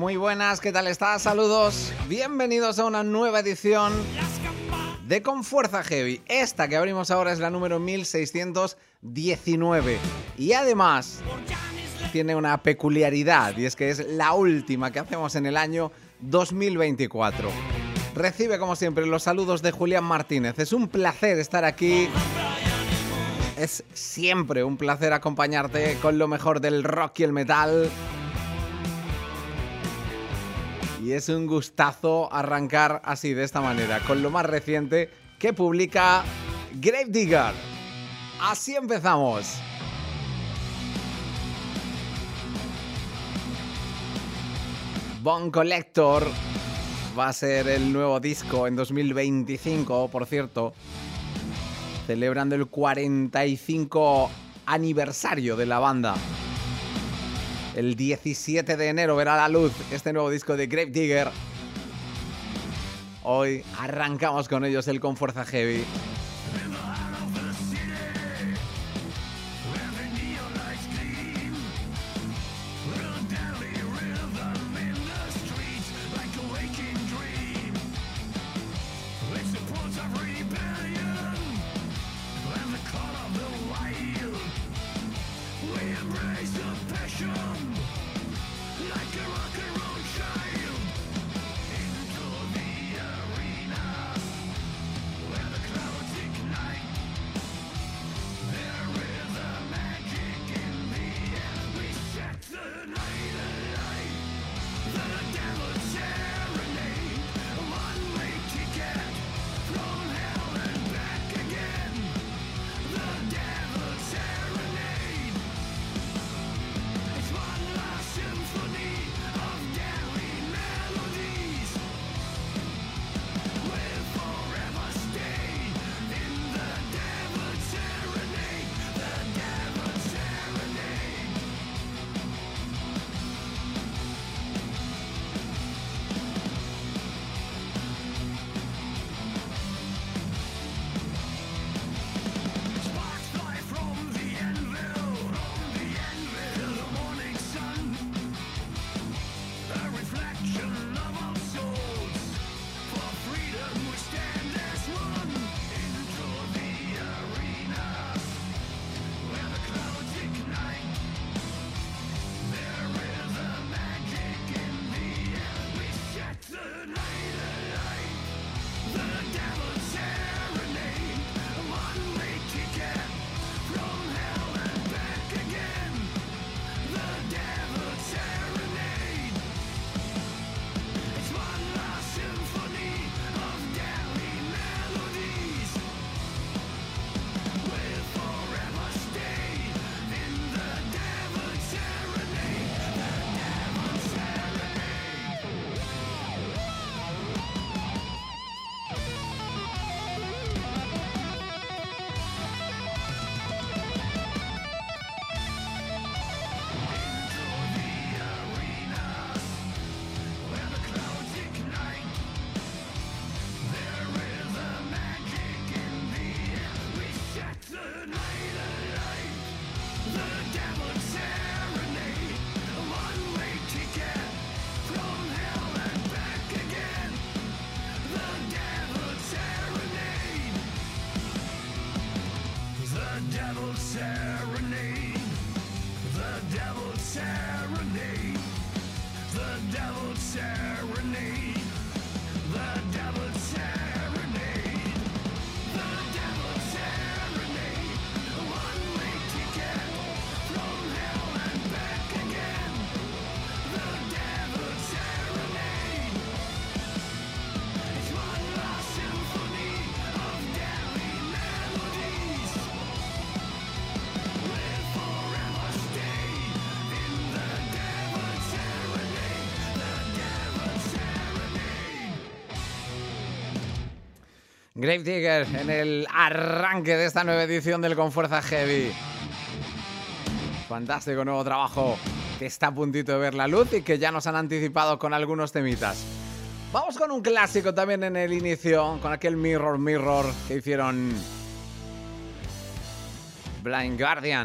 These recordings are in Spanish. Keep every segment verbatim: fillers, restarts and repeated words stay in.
Muy buenas, ¿qué tal estás? Saludos, bienvenidos a una nueva edición de Con Fuerza Heavy. Esta que abrimos ahora es la número mil seiscientos diecinueve y además tiene una peculiaridad y es que es la última que hacemos en el año dos mil veinticuatro. Recibe como siempre los saludos de Julián Martínez. Es un placer estar aquí. Es siempre un placer acompañarte con lo mejor del rock y el metal. Y es un gustazo arrancar así, de esta manera, con lo más reciente que publica Gravedigger. Así empezamos. Bone Collector va a ser el nuevo disco en dos mil veinticinco, por cierto, celebrando el cuarenta y cinco aniversario de la banda. El diecisiete de enero verá la luz este nuevo disco de Gravedigger. Hoy arrancamos con ellos el Con Fuerza Heavy. Gravedigger en el arranque de esta nueva edición del Con Fuerza Heavy. Fantástico nuevo trabajo que está a puntito de ver la luz y que ya nos han anticipado con algunos temitas. Vamos con un clásico también en el inicio, con aquel Mirror Mirror que hicieron Blind Guardian.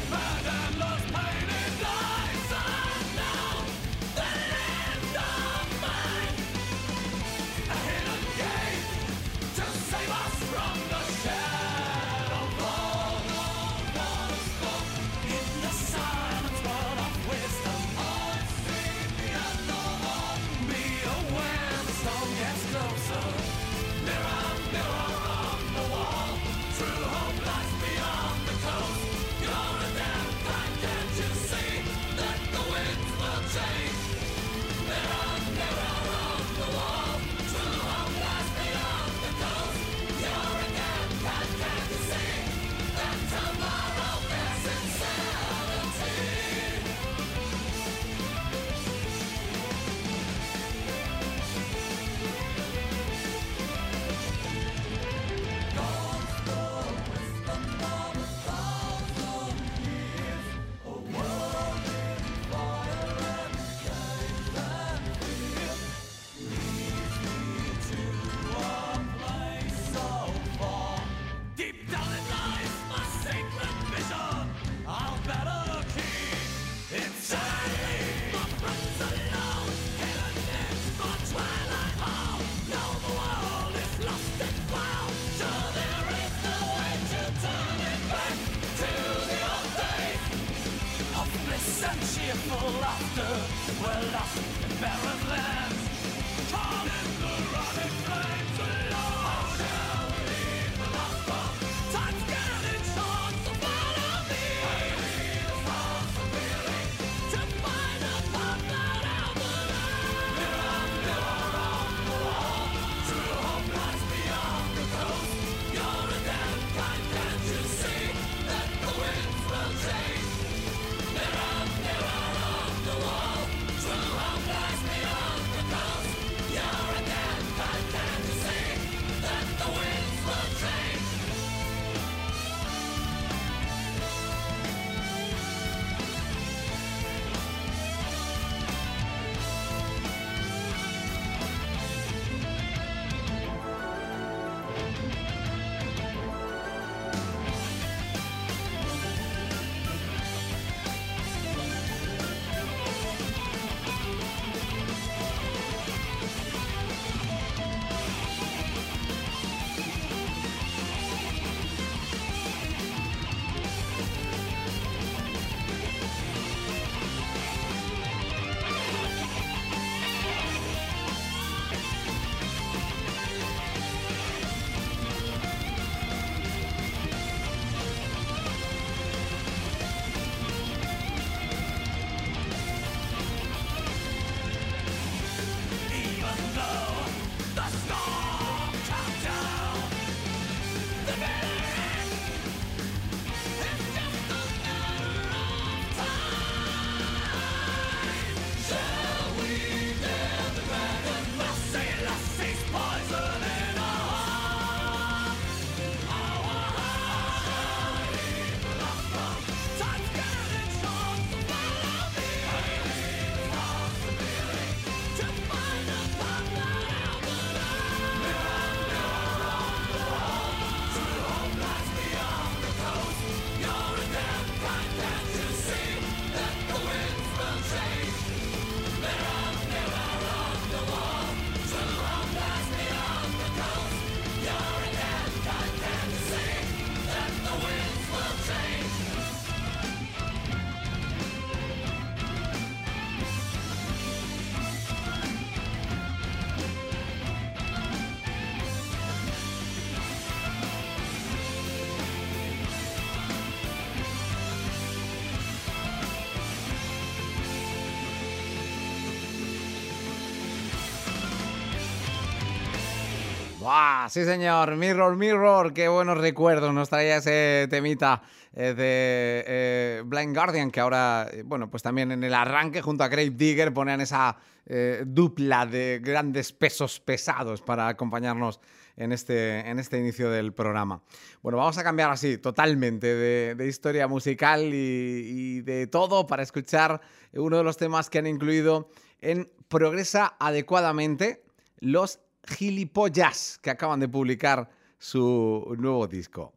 ¡Buah! Sí, señor. Mirror, Mirror. Qué buenos recuerdos nos traía ese temita eh, de eh, Blind Guardian, que ahora, eh, bueno, pues también en el arranque junto a Grave Digger ponían esa eh, dupla de grandes pesos pesados para acompañarnos en este, en este inicio del programa. Bueno, vamos a cambiar así totalmente de, de historia musical y, y de todo para escuchar uno de los temas que han incluido en Progresa Adecuadamente los Gilipollas, que acaban de publicar su nuevo disco.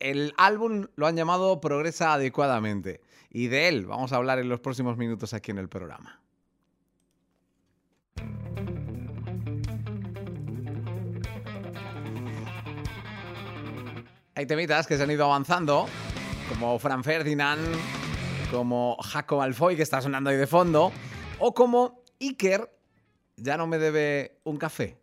El álbum lo han llamado Progresa Adecuadamente y de él vamos a hablar en los próximos minutos aquí en el programa. Hay temitas que se han ido avanzando, como Fran Ferdinand, como Jacob Alfoy, que está sonando ahí de fondo, o como Iker, ya no me debe un café.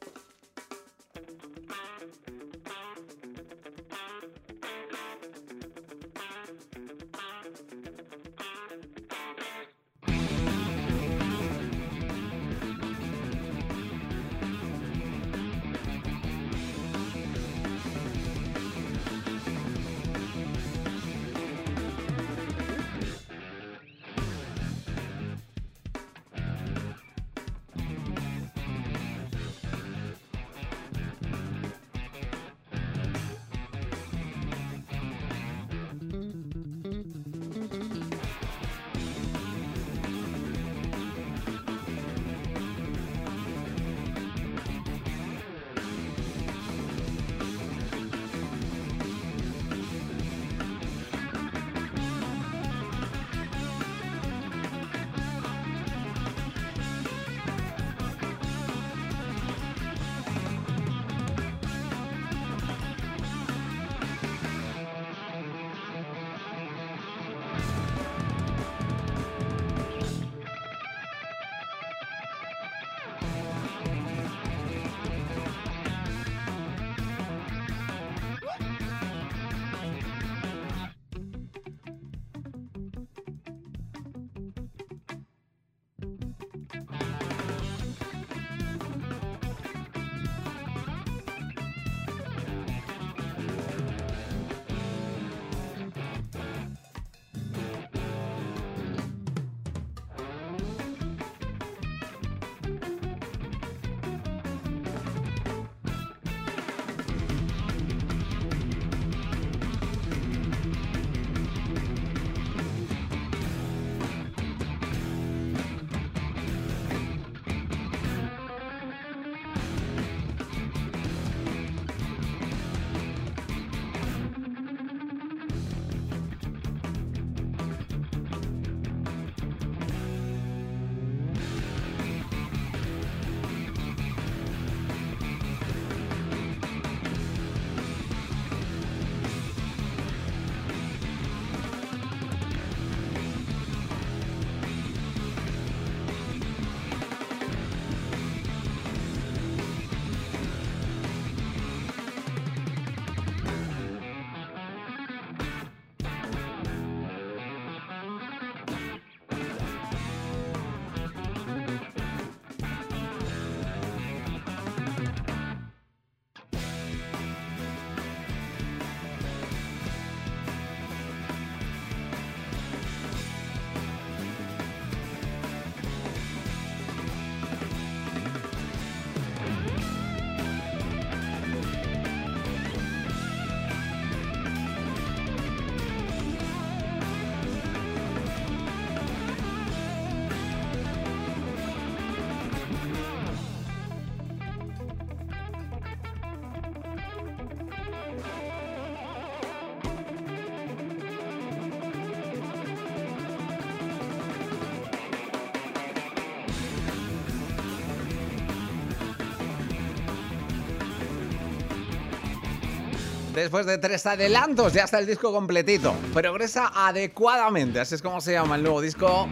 Después de tres adelantos, ya está el disco completito. Progresa adecuadamente, así es como se llama el nuevo disco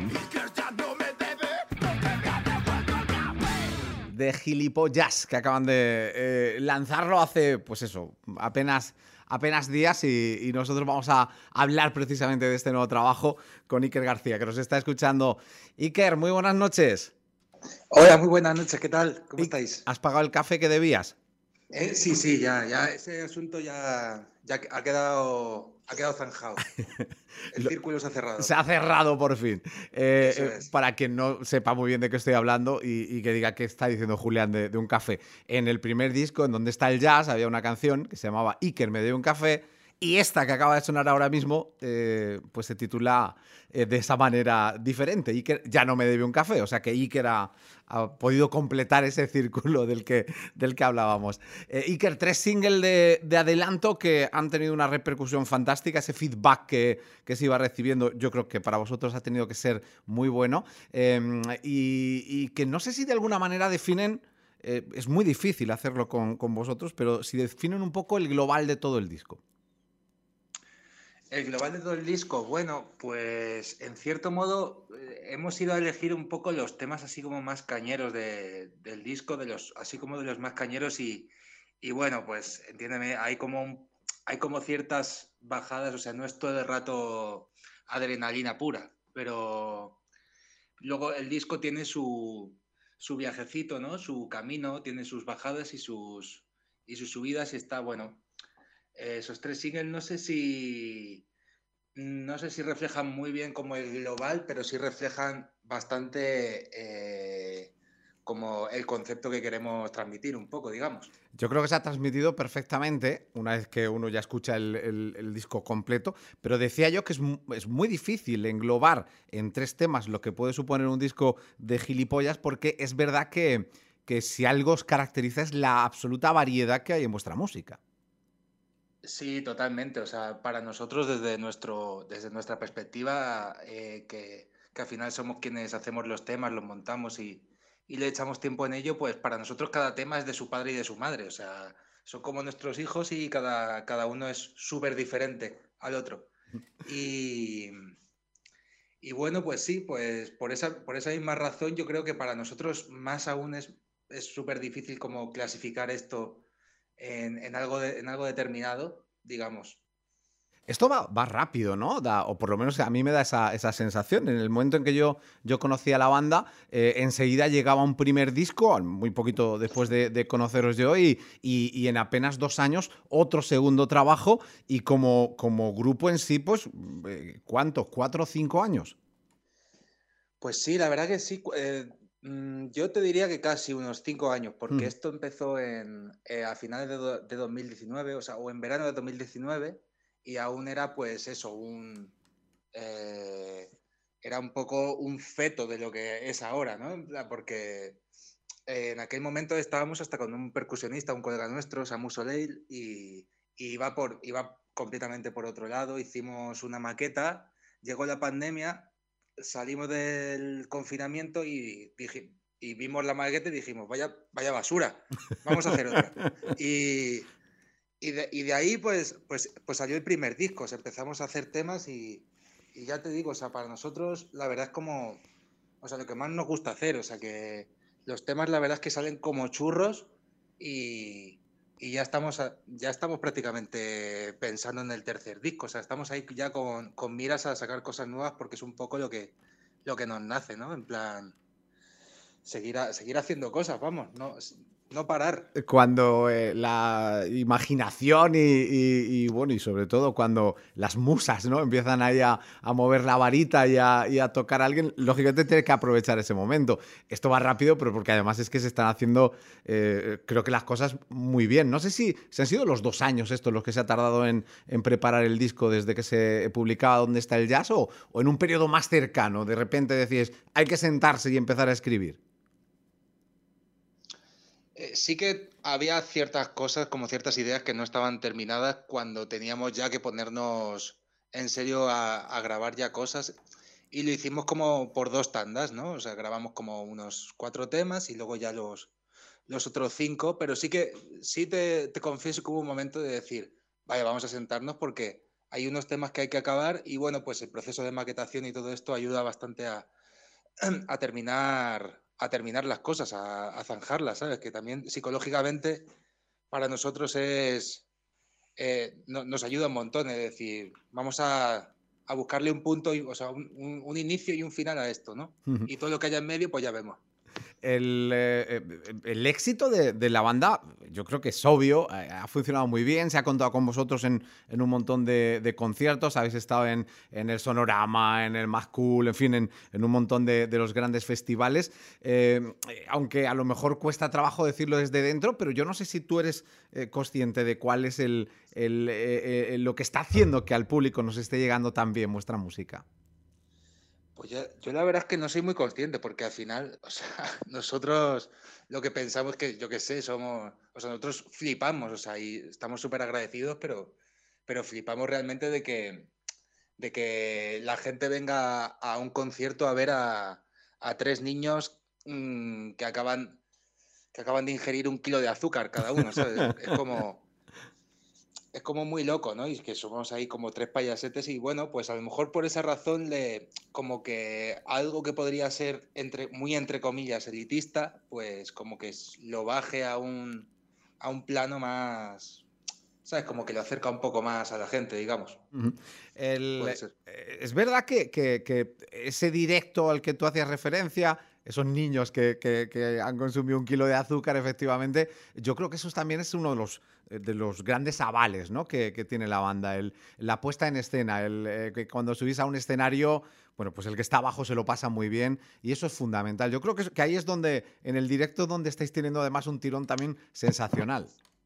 de Gilipollas, que acaban de eh, lanzarlo hace, pues eso, apenas, apenas días y, y nosotros vamos a hablar precisamente de este nuevo trabajo con Iker García, que nos está escuchando. Iker, muy buenas noches. Hola, muy buenas noches, ¿qué tal? ¿Cómo ¿Y estáis? ¿Has pagado el café que debías? Eh, sí, sí, ya, ya, ese asunto ya, ya ha quedado, ha quedado zanjado. El círculo se ha cerrado. Se ha cerrado por fin. Eh, Eso eh, es. para quien no sepa muy bien de qué estoy hablando y, y que diga qué está diciendo Julián de, de un café. En el primer disco, en donde está el jazz, había una canción que se llamaba Iker me dio un café. Y esta que acaba de sonar ahora mismo, eh, pues se titula eh, de esa manera diferente. Iker ya no me debe un café, o sea que Iker ha, ha podido completar ese círculo del que, del que hablábamos. Eh, Iker, tres singles de, de adelanto que han tenido una repercusión fantástica. Ese feedback que, que se iba recibiendo, yo creo que para vosotros ha tenido que ser muy bueno. Eh, y, y que no sé si de alguna manera definen, eh, es muy difícil hacerlo con, con vosotros, pero si definen un poco el global de todo el disco. El global de todo el disco, bueno, pues en cierto modo eh, hemos ido a elegir un poco los temas así como más cañeros de, del disco, de los, así como de los más cañeros y, y bueno, pues entiéndeme, hay como, un, hay como ciertas bajadas, o sea, no es todo el rato adrenalina pura, pero luego el disco tiene su, su viajecito, ¿no? Su camino, tiene sus bajadas y sus, y sus subidas y está, bueno, eh, esos tres singles no sé si no sé si reflejan muy bien como el global, pero sí reflejan bastante eh, como el concepto que queremos transmitir un poco, digamos. Yo creo que se ha transmitido perfectamente una vez que uno ya escucha el, el, el disco completo, pero decía yo que es, es muy difícil englobar en tres temas lo que puede suponer un disco de gilipollas, porque es verdad que, que si algo os caracteriza es la absoluta variedad que hay en vuestra música. Sí, totalmente. O sea, para nosotros desde, nuestro, desde nuestra perspectiva, eh, que, que al final somos quienes hacemos los temas, los montamos y, y le echamos tiempo en ello, pues para nosotros cada tema es de su padre y de su madre. O sea, son como nuestros hijos y cada, cada uno es súper diferente al otro. Y, y bueno, pues sí, pues por esa, por esa misma razón yo creo que para nosotros más aún es es súper difícil como clasificar esto en, en algo de, en algo determinado, digamos. Esto va, va rápido, ¿no? Da, o por lo menos a mí me da esa, esa sensación. En el momento en que yo, yo conocí a la banda, eh, enseguida llegaba un primer disco, muy poquito después de, de conoceros yo, y, y, y en apenas dos años otro segundo trabajo, y como, como grupo en sí, pues, eh, ¿cuántos? ¿Cuatro o cinco años? Pues sí, la verdad que sí. Eh, mm, yo te diría que casi unos cinco años, porque Mm. esto empezó en, eh, a finales de, do- de dos mil diecinueve, o sea, o en verano de dos mil diecinueve, y aún era pues eso, un, eh, era un poco un feto de lo que es ahora, ¿no? En plan, porque eh, en aquel momento estábamos hasta con un percusionista, un colega nuestro, Samu Soleil, y, y iba, por, iba completamente por otro lado. Hicimos una maqueta, llegó la pandemia, salimos del confinamiento y, dije, y vimos la maqueta y dijimos, vaya, vaya basura, vamos a hacer otra. Y, y, de, y de ahí pues, pues, pues salió el primer disco, o sea, empezamos a hacer temas y, y ya te digo, o sea, para nosotros la verdad es como, o sea, lo que más nos gusta hacer, o sea, que los temas la verdad es que salen como churros y, y ya, estamos a, ya estamos prácticamente pensando en el tercer disco, o sea, estamos ahí ya con, con miras a sacar cosas nuevas porque es un poco lo que, lo que nos nace, ¿no? En plan, seguir, a, seguir haciendo cosas, vamos, no, no parar. Cuando eh, la imaginación y, y, y, bueno, y sobre todo cuando las musas, ¿no?, empiezan ahí a, a mover la varita y a, y a tocar a alguien, lógicamente tienes que aprovechar ese momento. Esto va rápido, pero porque además es que se están haciendo, eh, creo que las cosas muy bien. No sé si, si han sido los dos años estos los que se ha tardado en, en preparar el disco desde que se publicaba Dónde está el jazz, o, o en un periodo más cercano, de repente decís, hay que sentarse y empezar a escribir. Eh, sí que había ciertas cosas, como ciertas ideas que no estaban terminadas cuando teníamos ya que ponernos en serio a, a grabar ya cosas y lo hicimos como por dos tandas, ¿no? O sea, grabamos como unos cuatro temas y luego ya los, los otros cinco, pero sí que sí te, te confieso que hubo un momento de decir, vaya, vamos a sentarnos porque hay unos temas que hay que acabar y bueno, pues el proceso de maquetación y todo esto ayuda bastante a, a terminar a terminar las cosas, a, a zanjarlas, ¿sabes? Que también psicológicamente para nosotros es eh, no, nos ayuda un montón, es decir, vamos a, a buscarle un punto, y, o sea, un, un, un inicio y un final a esto, ¿no? Y todo lo que haya en medio, pues ya vemos. el, eh, el éxito de, de la banda, yo creo que es obvio, eh, ha funcionado muy bien, se ha contado con vosotros en, en un montón de, de conciertos, habéis estado en, en el Sonorama, en el Más Cool, en fin, en, en un montón de, de los grandes festivales, eh, aunque a lo mejor cuesta trabajo decirlo desde dentro, pero yo no sé si tú eres eh, consciente de cuál es el, el, eh, eh, lo que está haciendo que al público nos esté llegando tan bien vuestra música. Pues yo, yo la verdad es que no soy muy consciente, porque al final, o sea, nosotros lo que pensamos es que, yo qué sé, somos, o sea, nosotros flipamos, o sea, y estamos súper agradecidos, pero, pero flipamos realmente de que, de que la gente venga a un concierto a ver a, a tres niños mmm, que acaban, que acaban de ingerir un kilo de azúcar cada uno, ¿sabes? Es como, es como muy loco, ¿no? Y es que somos ahí como tres payasetes y bueno, pues a lo mejor por esa razón le, como que algo que podría ser entre, muy entre comillas elitista, pues como que lo baje a un, a un plano más, ¿sabes? Como que lo acerca un poco más a la gente, digamos. Uh-huh. El, Puede ser. eh, es verdad que, que, que, ese directo al que tú hacías referencia, esos niños que, que, que, han consumido un kilo de azúcar, efectivamente, yo creo que eso también es uno de los, de los grandes avales, ¿no? que, que tiene la banda, el, la puesta en escena, el, eh, que cuando subís a un escenario, bueno, pues el que está abajo se lo pasa muy bien y eso es fundamental. Yo creo que, que ahí es donde, en el directo, donde estáis teniendo además un tirón también sensacional.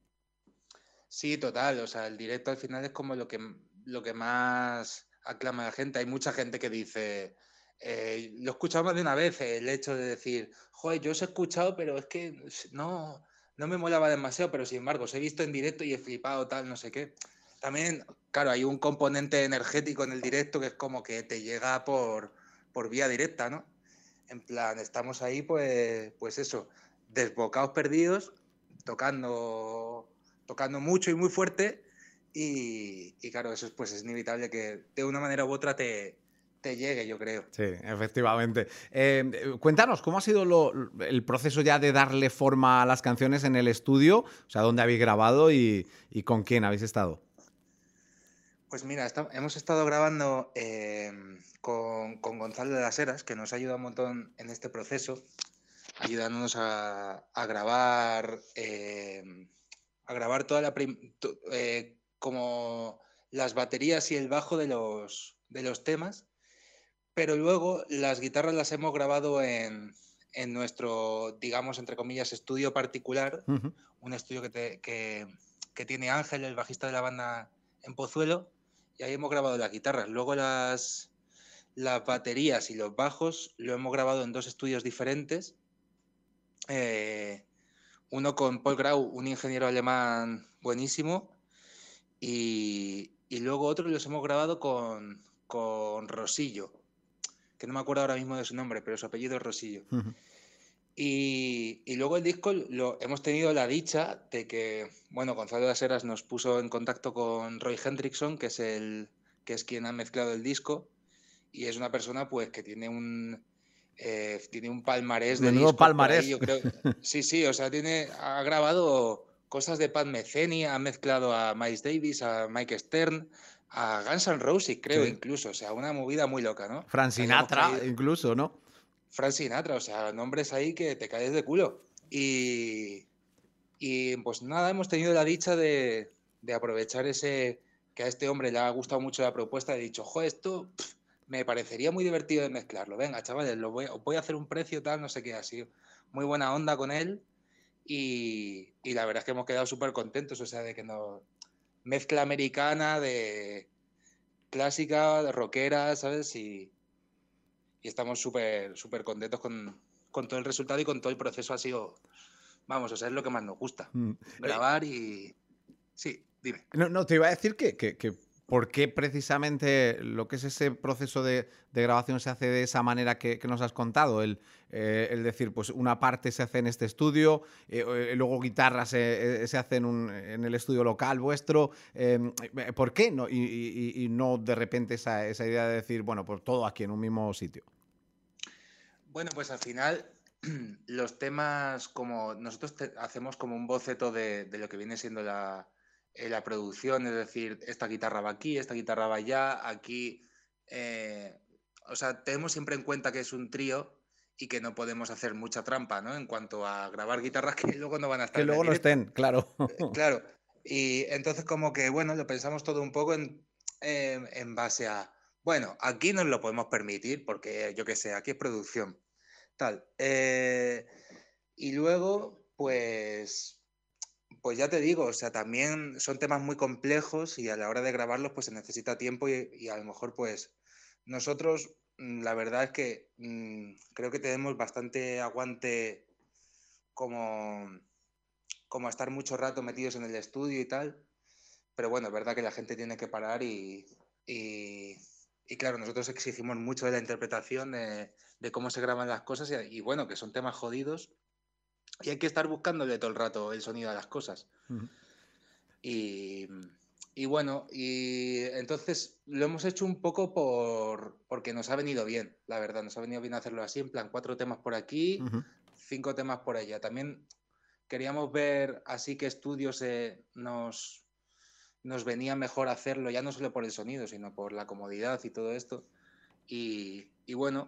Sí, total. O sea, el directo al final es como lo que, lo que más aclama a la gente. Hay mucha gente que dice, eh, lo he escuchado más de una vez, el hecho de decir, joder, yo os he escuchado, pero es que no, no me molaba demasiado, pero sin embargo, os he visto en directo y he flipado, tal, no sé qué. También, claro, hay un componente energético en el directo que es como que te llega por, por vía directa, ¿no? En plan, estamos ahí, pues, pues eso, desbocados perdidos, tocando tocando mucho y muy fuerte y, y claro, eso es, pues es inevitable que de una manera u otra te, te llegue, yo creo. Sí, efectivamente. Eh, cuéntanos, ¿cómo ha sido lo, el proceso ya de darle forma a las canciones en el estudio? O sea, ¿dónde habéis grabado y, y con quién habéis estado? Pues mira, está, hemos estado grabando eh, con, con Gonzalo de las Heras, que nos ha ayudado un montón en este proceso, ayudándonos a, a grabar eh, a grabar toda la eh, como las baterías y el bajo de los, de los temas, pero luego las guitarras las hemos grabado en, en nuestro, digamos, entre comillas, estudio particular, Uh-huh. un estudio que, te, que, que tiene Ángel, el bajista de la banda, en Pozuelo, y ahí hemos grabado las guitarras. Luego las, las baterías y los bajos lo hemos grabado en dos estudios diferentes. Eh, uno con Paul Grau, un ingeniero alemán buenísimo, y, y luego otro los hemos grabado con, con Rosillo, que no me acuerdo ahora mismo de su nombre, pero su apellido es Rosillo. Uh-huh. Y, y luego el disco lo, hemos tenido la dicha de que, bueno, Gonzalo de las Heras nos puso en contacto con Roy Hendrickson, que es, el, que es quien ha mezclado el disco, y es una persona pues que tiene un, eh, tiene un palmarés de Menudo discos por ahí, palmarés. yo creo. Sí, sí, o sea, tiene, ha grabado cosas de Pat Metheny, ha mezclado a Miles Davis, a Mike Stern, a Guns N' Roses, creo, Sí. incluso. O sea, una movida muy loca, ¿no? Frank Que hayamos Sinatra, caído. incluso, ¿no? Frank Sinatra, o sea, nombres ahí que te caes de culo. Y, y pues nada, hemos tenido la dicha de, de aprovechar ese, que a este hombre le ha gustado mucho la propuesta, he dicho, jo, esto pff, me parecería muy divertido de mezclarlo. Venga, chavales, lo voy, os voy a hacer un precio tal, no sé qué, así. Muy buena onda con él y, y la verdad es que hemos quedado súper contentos, o sea, de que nos mezcla americana, de clásica, de rockera, ¿sabes? Y, y estamos súper, súper contentos con, con todo el resultado y con todo el proceso ha sido, vamos, o sea, es lo que más nos gusta. Mm. Eh, Grabar y... Sí, dime. No, no, te iba a decir que, que, que por qué precisamente lo que es ese proceso de, de grabación se hace de esa manera que, que nos has contado. El, eh, el decir, pues una parte se hace en este estudio, eh, eh, luego guitarras se, eh, se hace en, un, en el estudio local vuestro. Eh, ¿Por qué no? Y, y, y no de repente esa, esa idea de decir, bueno, pues todo aquí en un mismo sitio. Bueno, pues al final los temas, como nosotros te, hacemos como un boceto de, de lo que viene siendo la, eh, la producción, es decir, esta guitarra va aquí, esta guitarra va allá, aquí, eh, o sea, tenemos siempre en cuenta que es un trío y que no podemos hacer mucha trampa, ¿no? En cuanto a grabar guitarras que luego no van a estar Que en el luego no directo. estén, claro. Claro. Y entonces como que, bueno, lo pensamos todo un poco en, en, en base a, bueno, aquí nos lo podemos permitir porque, yo qué sé, aquí es producción, tal. Eh, y luego, pues, pues ya te digo, o sea, también son temas muy complejos y a la hora de grabarlos, pues se necesita tiempo y, y a lo mejor, pues, nosotros, mm, la verdad es que mm, creo que tenemos bastante aguante como, como a estar mucho rato metidos en el estudio y tal. Pero bueno, es verdad que la gente tiene que parar y, y, y claro, nosotros exigimos mucho de la interpretación de, de cómo se graban las cosas y, y bueno, que son temas jodidos y hay que estar buscándole todo el rato el sonido a las cosas. Uh-huh. Y, y bueno, y entonces lo hemos hecho un poco por, porque nos ha venido bien, la verdad, nos ha venido bien hacerlo así, en plan cuatro temas por aquí, uh-huh. cinco temas por allá. También queríamos ver así qué estudios eh, nos... nos venía mejor hacerlo, ya no solo por el sonido, sino por la comodidad y todo esto. Y, y bueno,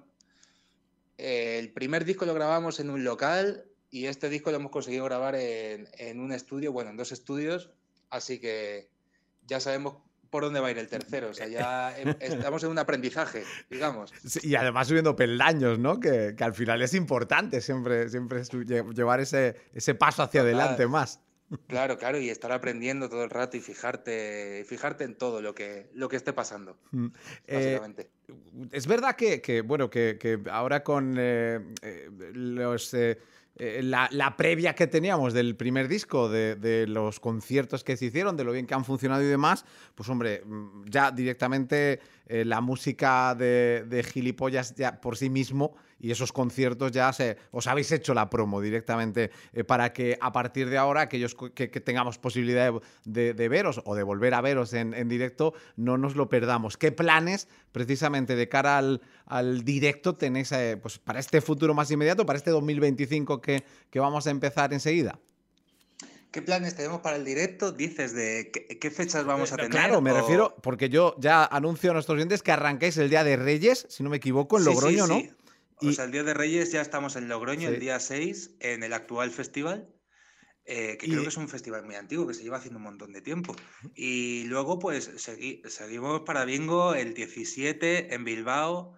eh, el primer disco lo grabamos en un local y este disco lo hemos conseguido grabar en, en un estudio, bueno, en dos estudios, así que ya sabemos por dónde va a ir el tercero, o sea, ya estamos en un aprendizaje, digamos. Sí, y además subiendo peldaños, ¿no? Que, que al final es importante siempre, siempre llevar ese, ese paso hacia Total. adelante más. Claro, claro, y estar aprendiendo todo el rato y fijarte, fijarte en todo lo que, lo que esté pasando, mm. básicamente. Eh, es verdad que, que bueno, que, que ahora con eh, eh, los... Eh, Eh, la, la previa que teníamos del primer disco, de, de los conciertos que se hicieron, de lo bien que han funcionado y demás, pues hombre, ya directamente eh, la música de, de Gilipollas ya por sí mismo y esos conciertos ya se, os habéis hecho la promo directamente eh, para que a partir de ahora aquellos que, que tengamos posibilidad de, de, de veros o de volver a veros en, en directo, no nos lo perdamos. ¿Qué planes precisamente de cara al, al directo tenéis eh, pues para este futuro más inmediato, para este dos mil veinticinco que, que vamos a empezar enseguida? ¿Qué planes tenemos para el directo? Dices de qué, qué fechas vamos a tener. Claro, me o... refiero, porque yo ya anuncio a nuestros oyentes que arranquéis el Día de Reyes, si no me equivoco, en sí, Logroño, sí, sí. ¿no? O y... sea, el Día de Reyes ya estamos en Logroño, sí. El día seis, en el actual festival, eh, que y... creo que es un festival muy antiguo, que se lleva haciendo un montón de tiempo. Y luego, pues, segui seguimos para Bingo el diecisiete en Bilbao,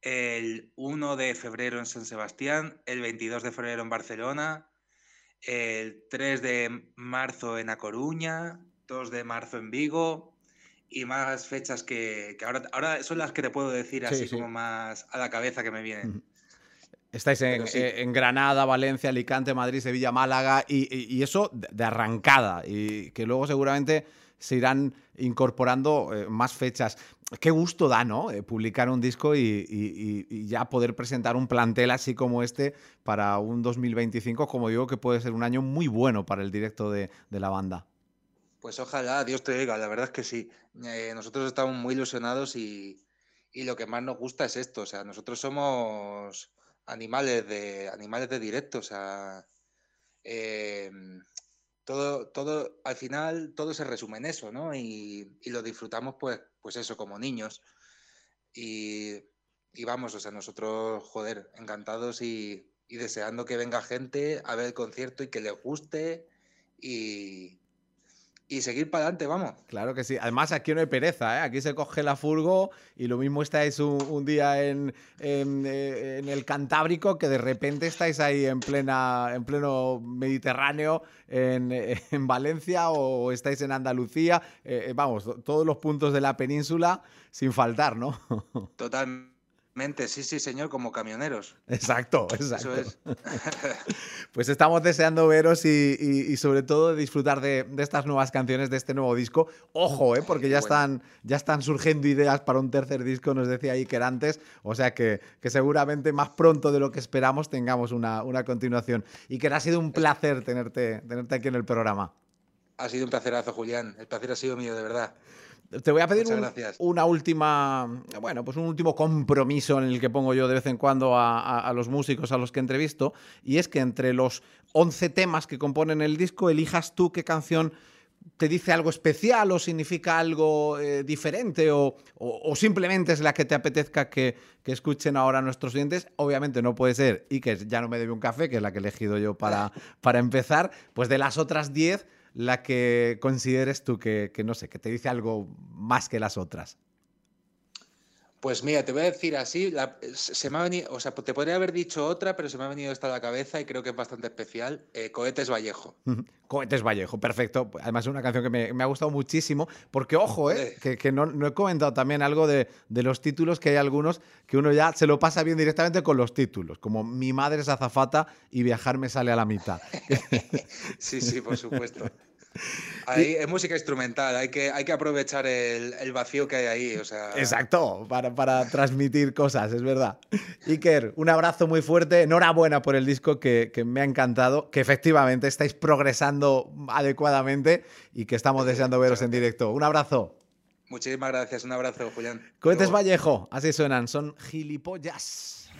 el uno de febrero en San Sebastián, el veintidós de febrero en Barcelona, el tres de marzo en A Coruña, dos de marzo en Vigo y más fechas que, que ahora, ahora son las que te puedo decir así sí, sí. como más a la cabeza que me vienen. Estáis en, sí. en Granada, Valencia, Alicante, Madrid, Sevilla, Málaga y, y, y eso de arrancada y que luego seguramente se irán incorporando eh, más fechas. Qué gusto da, ¿no? Eh, publicar un disco y, y, y ya poder presentar un plantel así como este para un dos mil veinticinco, como digo, que puede ser un año muy bueno para el directo de, de la banda. Pues ojalá, Dios te oiga, la verdad es que sí. Eh, nosotros estamos muy ilusionados y, y lo que más nos gusta es esto, o sea, nosotros somos animales de, animales de directo, o sea... Eh, Todo, todo, al final todo se resume en eso, ¿no? Y, y lo disfrutamos, pues, pues eso, como niños. Y, y vamos, o sea, nosotros, joder, encantados y, y deseando que venga gente a ver el concierto y que les guste y, y seguir para adelante, vamos. Claro que sí. Además, aquí no hay pereza, ¿eh? Aquí se coge la furgo y lo mismo estáis un, un día en, en, en el Cantábrico que de repente estáis ahí en, plena, en pleno Mediterráneo, en, en Valencia o estáis en Andalucía. Eh, vamos, todos los puntos de la península sin faltar, ¿no? Totalmente. Sí, sí, señor, como camioneros. Exacto, exacto. Eso es. Pues estamos deseando veros y, y, y sobre todo disfrutar de, de estas nuevas canciones, de este nuevo disco. Ojo, ¿eh? Porque ya, bueno. están, ya están surgiendo ideas para un tercer disco, nos decía Iker antes. O sea que, que seguramente más pronto de lo que esperamos tengamos una, una continuación. Iker, ha sido un placer tenerte, tenerte aquí en el programa. Ha sido un placerazo, Julián. El placer ha sido mío, de verdad. Te voy a pedir un, una última, bueno, pues un último compromiso en el que pongo yo de vez en cuando a, a, a los músicos a los que entrevisto, y es que entre los once temas que componen el disco elijas tú qué canción te dice algo especial o significa algo eh, diferente o, o, o simplemente es la que te apetezca que, que escuchen ahora nuestros oyentes. Obviamente no puede ser Iker ya no me debe un café, que es la que he elegido yo para, para empezar. Pues de las otras diez, la que consideres tú que, que, no sé, que te dice algo más que las otras. Pues mira, te voy a decir así, la, se me ha venido, o sea, te podría haber dicho otra, pero se me ha venido esta a la cabeza y creo que es bastante especial. Eh, Cohetes Vallejo. Cohetes Vallejo, perfecto. Además es una canción que me, me ha gustado muchísimo, porque ojo, eh, que, que no, no he comentado también algo de, de los títulos, que hay algunos que uno ya se lo pasa bien directamente con los títulos, como Mi madre es azafata y Viajar me sale a la mitad. Sí, sí, por supuesto. Ahí es música instrumental, hay que, hay que aprovechar el, el vacío que hay ahí. O sea... Exacto, para, para transmitir cosas, es verdad. Iker, un abrazo muy fuerte, enhorabuena por el disco que, que me ha encantado, que efectivamente estáis progresando adecuadamente y que estamos deseando veros en directo. Un abrazo. Muchísimas gracias, un abrazo, Julián. Cohetes Vallejo, así suenan, son gilipollas.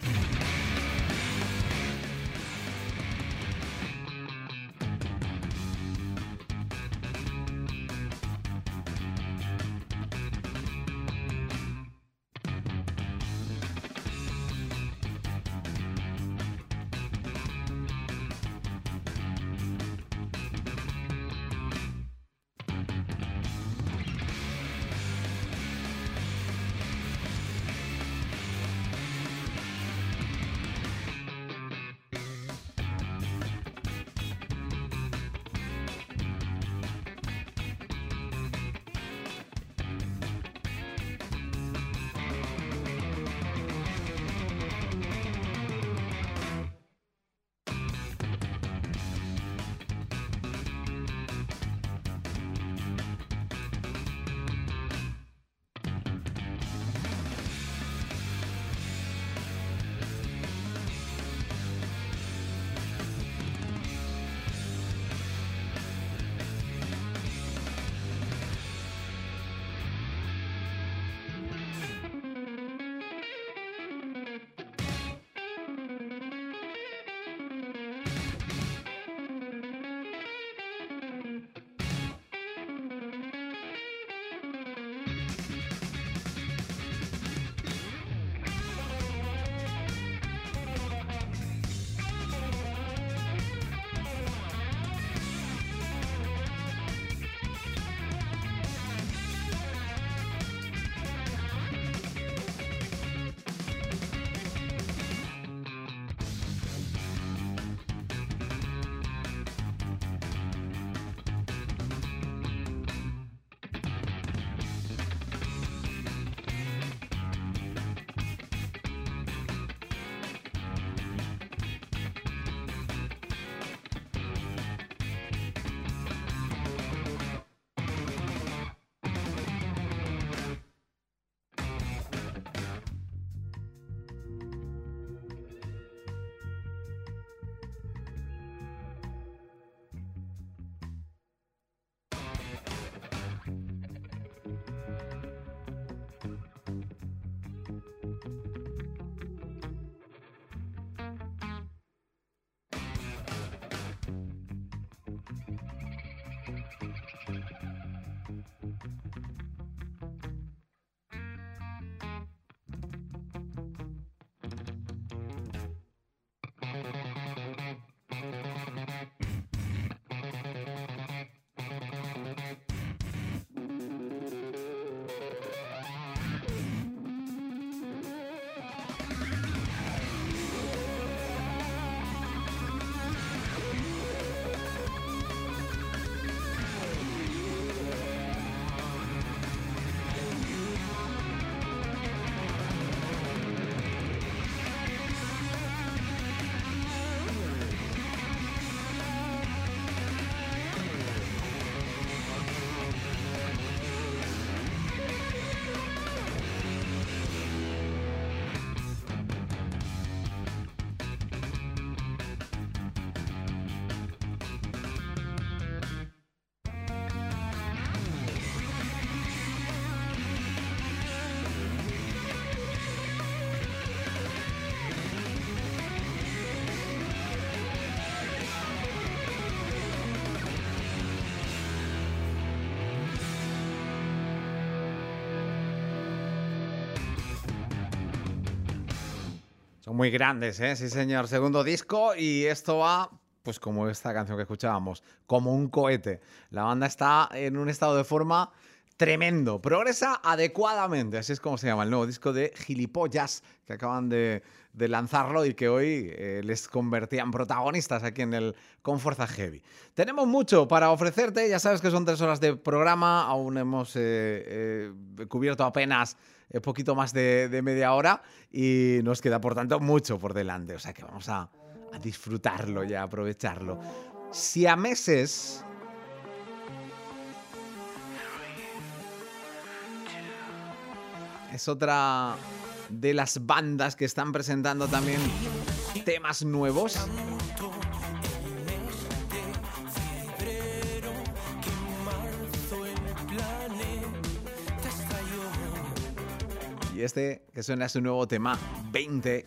Son muy grandes, ¿eh? Sí, señor. Segundo disco y esto va, pues como esta canción que escuchábamos, como un cohete. La banda está en un estado de forma tremendo. Progresa adecuadamente, así es como se llama el nuevo disco de Gilipollas, que acaban de, de lanzarlo y que hoy eh, les convertía en protagonistas aquí en el Con Fuerza Heavy. Tenemos mucho para ofrecerte, ya sabes que son tres horas de programa, aún hemos eh, eh, cubierto apenas un poquito más de, de media hora y nos queda por tanto mucho por delante, o sea que vamos a, a disfrutarlo y a aprovecharlo. Siameses es otra de las bandas que están presentando también temas nuevos. Y este que suena su nuevo tema, veinte.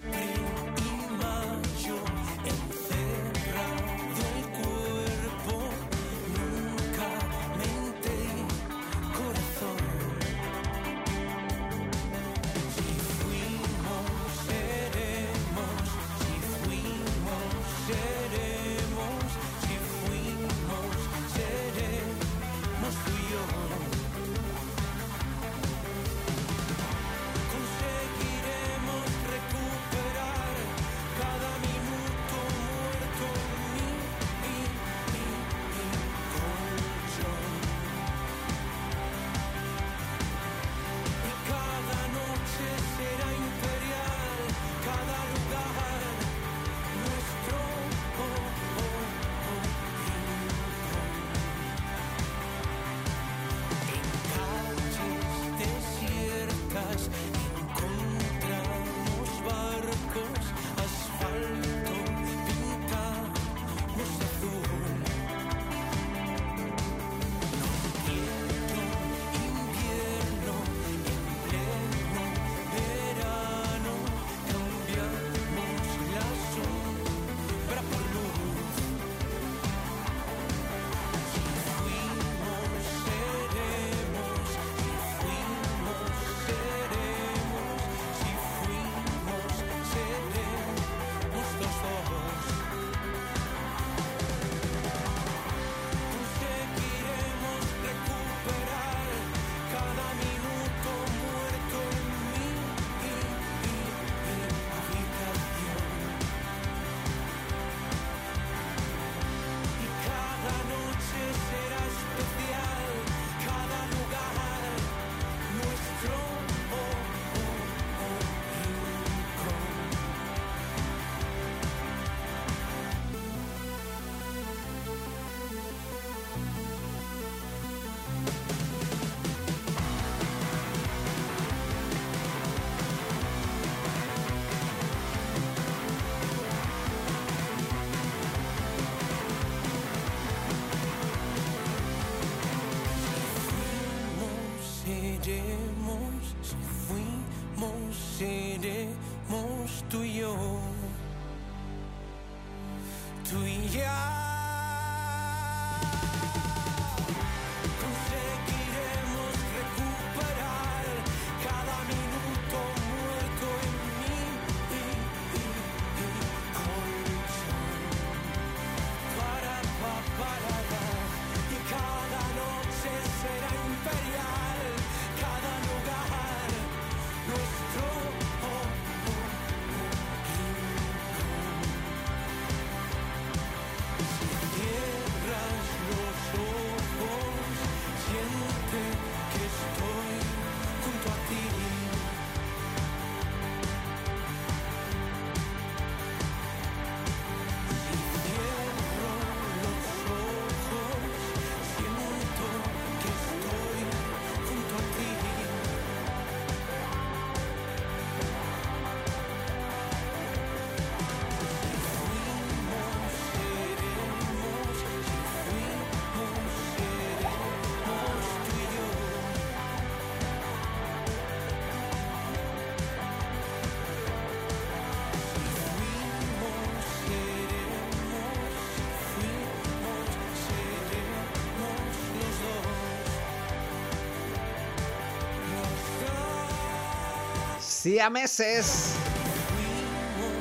Siameses.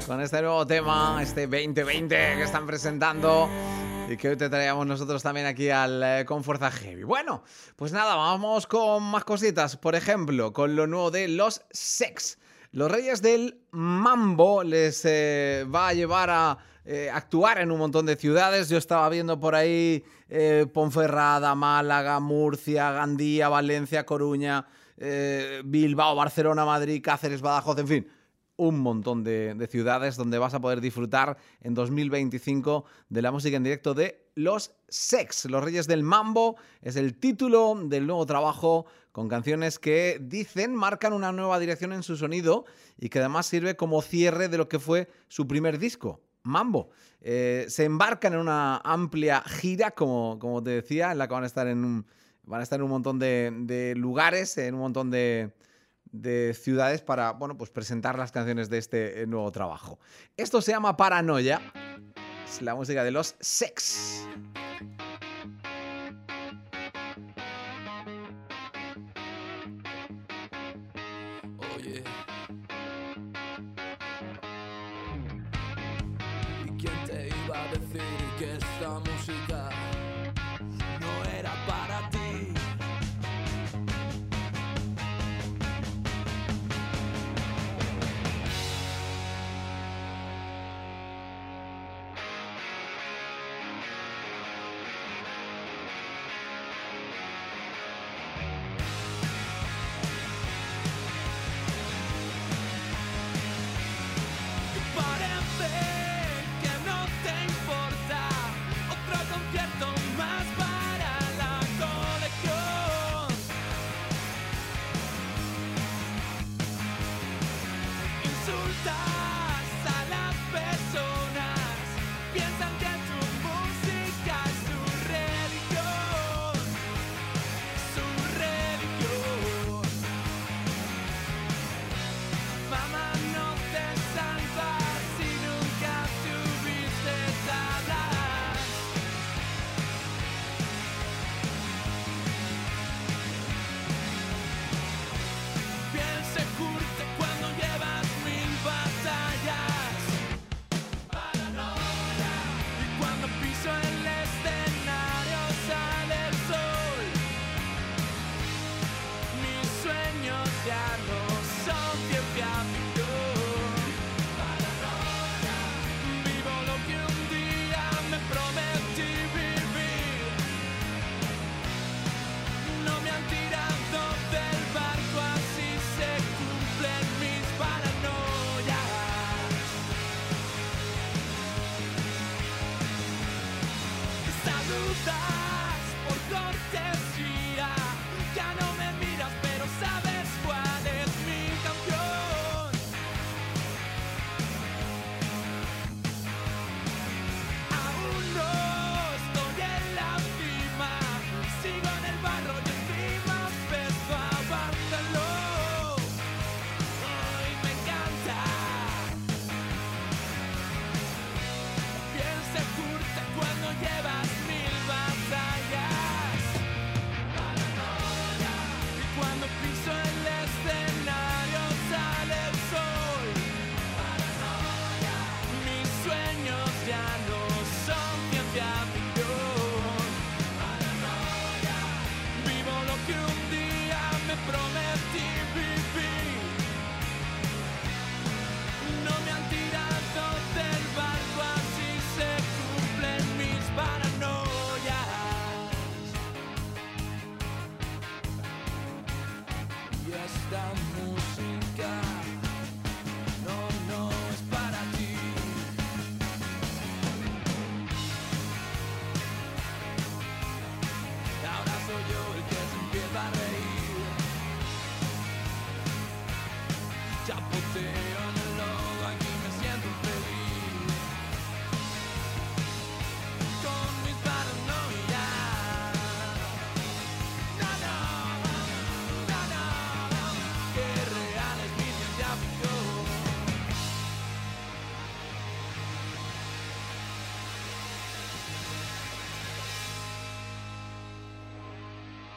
con este nuevo tema, este veinte veinte que están presentando y que hoy te traíamos nosotros también aquí al eh, Con Fuerza Heavy. Bueno, pues nada, vamos con más cositas. Por ejemplo, con lo nuevo de los Sex. Los Reyes del Mambo les eh, va a llevar a eh, actuar en un montón de ciudades. Yo estaba viendo por ahí eh, Ponferrada, Málaga, Murcia, Gandía, Valencia, Coruña, eh, Bilbao, Barcelona, Madrid, Cáceres, Badajoz, en fin. Un montón de, de ciudades donde vas a poder disfrutar en dos mil veinticinco de la música en directo de los Sex. Los Reyes del Mambo es el título del nuevo trabajo con canciones que dicen marcan una nueva dirección en su sonido y que además sirve como cierre de lo que fue su primer disco, Mambo. Eh, se embarcan en una amplia gira, como, como te decía, en la que van a estar en un, van a estar en un montón de, de lugares, en un montón de... de ciudades para, bueno, pues presentar las canciones de este nuevo trabajo. Esto se llama Paranoia. Es la música de los Sex. Oye, ¿y quién te iba a decir que esta música no era para ti?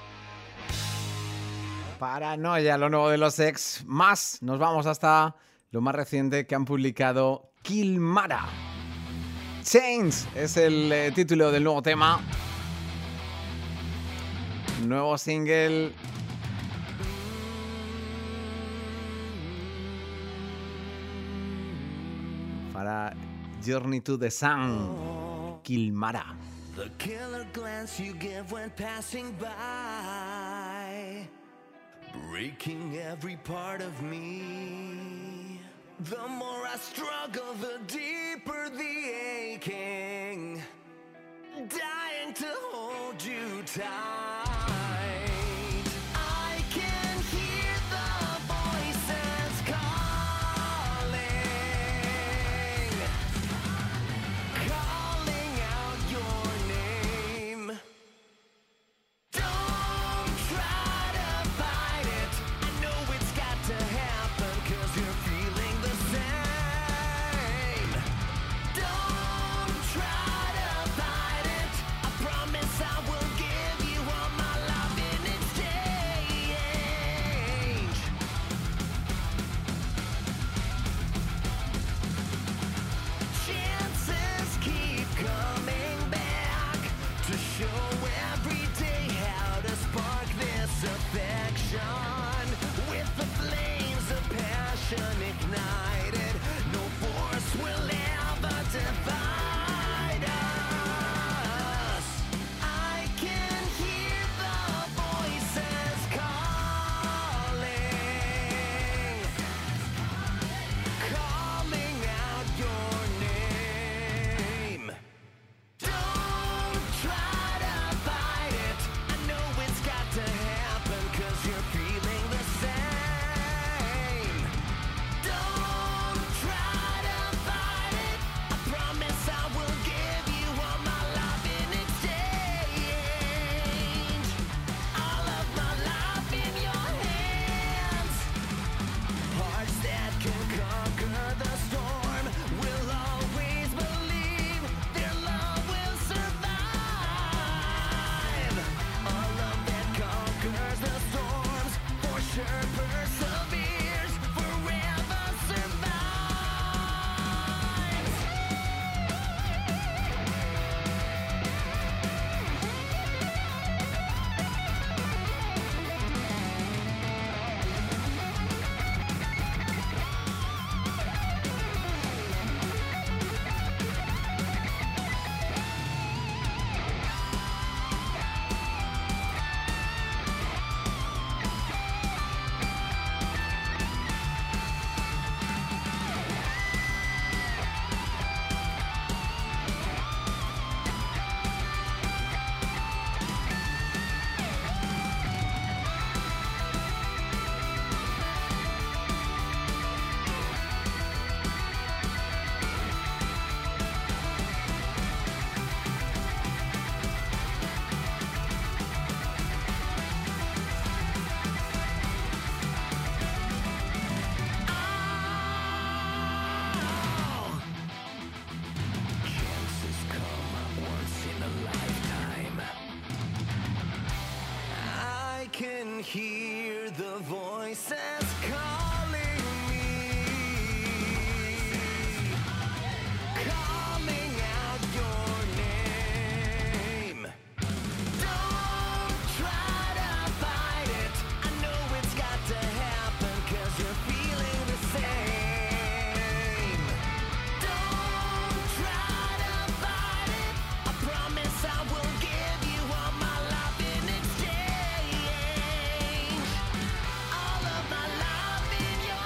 Paranoia, lo nuevo de los Sex. Más, nos vamos hasta lo más reciente que han publicado Kilmara. Chains es el eh, título del nuevo tema. Nuevo single para Journey to the Sun, Kilmara. The killer glance you give when passing by, breaking every part of me. The more I struggle, the deeper the aching, dying to hold you tight. I can hear the voices calling, calling out your name. Don't try to fight it. I know it's got to happen 'cause you're feeling the same. Don't try to fight it. I promise I will give you all my love in exchange. Chances keep coming back to show every day how to spark this affection. With the flames of passion ignited, no force will ever divide us. I can hear the voices calling, calling out your name. Don't try to fight it. I know it's got to happen 'cause you're feeling the same. Don't try to fight it. I promise I will give you all my love in exchange. All of my love in your hands. Hearts that can conquer the storm will always believe their love will survive. All love that conquers the storms for sure perseveres, forever survives. Chances come once in a lifetime. I can hear the voices calling me, calling out your name. Don't try to fight it. I know it's got to happen 'cause you're feeling the same. Don't try to fight it. I promise I will give you all my love in exchange. All of my love in your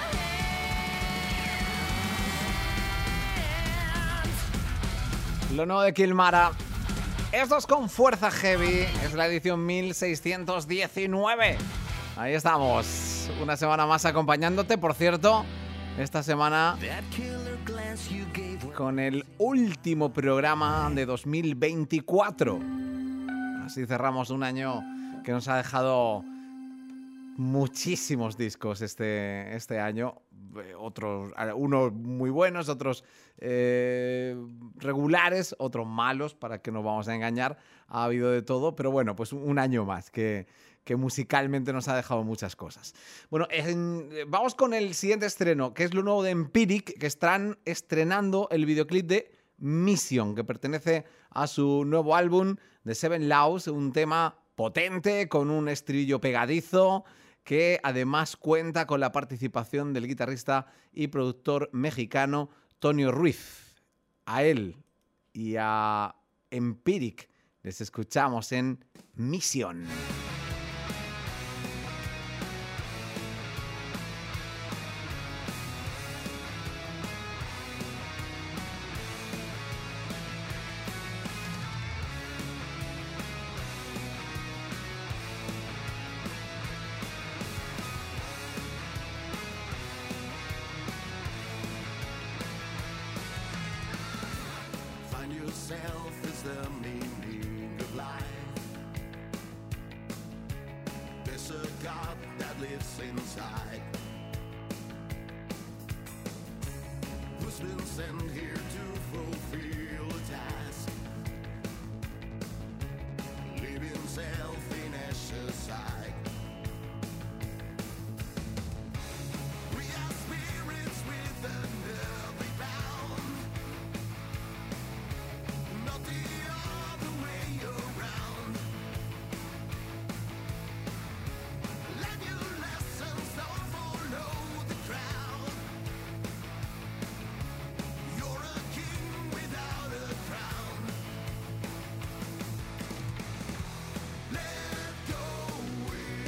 hands. Lo nuevo de Kilmara. Esto es Con Fuerza Heavy. Es la edición mil seiscientos diecinueve. Ahí estamos. Una semana más acompañándote. Por cierto, esta semana That killer glance you gave when con el último programa de dos mil veinticuatro. Así cerramos un año que nos ha dejado muchísimos discos este, este año. Eh, Otros, unos muy buenos, otros eh, regulares, otros malos, para que no vamos a engañar. Ha habido de todo, pero bueno, pues un año más que, que musicalmente nos ha dejado muchas cosas. Bueno, en, vamos con el siguiente estreno, que es lo nuevo de Empiric, que están estrenando el videoclip de Mission, que pertenece a su nuevo álbum The Seven Laws, un tema potente con un estribillo pegadizo que además cuenta con la participación del guitarrista y productor mexicano Tonio Ruiz. A él y a Empiric les escuchamos en Mission. Yourself is the meaning of life. There's a God that lives inside, who's been sent here to fulfill a task, leave himself in ashes side. We are spirits with an earthly bound, not the other way around. Let your lessons don't follow the crowd. You're a king without a crown. Let go with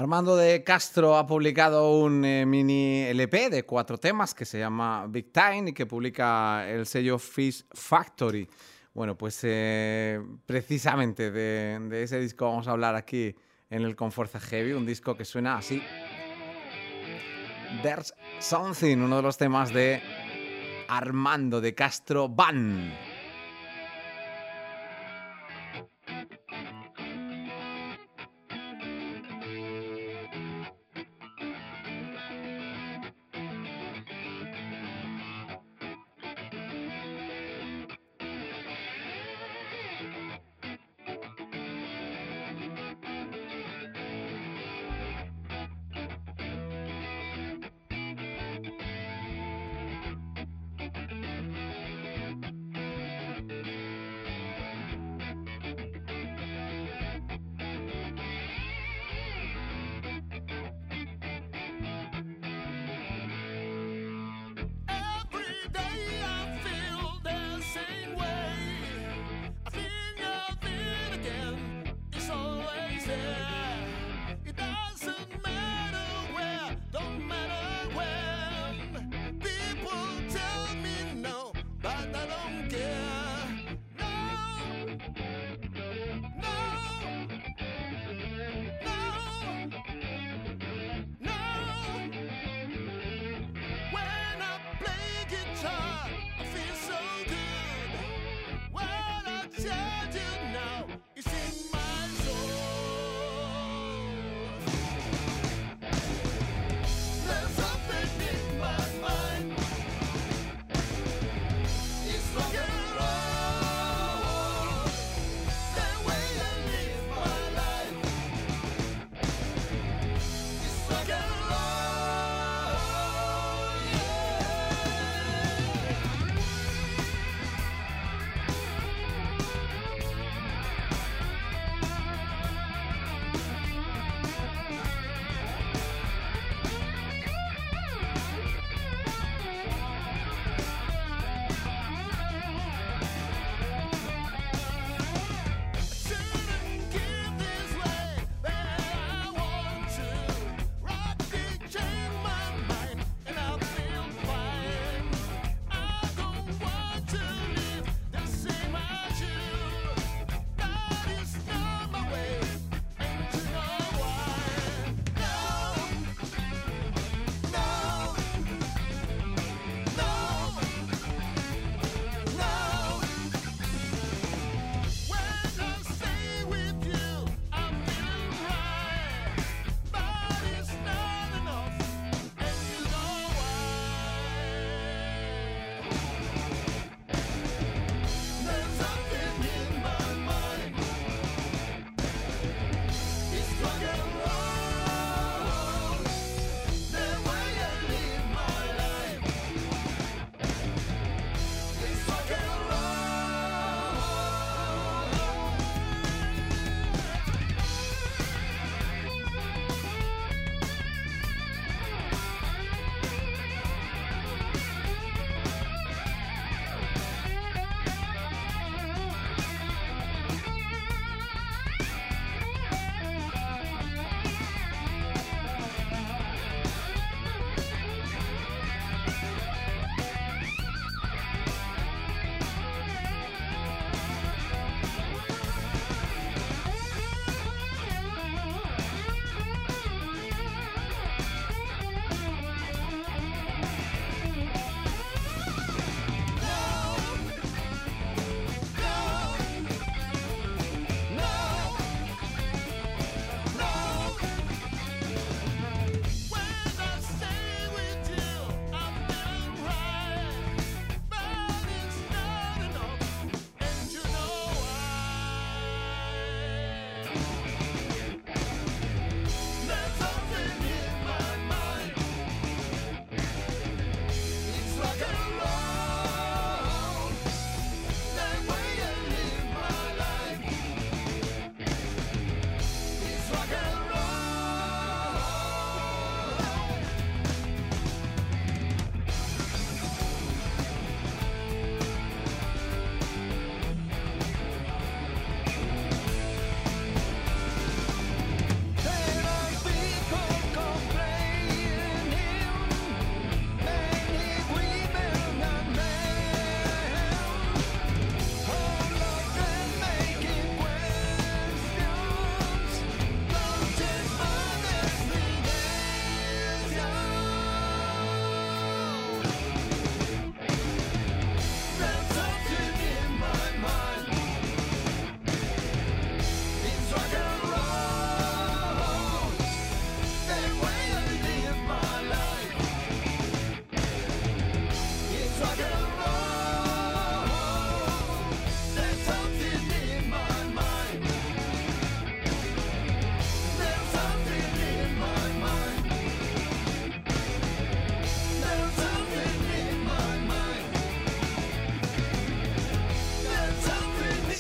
Armando de Castro ha publicado un eh, mini L P de cuatro temas que se llama Big Time y que publica el sello Fish Factory. Bueno, pues eh, precisamente de, de ese disco vamos a hablar aquí en el Con Fuerza Heavy, un disco que suena así. There's Something, uno de los temas de Armando de Castro Band.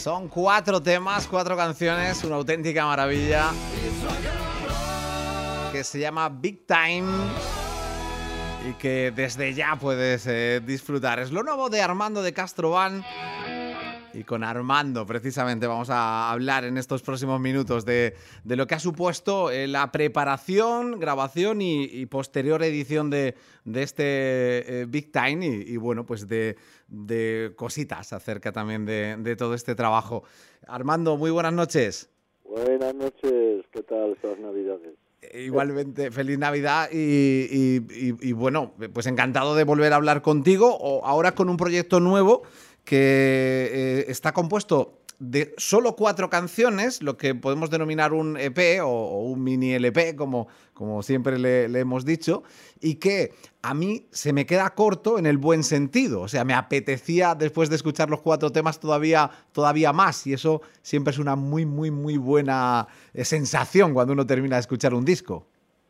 Son cuatro temas, cuatro canciones, una auténtica maravilla, que se llama Big Time y que desde ya puedes eh, disfrutar. Es lo nuevo de Armando de Castrovan. Y con Armando, precisamente, vamos a hablar en estos próximos minutos de, de lo que ha supuesto eh, la preparación, grabación y, y posterior edición de, de este eh, Big Time y, y, bueno, pues de, de cositas acerca también de, de todo este trabajo. Armando, muy buenas noches. Buenas noches, ¿qué tal estas Navidades? Igualmente, feliz Navidad y, y, y, y bueno, pues encantado de volver a hablar contigo, o ahora con un proyecto nuevo que eh, está compuesto de solo cuatro canciones, lo que podemos denominar un E P o, o un mini L P, como, como siempre le, le hemos dicho, y que a mí se me queda corto en el buen sentido. O sea, me apetecía, después de escuchar los cuatro temas, todavía, todavía más, y eso siempre es una muy, muy, muy buena sensación cuando uno termina de escuchar un disco.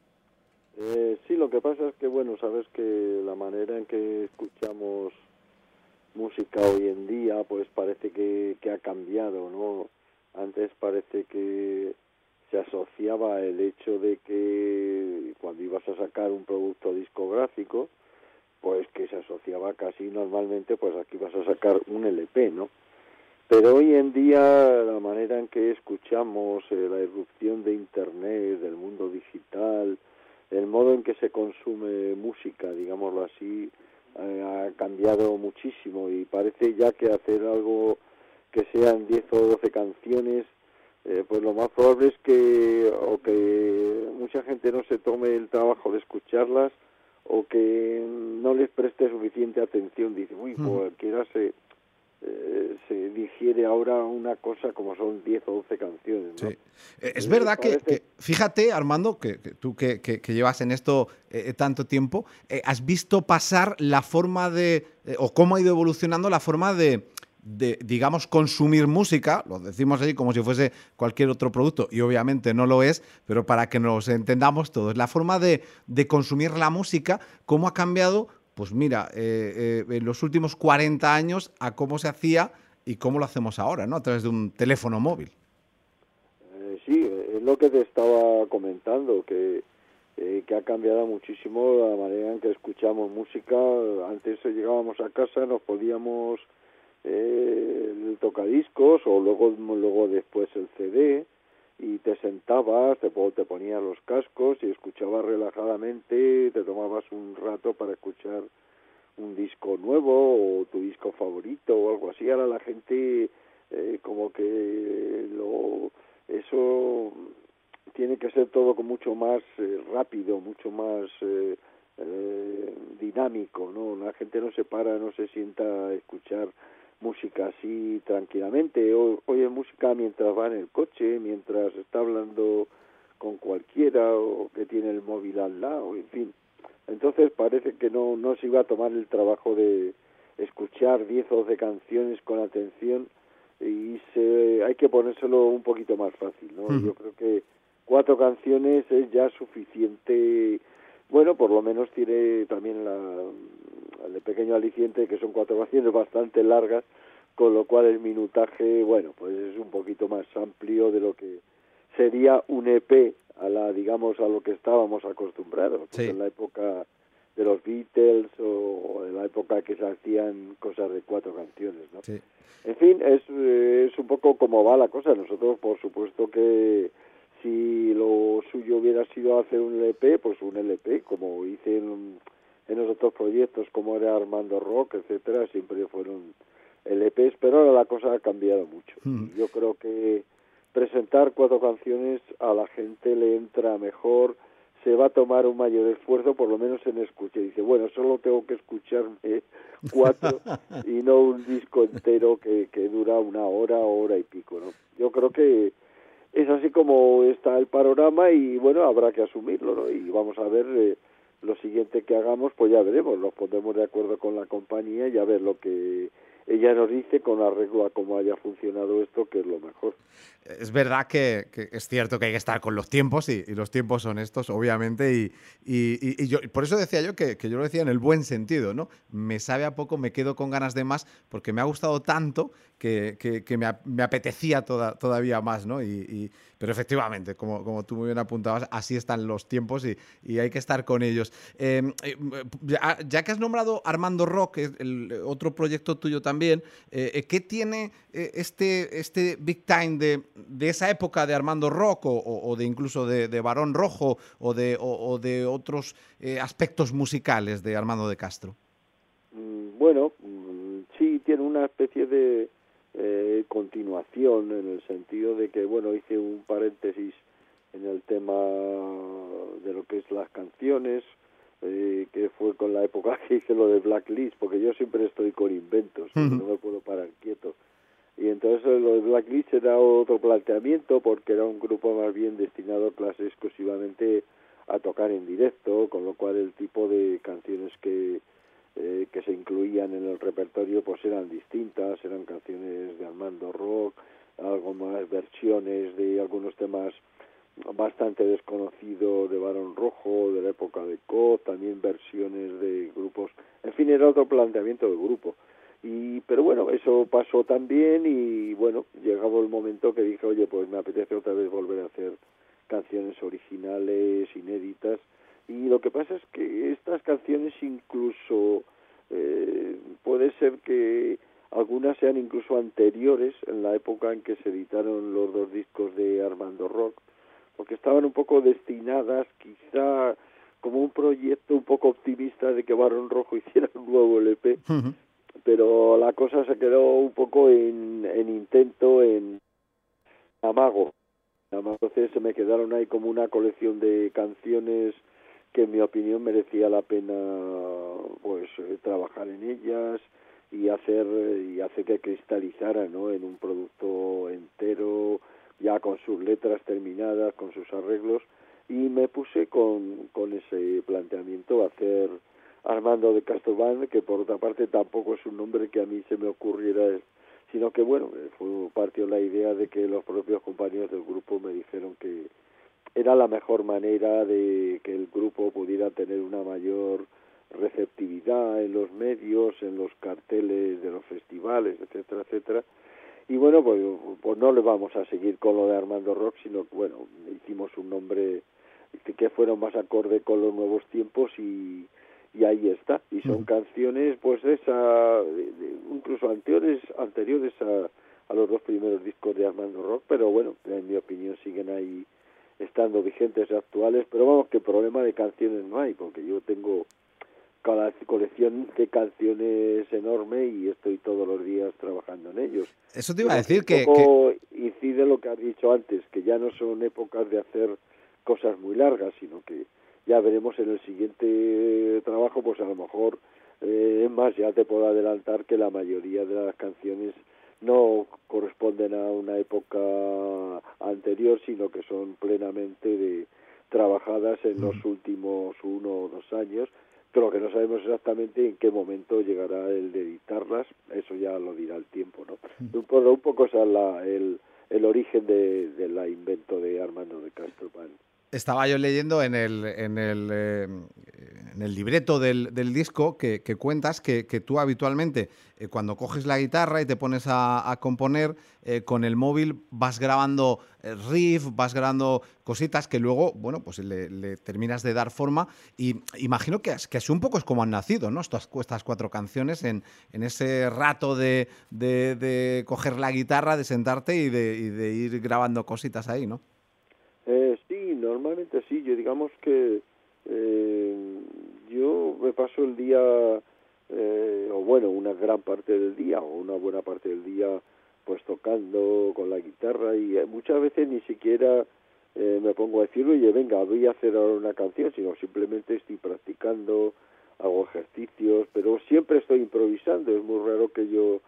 Eh, sí, lo que pasa es que, bueno, sabes que la manera en que escuchamos música hoy en día, pues parece que, que ha cambiado, ¿no? Antes parece que se asociaba el hecho de que cuando ibas a sacar un producto discográfico, pues que se asociaba casi normalmente, pues aquí vas a sacar un L P, ¿no? Pero hoy en día la manera en que escuchamos, eh, la irrupción de Internet, del mundo digital, el modo en que se consume música, digámoslo así, Eh, ha cambiado muchísimo y parece ya que hacer algo que sean diez o doce canciones, eh, pues lo más probable es que o que mucha gente no se tome el trabajo de escucharlas o que no les preste suficiente atención. Dice, uy, Mm. cualquiera se eh, se digiere ahora una cosa como son diez o doce canciones, ¿no? Sí. Eh, Es Eh, verdad que, parece- que- fíjate, Armando, que, que tú que, que- que llevas en esto eh, tanto tiempo, eh, has visto pasar la forma de, eh, o cómo ha ido evolucionando la forma de, de, digamos, consumir música, lo decimos así como si fuese cualquier otro producto, y obviamente no lo es, pero para que nos entendamos todos, la forma de, de consumir la música, cómo ha cambiado, pues mira, eh, eh, en los últimos cuarenta años a cómo se hacía y cómo lo hacemos ahora, ¿no? A través de un teléfono móvil. Eh, sí, es lo que te estaba comentando, que, eh, que ha cambiado muchísimo la manera en que escuchamos música. Antes eh, llegábamos a casa, nos podíamos eh, el tocadiscos o luego luego después el C D y te sentabas, te, po- te ponías los cascos y escuchabas relajadamente, te tomabas un rato para escuchar un disco nuevo o tu disco favorito o algo así. Ahora la gente eh, como que lo eso tiene que ser todo con mucho más eh, rápido, mucho más eh, eh, dinámico, ¿no? La gente no se para, no se sienta a escuchar música así tranquilamente, o, oye música mientras va en el coche, mientras está hablando con cualquiera o que tiene el móvil al lado, en fin. Entonces parece que no, no se iba a tomar el trabajo de escuchar diez o doce canciones con atención y se, hay que ponérselo un poquito más fácil, ¿no? Ujú. Yo creo que cuatro canciones es ya suficiente. Bueno, por lo menos tiene también la, el pequeño aliciente que son cuatro canciones bastante largas, con lo cual el minutaje, bueno, pues es un poquito más amplio de lo que sería un E P a la, digamos, a lo que estábamos acostumbrados, pues Sí. en la época de los Beatles o en la época que se hacían cosas de cuatro canciones, ¿no? Sí. En fin, es, eh, es un poco como va la cosa. Nosotros, por supuesto que si lo suyo hubiera sido hacer un L P, pues un L P, como hice en, en los otros proyectos, como era Armando Rock, etcétera, siempre fueron L Ps, pero ahora la cosa ha cambiado mucho. Mm. Y yo creo que presentar cuatro canciones a la gente le entra mejor, se va a tomar un mayor esfuerzo, por lo menos en escuchar. Dice, bueno, solo tengo que escucharme cuatro y no un disco entero que, que dura una hora, hora y pico, ¿no? Yo creo que es así como está el panorama y, bueno, habrá que asumirlo, ¿no? Y vamos a ver eh, lo siguiente que hagamos, pues ya veremos, nos pondremos de acuerdo con la compañía y a ver lo que ella nos dice con arreglo a cómo haya funcionado esto que es lo mejor. Es verdad que, que es cierto que hay que estar con los tiempos y, y los tiempos son estos, obviamente, y, y, y- y yo por eso decía yo que, que yo lo decía en el buen sentido, ¿no? Me sabe a poco, me quedo con ganas de más porque me ha gustado tanto que, que- que me, ap- me apetecía toda- todavía más, ¿no? Y, y- pero efectivamente, como, como tú muy bien apuntabas, así están los tiempos y, y hay que estar con ellos. Eh, eh, ya, ya que has nombrado Armando Rock, es el otro proyecto tuyo también, eh, eh, ¿qué tiene eh, este, este Big Time de, de esa época de Armando Rock o, o- o de incluso de, de Barón Rojo o de, o- o de otros eh, aspectos musicales de Armando de Castro? Mm, Bueno, mm, sí tiene una especie de eh, continuación en el sentido de que, bueno, hice un paréntesis en el tema de lo que es las canciones, eh, que fue con la época que hice lo de Blacklist, porque yo siempre estoy con inventos, porque no me puedo parar quieto. Y entonces eh, lo de Blacklist era otro planteamiento, porque era un grupo más bien destinado a clase exclusivamente a tocar en directo, con lo cual el tipo de canciones que eh, que se incluían en el repertorio pues eran distintas, eran canciones de Armando Rock, algo más versiones de algunos temas bastante desconocidos de Barón Rojo, de la época de Co, también versiones de grupos, en fin, era otro planteamiento de grupo. Y pero bueno, eso pasó también y bueno, llegaba el momento que dije, oye, pues me apetece otra vez volver a hacer canciones originales, inéditas. Y lo que pasa es que estas canciones incluso eh, puede ser que algunas sean incluso anteriores en la época en que se editaron los dos discos de Armando Rock, porque estaban un poco destinadas quizá como un proyecto un poco optimista de que Barón Rojo hiciera un nuevo L P, pero la cosa se quedó un poco en, en intento, en amago. Entonces se me quedaron ahí como una colección de canciones que en mi opinión merecía la pena pues eh, trabajar en ellas y hacer y hacer que cristalizara, ¿no?, en un producto entero, ya con sus letras terminadas, con sus arreglos, y me puse con, con ese planteamiento a hacer Armando de Castro Band, que por otra parte tampoco es un nombre que a mí se me ocurriera, sino que bueno, fue partió la idea de que los propios compañeros del grupo me dijeron que era la mejor manera de que el grupo pudiera tener una mayor receptividad en los medios, en los carteles de los festivales, etcétera, etcétera. Y bueno, pues, pues no le vamos a seguir con lo de Armando Rock, sino que bueno, hicimos un nombre que fuera más acorde con los nuevos tiempos y, y ahí está. Y son uh-huh. canciones, pues esa, de, de, incluso anteriores, anteriores a, a los dos primeros discos de Armando Rock, pero bueno, en mi opinión siguen ahí estando vigentes y actuales, pero vamos, que problema de canciones no hay, porque yo tengo cada colección de canciones enorme y estoy todos los días trabajando en ellos. Eso te iba a decir que... Un poco que... incide lo que has dicho antes, que ya no son épocas de hacer cosas muy largas, sino que ya veremos en el siguiente trabajo, pues a lo mejor, eh, es más, ya te puedo adelantar que la mayoría de las canciones no corresponden a una época anterior, sino que son plenamente de, trabajadas en mm. los últimos uno o dos años, pero que no sabemos exactamente en qué momento llegará el de editarlas, eso ya lo dirá el tiempo, ¿no? Mm. Un, poco, un poco es la, el, el origen de, de la invento de Armando de Castro Band. Estaba yo leyendo en el, en el, eh, en el libreto del, del disco que, que cuentas que, que tú habitualmente eh, cuando coges la guitarra y te pones a, a componer eh, con el móvil vas grabando riff, vas grabando cositas que luego, bueno, pues le, le terminas de dar forma y imagino que, que así un poco es como han nacido, ¿no? Estas, estas cuatro canciones en, en ese rato de, de, de coger la guitarra, de sentarte y de, y de ir grabando cositas ahí, ¿no? Eh, sí, normalmente sí. Yo digamos que eh, yo me paso el día, eh, o bueno, una gran parte del día, o una buena parte del día, pues tocando con la guitarra y muchas veces ni siquiera eh, me pongo a decir, oye, venga, voy a hacer ahora una canción, sino simplemente estoy practicando, hago ejercicios, pero siempre estoy improvisando. Es muy raro que yo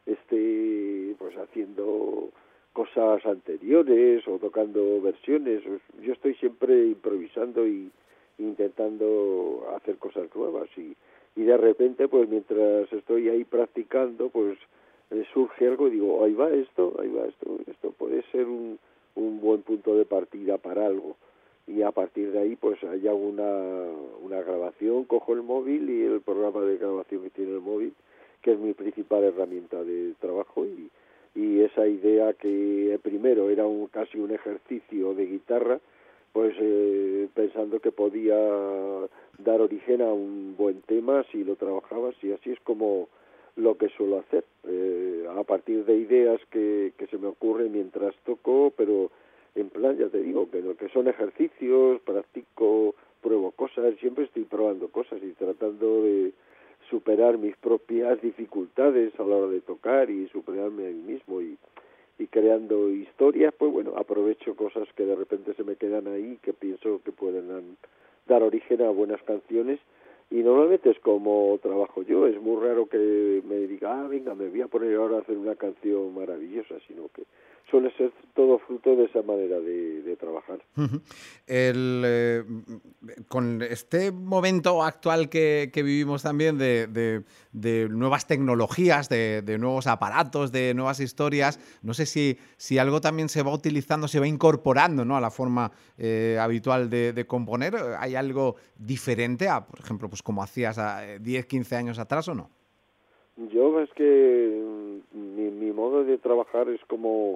esté pues haciendo cosas anteriores o tocando versiones. Yo estoy siempre improvisando y intentando hacer cosas nuevas y, y de repente, pues mientras estoy ahí practicando, pues eh, surge algo y digo, ahí va esto, ahí va esto, esto puede ser un, un buen punto de partida para algo. Y a partir de ahí, pues hay una, una grabación, cojo el móvil y el programa de grabación que tiene el móvil, que es mi principal herramienta de trabajo, y, y esa idea que primero era un, casi un ejercicio de guitarra, pues eh, pensando que podía dar origen a un buen tema si lo trabajabas, y así es como lo que suelo hacer, eh, a partir de ideas que, que se me ocurren mientras toco, pero en plan, ya te digo, que lo que son ejercicios, practico, pruebo cosas, siempre estoy probando cosas y tratando de superar mis propias dificultades a la hora de tocar y superarme a mí mismo, y, y creando historias, pues bueno, aprovecho cosas que de repente se me quedan ahí, que pienso que pueden dar origen a buenas canciones, y normalmente es como trabajo yo. Es muy raro que me diga, ah, venga, me voy a poner ahora a hacer una canción maravillosa, sino que suele ser todo fruto de esa manera de, de trabajar. El, eh, con este momento actual que, que vivimos también de, de, de nuevas tecnologías, de, de nuevos aparatos, de nuevas historias, no sé si, si algo también se va utilizando, se va incorporando, ¿no?, a la forma eh, habitual de, de componer. ¿Hay algo diferente a, por ejemplo, pues como hacías a diez, quince años atrás, o no? Yo es que mi, mi modo de trabajar es como,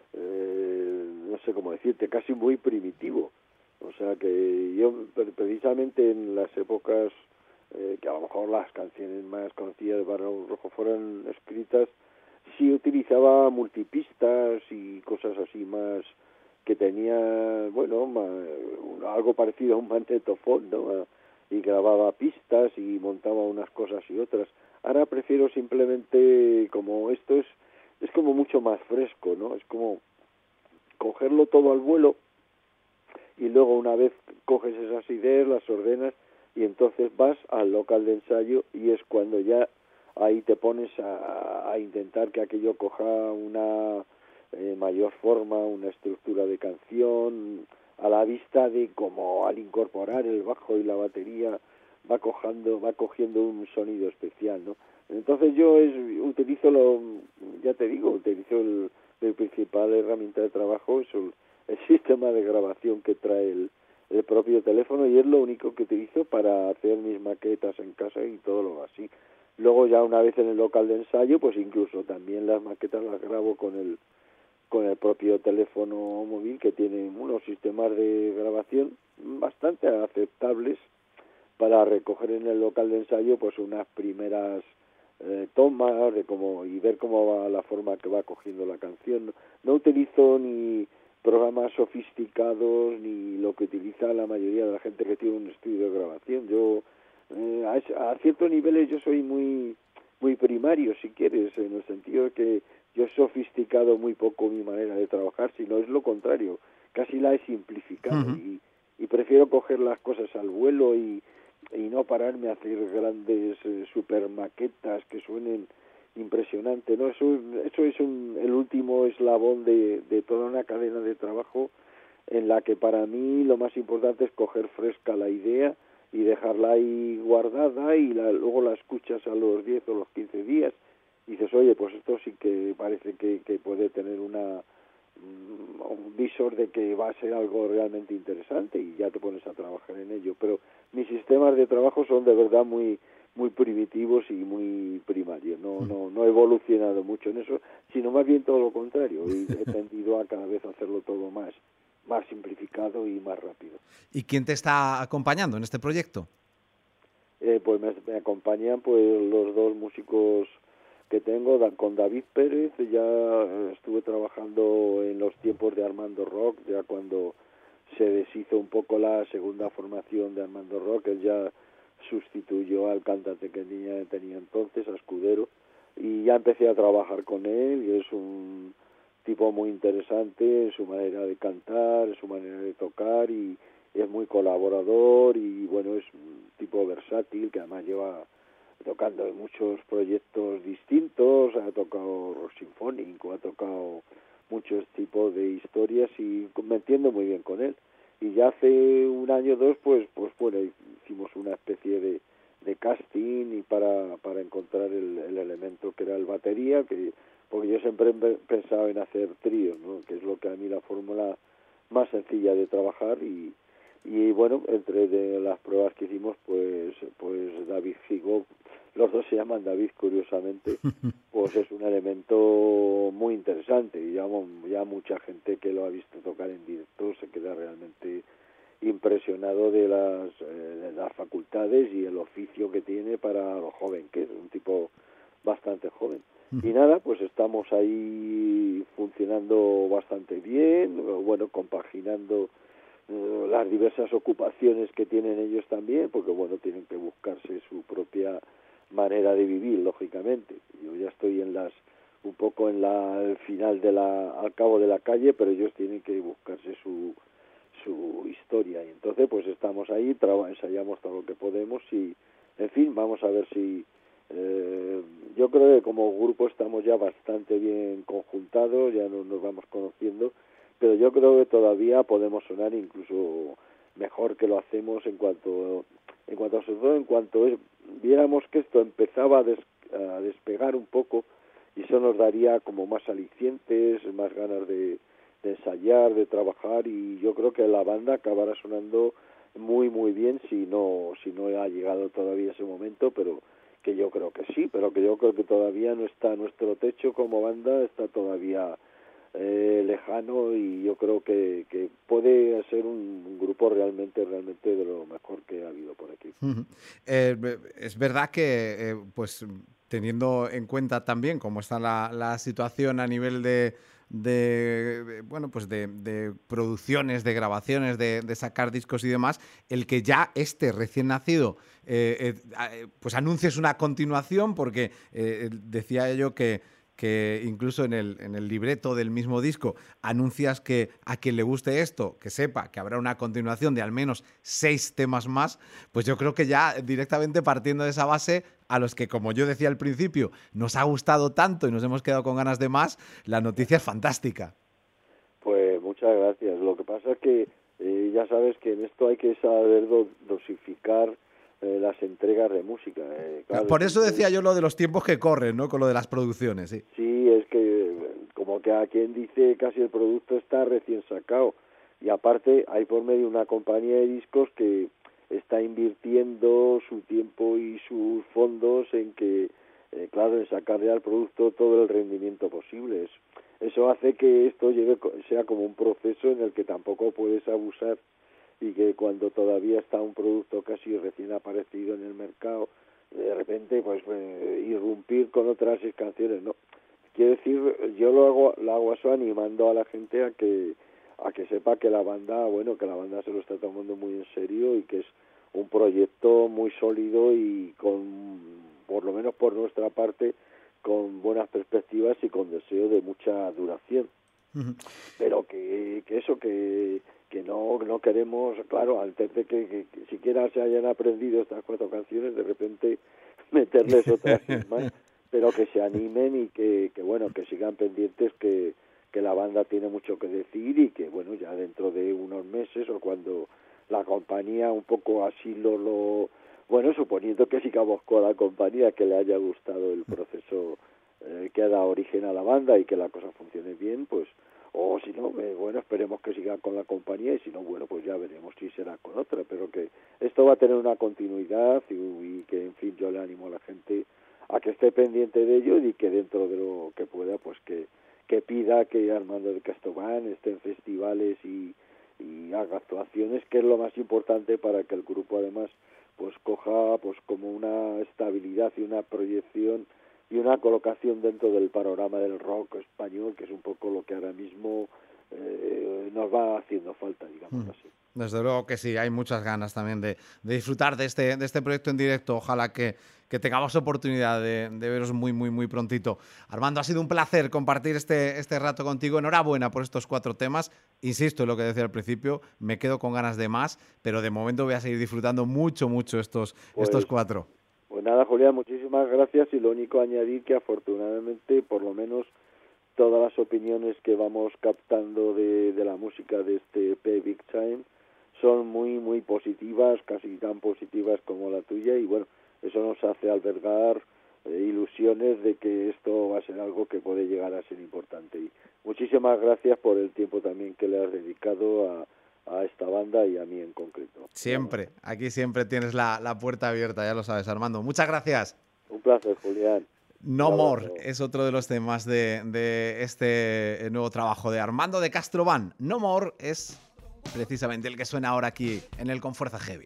eh, no sé cómo decirte, casi muy primitivo. O sea que yo precisamente en las épocas eh, que a lo mejor las canciones más conocidas de Barón Rojo fueron escritas, sí utilizaba multipistas y cosas así más, que tenía, bueno, más, algo parecido a un magnetofón, ¿no? Y grababa pistas y montaba unas cosas y otras. Ahora prefiero simplemente, como esto es, es como mucho más fresco, ¿no? Es como cogerlo todo al vuelo, y luego una vez coges esas ideas, las ordenas, y entonces vas al local de ensayo, y es cuando ya ahí te pones a, a intentar que aquello coja una eh, mayor forma, una estructura de canción, a la vista de cómo al incorporar el bajo y la batería va cogiendo, va cogiendo un sonido especial, ¿no? Entonces yo es, utilizo lo, ya te digo, utilizo el, el principal herramienta de trabajo, es el, el sistema de grabación que trae el, el propio teléfono, y es lo único que utilizo para hacer mis maquetas en casa y todo lo así. Luego ya una vez en el local de ensayo, pues incluso también las maquetas las grabo con el con el propio teléfono móvil, que tiene unos sistemas de grabación bastante aceptables para recoger en el local de ensayo pues unas primeras eh, tomas de cómo, y ver cómo va la forma que va cogiendo la canción. No, no utilizo ni programas sofisticados ni lo que utiliza la mayoría de la gente que tiene un estudio de grabación. Yo eh, a, a ciertos niveles yo soy muy muy primario, si quieres, en el sentido de que yo he sofisticado muy poco mi manera de trabajar, sino es lo contrario, casi la he simplificado. Uh-huh. y, y prefiero coger las cosas al vuelo y, y no pararme a hacer grandes eh, super maquetas que suenen impresionante, ¿no? Eso, eso es un, el último eslabón de, de toda una cadena de trabajo, en la que para mí lo más importante es coger fresca la idea y dejarla ahí guardada, y la, luego la escuchas a los diez o los quince días y dices, oye, pues esto sí que parece que, que puede tener una un visor de que va a ser algo realmente interesante, y ya te pones a trabajar en ello. Pero mis sistemas de trabajo son de verdad muy muy primitivos y muy primarios. No, no, no he evolucionado mucho en eso, sino más bien todo lo contrario, y he tendido a cada vez hacerlo todo más más simplificado y más rápido. ¿Y quién te está acompañando en este proyecto? Eh, pues me, me acompañan pues los dos músicos que tengo. Con David Pérez ya estuve trabajando en los tiempos de Armando Rock, ya cuando se deshizo un poco la segunda formación de Armando Rock. Él ya sustituyó al cantante que tenía, tenía entonces, a Escudero, y ya empecé a trabajar con él, y es un tipo muy interesante en su manera de cantar, en su manera de tocar, y es muy colaborador, y bueno, es un tipo versátil que además lleva tocando en muchos proyectos distintos, ha tocado rock sinfónico, ha tocado muchos tipos de historias, y me entiendo muy bien con él. Y ya hace un año o dos, pues, pues bueno, hicimos una especie de, de casting y para, para encontrar el, el elemento que era el batería, que porque yo siempre he pensado en hacer tríos, ¿no? Que es lo que a mí la fórmula más sencilla de trabajar y, y bueno, entre de las pruebas que hicimos, pues pues David Figo, los dos se llaman David curiosamente, pues es un elemento muy interesante y ya, ya mucha gente que lo ha visto tocar en directo se queda realmente impresionado de las, eh, de las facultades y el oficio que tiene para lo joven que es, un tipo bastante joven. Y nada, pues estamos ahí funcionando bastante bien, bueno, compaginando eh, las diversas ocupaciones que tienen ellos también, porque bueno, tienen que buscarse su propia manera de vivir, lógicamente. Yo ya estoy en las un poco en la al final de la al cabo de la calle, pero ellos tienen que buscarse su su historia y entonces pues estamos ahí, traba, ensayamos todo lo que podemos y en fin, vamos a ver si Eh, yo creo que como grupo estamos ya bastante bien conjuntados, ya no nos vamos conociendo, pero yo creo que todavía podemos sonar incluso mejor que lo hacemos en cuanto, en cuanto sobre todo en cuanto es, viéramos que esto empezaba a, des, a despegar un poco y eso nos daría como más alicientes, más ganas de, de ensayar, de trabajar y yo creo que la banda acabará sonando muy muy bien si no si no ha llegado todavía ese momento, pero que yo creo que sí, pero que yo creo que todavía no está nuestro techo como banda, está todavía eh, lejano y yo creo que, que puede ser un, un grupo realmente realmente de lo mejor que ha habido por aquí. Uh-huh. Eh, es verdad que, eh, pues teniendo en cuenta también cómo está la, la situación a nivel de, de bueno, pues de, de producciones, de grabaciones, de, de sacar discos y demás, el que ya este recién nacido eh, eh, pues anuncies una continuación, porque eh, decía yo que que incluso en el, en el libreto del mismo disco anuncias que a quien le guste esto, que sepa que habrá una continuación de al menos seis temas más, pues yo creo que ya directamente partiendo de esa base, a los que, como yo decía al principio, nos ha gustado tanto y nos hemos quedado con ganas de más, la noticia es fantástica. Pues muchas gracias. Lo que pasa es que eh, ya sabes que en esto hay que saber do- dosificar eh, las entregas de música. Eh, claro, Por eso decía yo lo de los tiempos que corren, ¿no? Con lo de las producciones, sí. Sí, es que como que a quien dice casi el producto está recién sacado y aparte hay por medio una compañía de discos que está invirtiendo su tiempo y sus fondos en que, eh, claro, en sacarle al producto todo el rendimiento posible. Eso, eso hace que esto lleve sea como un proceso en el que tampoco puedes abusar y que cuando todavía está un producto casi recién aparecido en el mercado, de repente pues eh, irrumpir con otras seis canciones, no. Quiero decir, yo lo hago, lo hago eso animando a la gente a que a que sepa que la banda, bueno, que la banda se lo está tomando muy en serio y que es un proyecto muy sólido y con, por lo menos por nuestra parte, con buenas perspectivas y con deseo de mucha duración. Uh-huh. Pero que, que eso, que que no no queremos, claro, antes de que, que, que siquiera se hayan aprendido estas cuatro canciones, de repente meterles otras más, pero que se animen y que, que bueno, que sigan pendientes que, que la banda tiene mucho que decir y que bueno, ya dentro de unos meses o cuando la compañía un poco así lo, lo bueno, suponiendo que sigamos con la compañía, que le haya gustado el proceso eh, que ha dado origen a la banda y que la cosa funcione bien, pues o si no, eh, bueno, esperemos que siga con la compañía y si no, bueno, pues ya veremos si será con otra, pero que esto va a tener una continuidad y, y que, en fin, yo le animo a la gente a que esté pendiente de ello y que dentro de lo que pueda, pues que, que pida que Armando del Castován esté en festivales y, y haga actuaciones, que es lo más importante para que el grupo además pues coja pues como una estabilidad y una proyección y una colocación dentro del panorama del rock español, que es un poco lo que ahora mismo eh, nos va haciendo falta, digamos mm. así. Desde luego que sí, hay muchas ganas también de, de disfrutar de este, de este proyecto en directo. Ojalá que, que tengamos oportunidad de, de veros muy, muy, muy prontito. Armando, ha sido un placer compartir este, este rato contigo. Enhorabuena por estos cuatro temas. Insisto en lo que decía al principio, me quedo con ganas de más, pero de momento voy a seguir disfrutando mucho, mucho estos, pues, estos cuatro. Pues nada, Julián, muchísimas gracias y lo único añadir que afortunadamente, por lo menos, todas las opiniones que vamos captando de, de la música de este E P Big Time son muy, muy positivas, casi tan positivas como la tuya y bueno, eso nos hace albergar eh, ilusiones de que esto va a ser algo que puede llegar a ser importante. Y muchísimas gracias por el tiempo también que le has dedicado a, a esta banda y a mí en concreto. Siempre, aquí siempre tienes la, la puerta abierta, ya lo sabes, Armando. Muchas gracias. Un placer, Julián. No Un More abrazo. es otro de los temas de, de este nuevo trabajo de Armando de Castroban. No More es precisamente el que suena ahora aquí en el Con Fuerza Heavy.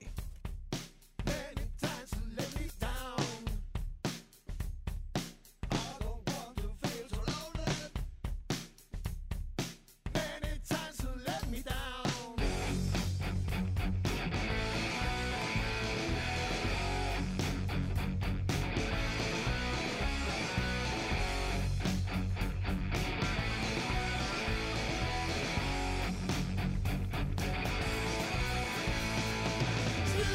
Let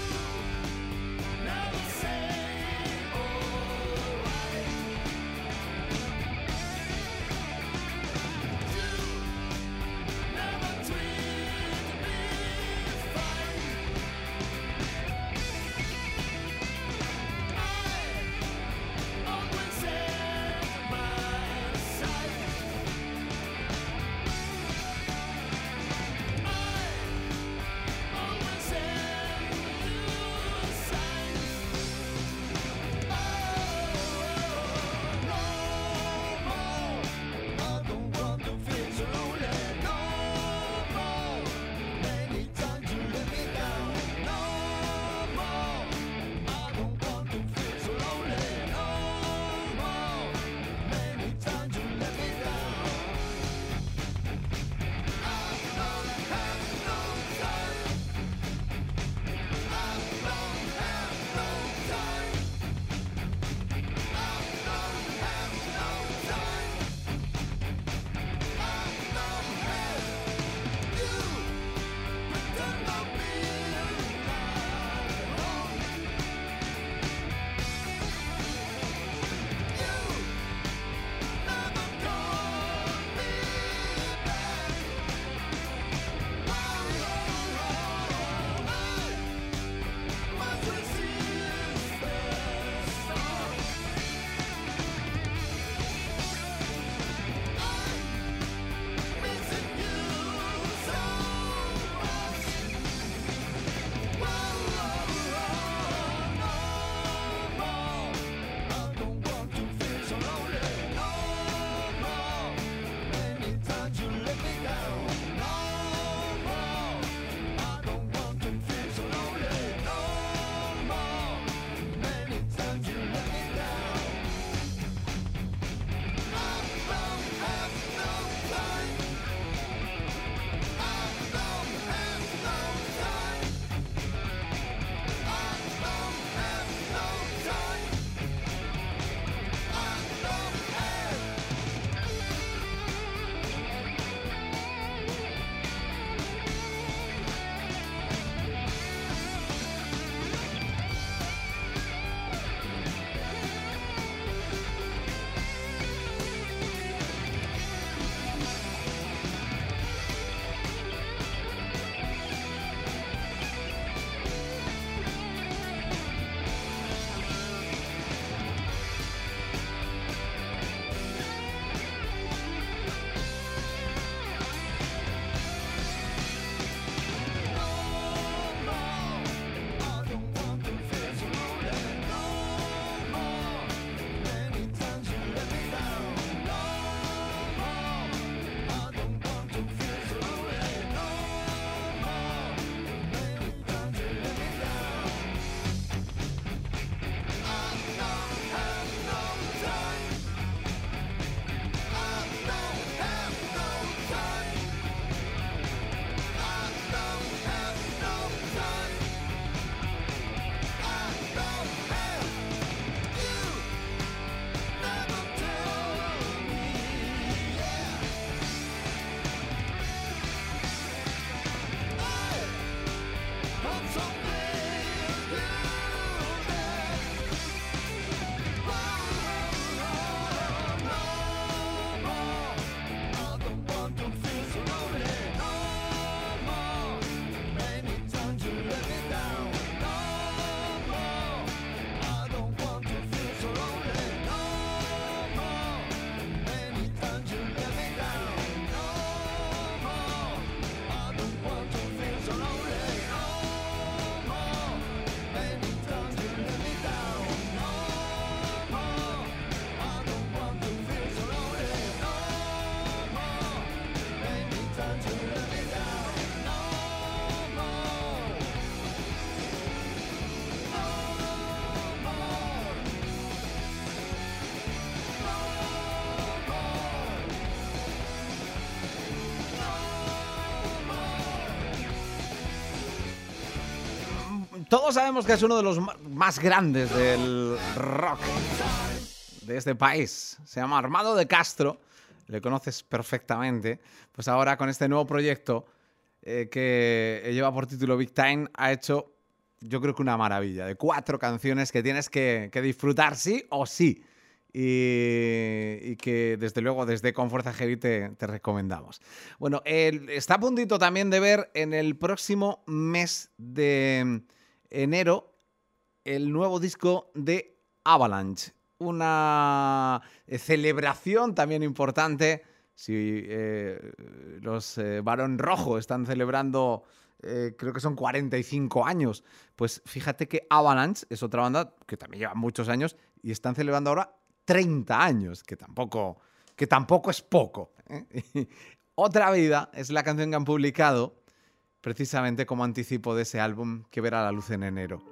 Todos sabemos que es uno de los ma- más grandes del rock de este país. Se llama Armando de Castro, le conoces perfectamente. Pues ahora con este nuevo proyecto eh, que lleva por título Big Time, ha hecho, yo creo que una maravilla, de cuatro canciones que tienes que, que disfrutar sí o sí. Y, y que desde luego desde Con Fuerza Heavy te, te recomendamos. Bueno, el- está a puntito también de ver en el próximo mes de enero el nuevo disco de Avalanche. Una eh, celebración también importante. Si eh, los eh, Barón Rojo están celebrando, eh, creo que son cuarenta y cinco años, pues fíjate que Avalanche es otra banda que también lleva muchos años y están celebrando ahora treinta años, que tampoco, que tampoco es poco, ¿eh? Otra Vida es la canción que han publicado precisamente como anticipo de ese álbum que verá la luz en enero.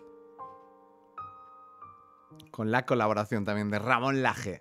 Con la colaboración también de Ramón Laje.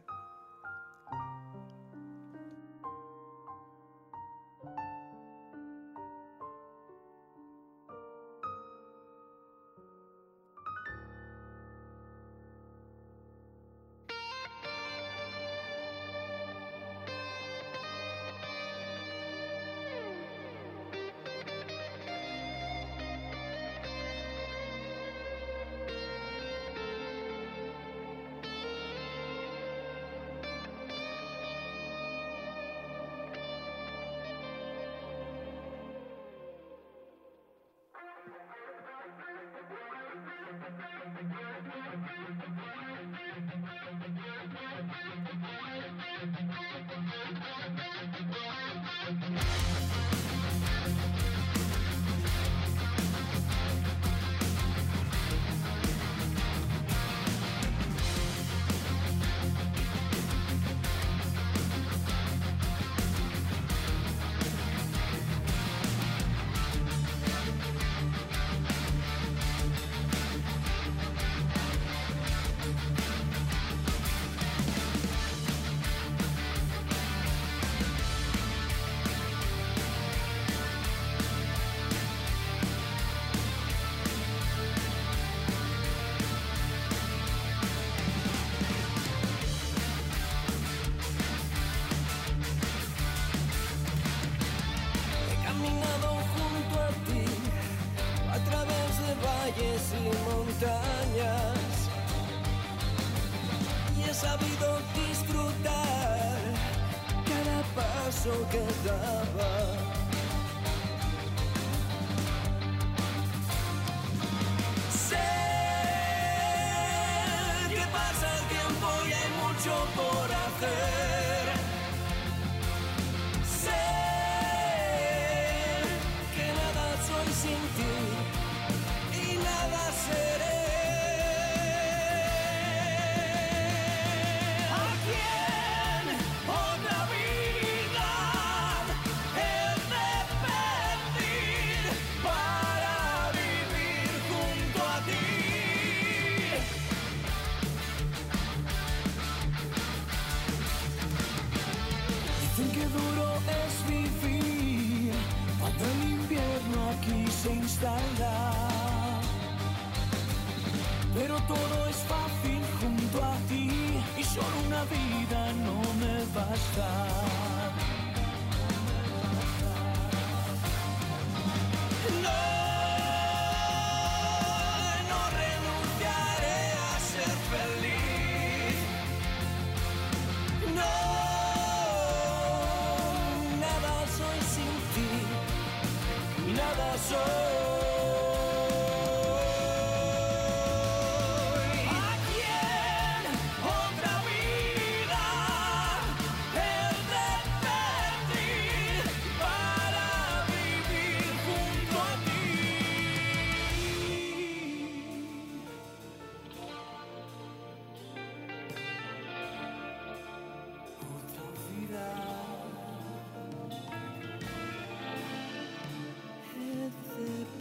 He caminado junto a ti, a través de valles y montañas, y he sabido disfrutar cada paso que daba. Sé que pasa el tiempo y hay mucho por hacer. Sé que nada soy sin ti y nada seré. ¿A quién otra vida he de pedir para vivir junto a ti? Dicen que duro es vivir cuando el invierno aquí se instala, pero todo es fácil junto a ti y solo una vida no me basta. No, no renunciaré a ser feliz. No, nada soy sin ti y nada soy. ¿A quién otra vida he de pedir para vivir junto a ti? Otra vida he de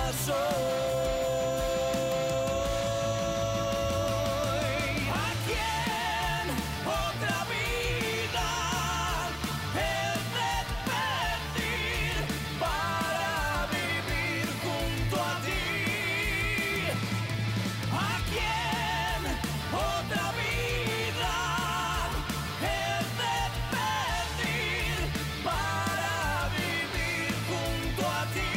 soy. ¿A quién otra vida he de pedir para vivir junto a ti? ¿A quién otra vida he de pedir para vivir junto a ti?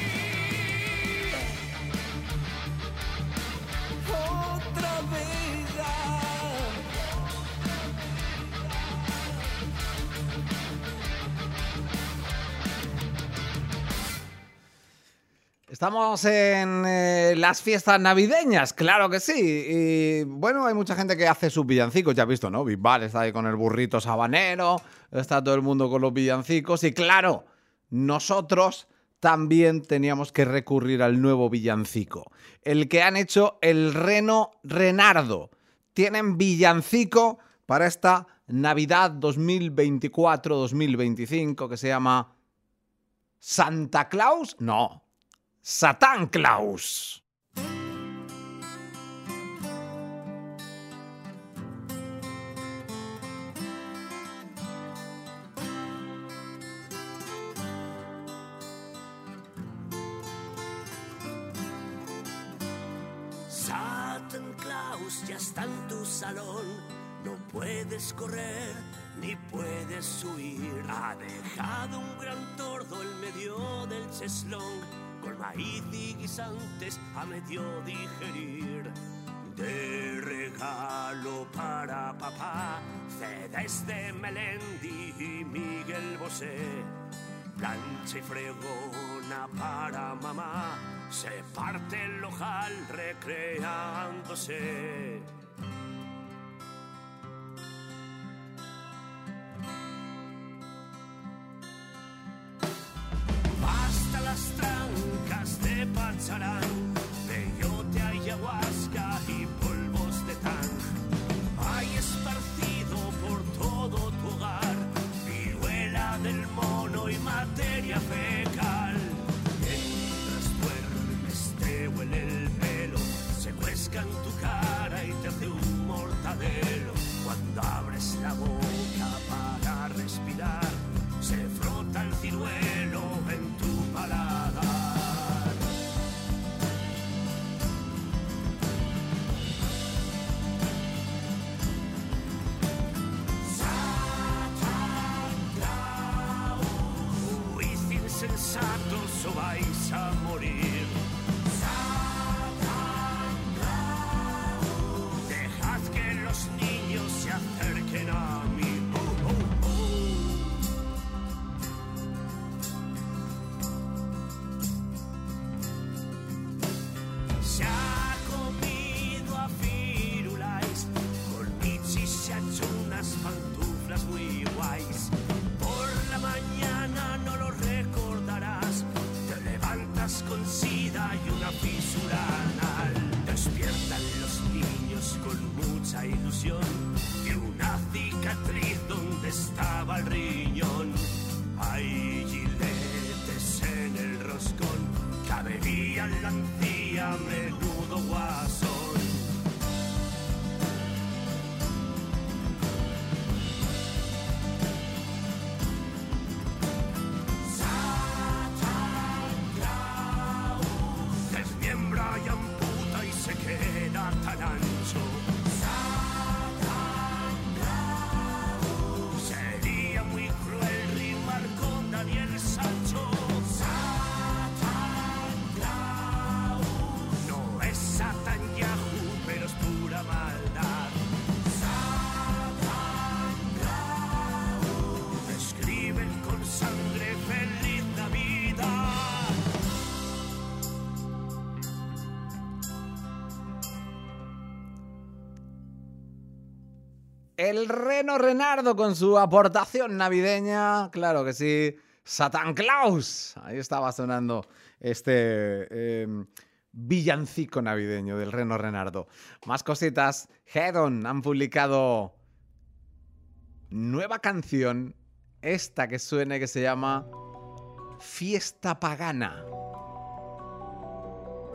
Otra vida. Estamos en eh, las fiestas navideñas, claro que sí. Y bueno, hay mucha gente que hace sus villancicos, ya has visto, ¿no? Bisbal está ahí con el burrito sabanero, está todo el mundo con los villancicos. Y claro, nosotros también teníamos que recurrir al nuevo villancico, el que han hecho el Reno Renardo. Tienen villancico para esta Navidad dos mil veinticuatro dos mil veinticinco que se llama Santa Claus, no, Satán Claus. Satan Claus ya está en tu salón, no puedes correr ni puedes huir. Ha dejado un gran tordo en medio del cheslón, con maíz y guisantes a medio digerir. De regalo para papá, C Ds de Melendi y Miguel Bosé, plancha y fregona para mamá, se parte el ojal recreándose. Basta las trancas de pacharán, peyote, ayahuasca y polvos de tang. Hay esparcido por todo tu hogar viruela del mono y materia fecal. Mientras duermes te huele el pelo, se cuesca en tu cara y te hace un mortadelo. Cuando abres la boca para respirar, se frota el ciruelo en tu paladar. Satan Claus, huid insensatos o vais a morir. Satan Claus, dejad que los niños se acerquen a mí. Oh, oh, oh. Se ha comido a Firulais, con Michi se ha hecho unas pantuflas muy guays. Por la mañana no lo recordarás, te levantas con sida y una fisura anal. Despiertan los niños con mucha ilusión y una cicatriz donde estaba el riñón. Hay giletes en el roscón, cabería en la encía, menudo guasón. Satan Claus, desmiembra y amputa y se queda tan ancho. Satan Claus, sería muy cruel rimar con Daniel Sancho. Satan Claus, no es Satan Yahoo, pero es pura maldad. Satan Claus, escriben con sangre feliz Navidad. El Reno Renardo con su aportación navideña, claro que sí, Satan Claus. Ahí estaba sonando este eh, villancico navideño del Reno Renardo. Más cositas. Hedon han publicado nueva canción, esta que suene, que se llama Fiesta Pagana.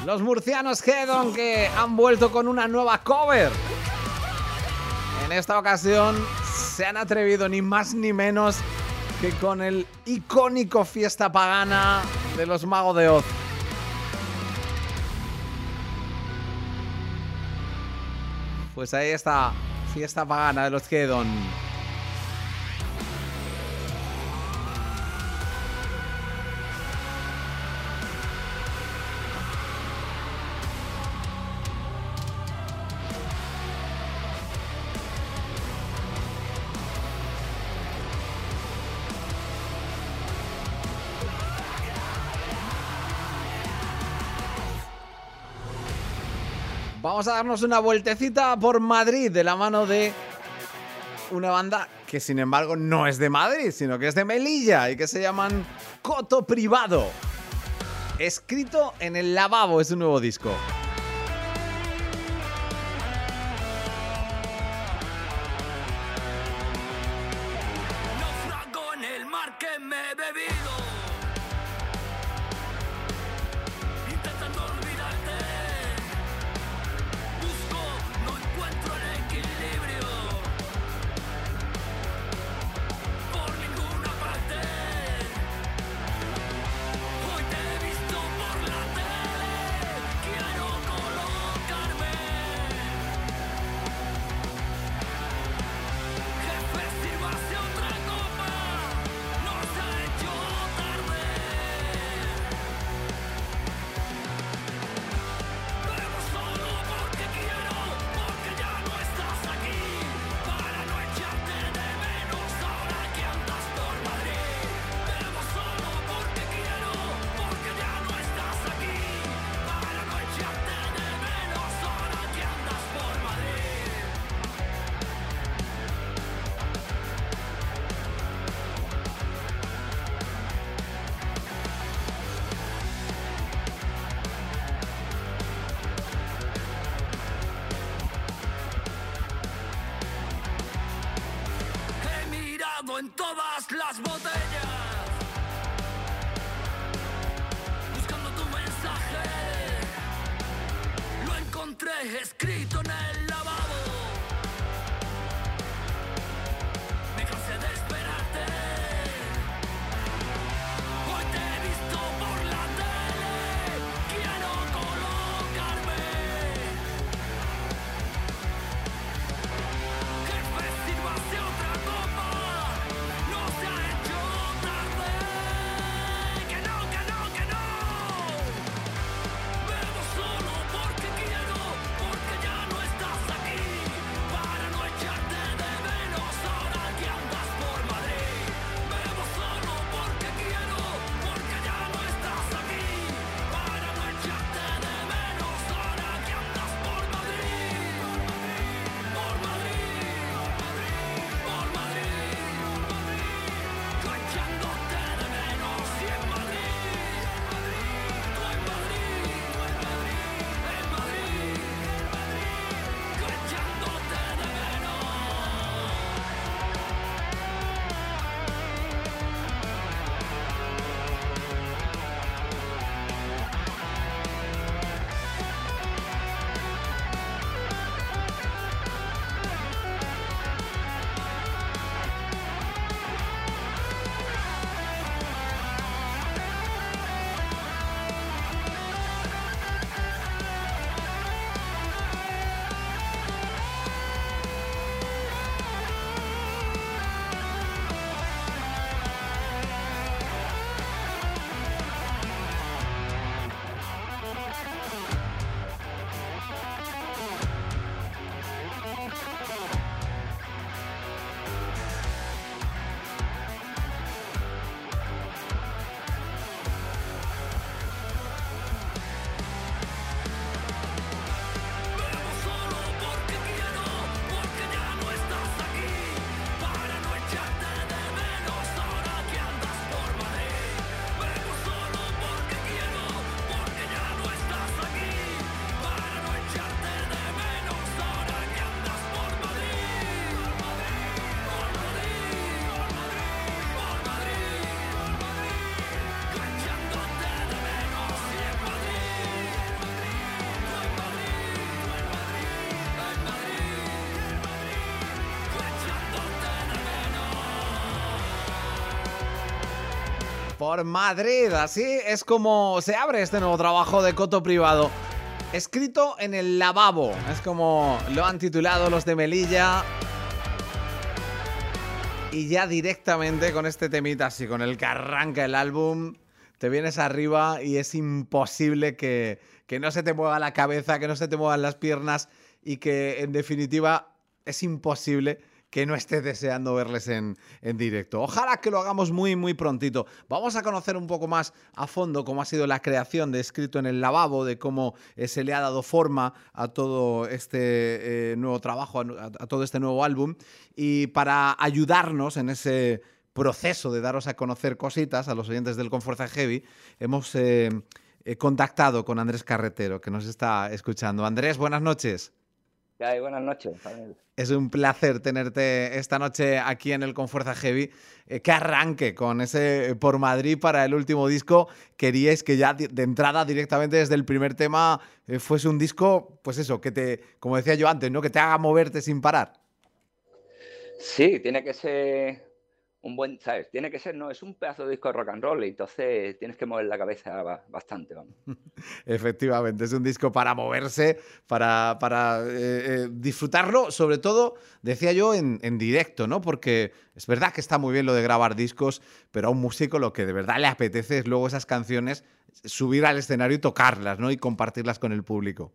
Los murcianos Hedon, que han vuelto con una nueva cover. En esta ocasión se han atrevido ni más ni menos que con el icónico Fiesta Pagana de los Magos de Oz. Pues ahí está, Fiesta Pagana de los Hedon. Vamos a darnos una vueltecita por Madrid de la mano de una banda que sin embargo no es de Madrid, sino que es de Melilla y que se llaman Coto Privado. Escrito en el lavabo es un nuevo disco. Naufrago en el mar que me he bebido, intentando olvidarte. Busco, no encuentro el equilibrio por ninguna parte. Hoy te he visto por la tele, quiero colocarme. Jefe, sírvase otra copa, no se ha hecho tarde. Bebo solo porque quiero, porque ya no estás aquí, para no echarte de menos ahora que andas por Madrid. Bebo solo porque quiero, porque ya no estás aquí, para no echarte de menos ahora que andas por Madrid. He mirado en todas las botellas, buscando tu mensaje. Lo encontré escrito en el lavabo. Me cansé de esperarte. Hoy te he visto por la tele, quiero colocarme. Jefe, sírvase otra copa, no se ha hecho tarde. Que no, que no, que no. Bebo solo porque quiero, porque ya no estás aquí, Por Madrid, así es como se abre este nuevo trabajo de Coto Privado. Escrito en el lavabo, es como lo han titulado los de Melilla. Y ya directamente con este temita, así con el que arranca el álbum, te vienes arriba y es imposible que, que no se te mueva la cabeza, que no se te muevan las piernas y que en definitiva es imposible que no estés deseando verles en, en directo. Ojalá que lo hagamos muy, muy prontito. Vamos a conocer un poco más a fondo cómo ha sido la creación de Escrito en el lavabo, de cómo eh, se le ha dado forma a todo este eh, nuevo trabajo, a, a todo este nuevo álbum. Y para ayudarnos en ese proceso de daros a conocer cositas a los oyentes del Confuerza Heavy, hemos eh, eh, contactado con Andrés Carretero, que nos está escuchando. Andrés, buenas noches. ¿Qué hay? Buenas noches, Daniel. Es un placer tenerte esta noche aquí en el Confuerza Heavy. Eh, que arranque con ese Por Madrid para el último disco. Queríais que ya de entrada, directamente desde el primer tema, eh, fuese un disco, pues eso, que te, como decía yo antes, ¿no? Que te haga moverte sin parar. Sí, tiene que ser un buen, ¿sabes? Tiene que ser, no, es un pedazo de disco de rock and roll, y entonces tienes que mover la cabeza bastante, vamos. Efectivamente, es un disco para moverse, para, para eh, eh, disfrutarlo, sobre todo, decía yo, en, en directo, ¿no? Porque es verdad que está muy bien lo de grabar discos, pero a un músico lo que de verdad le apetece es luego esas canciones, subir al escenario y tocarlas, ¿no? Y compartirlas con el público.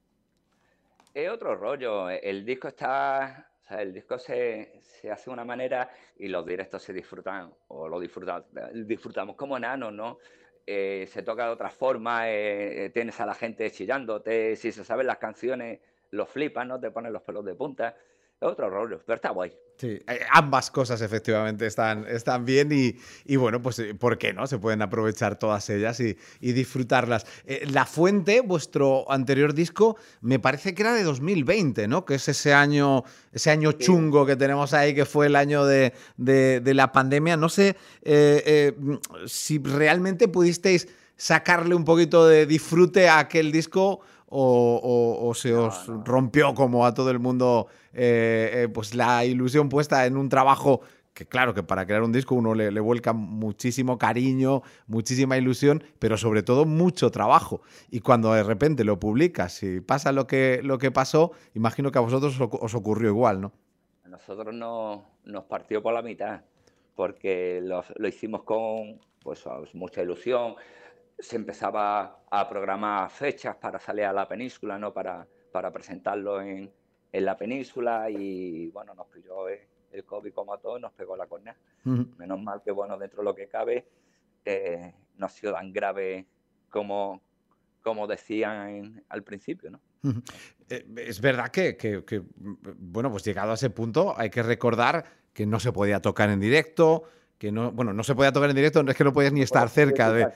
Es otro rollo, el disco está... O sea, el disco se, se hace de una manera y los directos se disfrutan, o lo disfrutan, disfrutamos como enanos, ¿no? Eh, se toca de otra forma, eh, tienes a la gente chillándote, si se saben las canciones, los flipan, ¿no? Te ponen los pelos de punta. Es otro rollo, pero está guay. Sí, ambas cosas efectivamente están, están bien y, y bueno, pues ¿por qué no? Se pueden aprovechar todas ellas y, y disfrutarlas. Eh, La Fuente, vuestro anterior disco, me parece que era de dos mil veinte, ¿no? Que es ese año, ese año Sí. chungo que tenemos ahí, que fue el año de, de, de la pandemia. No sé eh, eh, si realmente pudisteis sacarle un poquito de disfrute a aquel disco o, o, o se No, os no. rompió como a todo el mundo eh, eh, pues la ilusión puesta en un trabajo que claro que para crear un disco uno le, le vuelca muchísimo cariño, muchísima ilusión, pero sobre todo mucho trabajo. Y cuando de repente lo publicas y pasa lo que, lo que pasó, imagino que a vosotros os, os ocurrió igual, ¿no? A nosotros nos, nos partió por la mitad, porque lo, lo hicimos con pues, mucha ilusión. Se empezaba a programar fechas para salir a la península, ¿no? Para, para presentarlo en, en la península, y bueno, nos pilló el, el COVID como a todos, nos pegó la cornea. Uh-huh. Menos mal que, bueno, dentro de lo que cabe, eh, no ha sido tan grave como, como decían en, al principio, ¿no? Uh-huh. Eh, es verdad que, que, que, bueno, pues llegado a ese punto hay que recordar que no se podía tocar en directo, que no, bueno, no se podía tocar en directo, no es que no podías ni estar cerca de,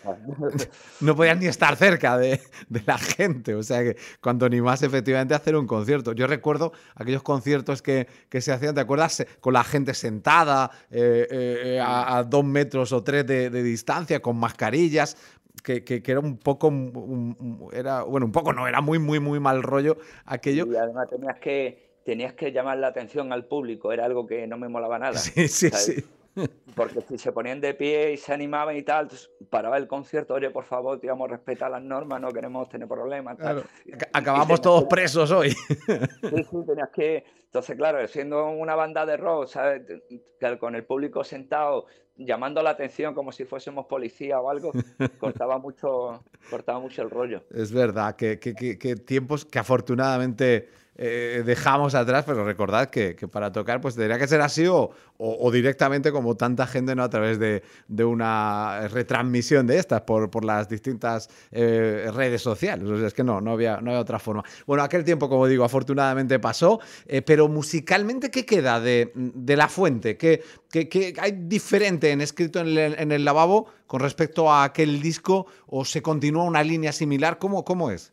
no podías ni estar cerca de, de la gente, o sea que cuanto ni más efectivamente hacer un concierto. Yo recuerdo aquellos conciertos que, que se hacían, ¿te acuerdas? Con la gente sentada eh, eh, a, a dos metros o tres de, de distancia, con mascarillas. Que, que, que era un poco, un, un, era, bueno, un poco no, era muy, muy, muy mal rollo aquello. Y además tenías que, tenías que llamar la atención al público, era algo que no me molaba nada. Sí, sí, ¿sabes? sí. Porque si se ponían de pie y se animaban y tal, paraba el concierto, oye, por favor, te vamos a respetar las normas, no queremos tener problemas. Tal. Claro. Acabamos todos presos hoy. Sí, sí, tenías que... Entonces, claro, siendo una banda de rock, ¿sabes? Con el público sentado, llamando la atención como si fuésemos policía o algo, cortaba mucho, cortaba mucho el rollo. Es verdad, que, que, que, que tiempos que afortunadamente eh, dejamos atrás, pero recordad que, que para tocar pues tendría que ser así o, o, o directamente como tanta gente, ¿no? A través de, de una retransmisión de estas por, por las distintas eh, redes sociales. O sea, es que no, no había, no había otra forma. Bueno, aquel tiempo, como digo, afortunadamente pasó, eh, pero musicalmente, ¿qué queda de, de La Fuente? ¿Qué, qué, qué hay diferente en Escrito en el, en el lavabo con respecto a aquel disco, o se continúa una línea similar? ¿Cómo, cómo es?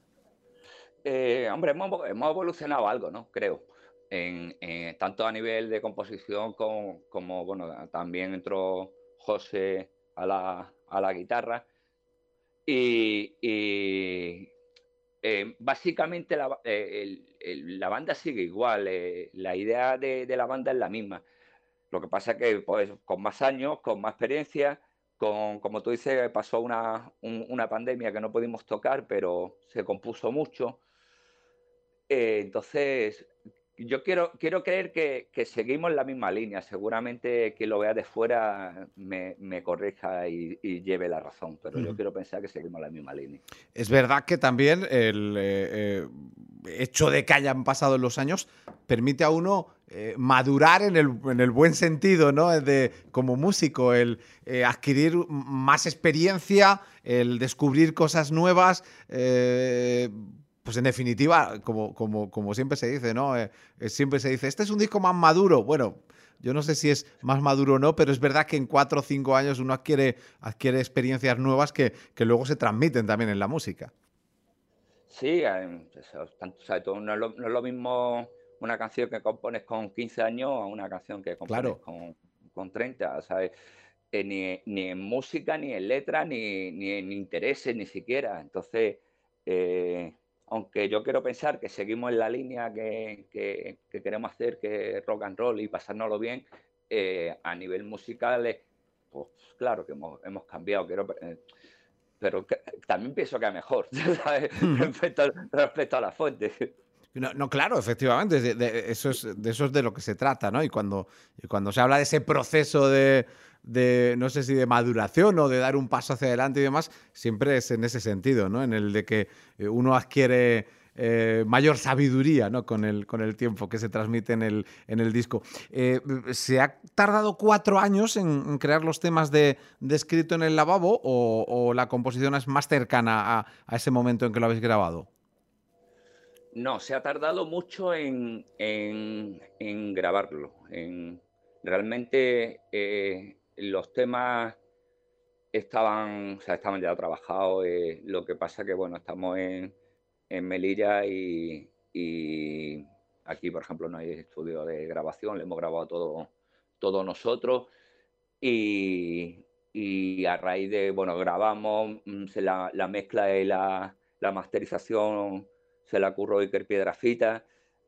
Eh, hombre, hemos, hemos evolucionado algo, ¿no? Creo. En, en, tanto a nivel de composición como, como, bueno, también entró José a la, a la guitarra. Y, y eh, básicamente la, eh, el, el, la banda sigue igual. Eh, la idea de, de la banda es la misma. Lo que pasa es que, pues, con más años, con más experiencia, con, como tú dices, pasó una, un- una pandemia que no pudimos tocar, pero se compuso mucho. Eh, entonces, yo quiero, quiero creer que, que seguimos la misma línea. Seguramente quien lo vea de fuera me, me corrija y, y lleve la razón, pero yo Ujú. quiero pensar que seguimos la misma línea. Es verdad que también el eh, eh, hecho de que hayan pasado los años permite a uno eh, madurar en el, en el buen sentido, ¿no? De, como músico, el eh, adquirir m- más experiencia, el descubrir cosas nuevas. eh, pues en definitiva, como, como, como siempre se dice, ¿no? Eh, eh, siempre se dice, este es un disco más maduro. Bueno, yo no sé si es más maduro o no, pero es verdad que en cuatro o cinco años uno adquiere, adquiere experiencias nuevas que, que luego se transmiten también en la música. Sí, em, eso, tanto, o sea, tú- no es lo, no es lo mismo una canción que compones con quince años a una canción que compones Claro. con, con treinta, ¿sabes? Eh, ni, ni en música, ni en letra, ni, ni en intereses, ni siquiera. Entonces, eh, aunque yo quiero pensar que seguimos en la línea que, que- que queremos hacer, que es rock and roll y pasárnoslo bien, eh, a nivel musical, eh, pues claro que hemos, hemos cambiado. Quiero, eh, pero que- también pienso que a mejor, ¿sabes? Respecto, a- respecto a la fuente. No, no, claro, efectivamente, de, de- eso es, de eso es de lo que se trata, ¿no? Y cuando, y cuando se habla de ese proceso de, de, no sé si de maduración o de dar un paso hacia adelante y demás, siempre es en ese sentido, ¿no? En el de que eh, uno adquiere eh, mayor sabiduría, ¿no? Con el, con el tiempo que se transmite en el, en el disco. Eh, ¿Se ha tardado cuatro años en, en crear los temas de, de escrito en el lavabo o, o la composición es más cercana a, a ese momento en que lo habéis grabado? No, se ha tardado mucho en, en- en grabarlo. En, realmente eh, los temas estaban, o sea, estaban ya trabajados. Eh, lo que pasa que, bueno, estamos en, en Melilla y, y aquí, por ejemplo, no hay estudio de grabación. Le hemos grabado todo, todo nosotros. Y, y a raíz de, bueno, grabamos, mm, se la, la mezcla y la, la masterización se la curró Iker Piedrafita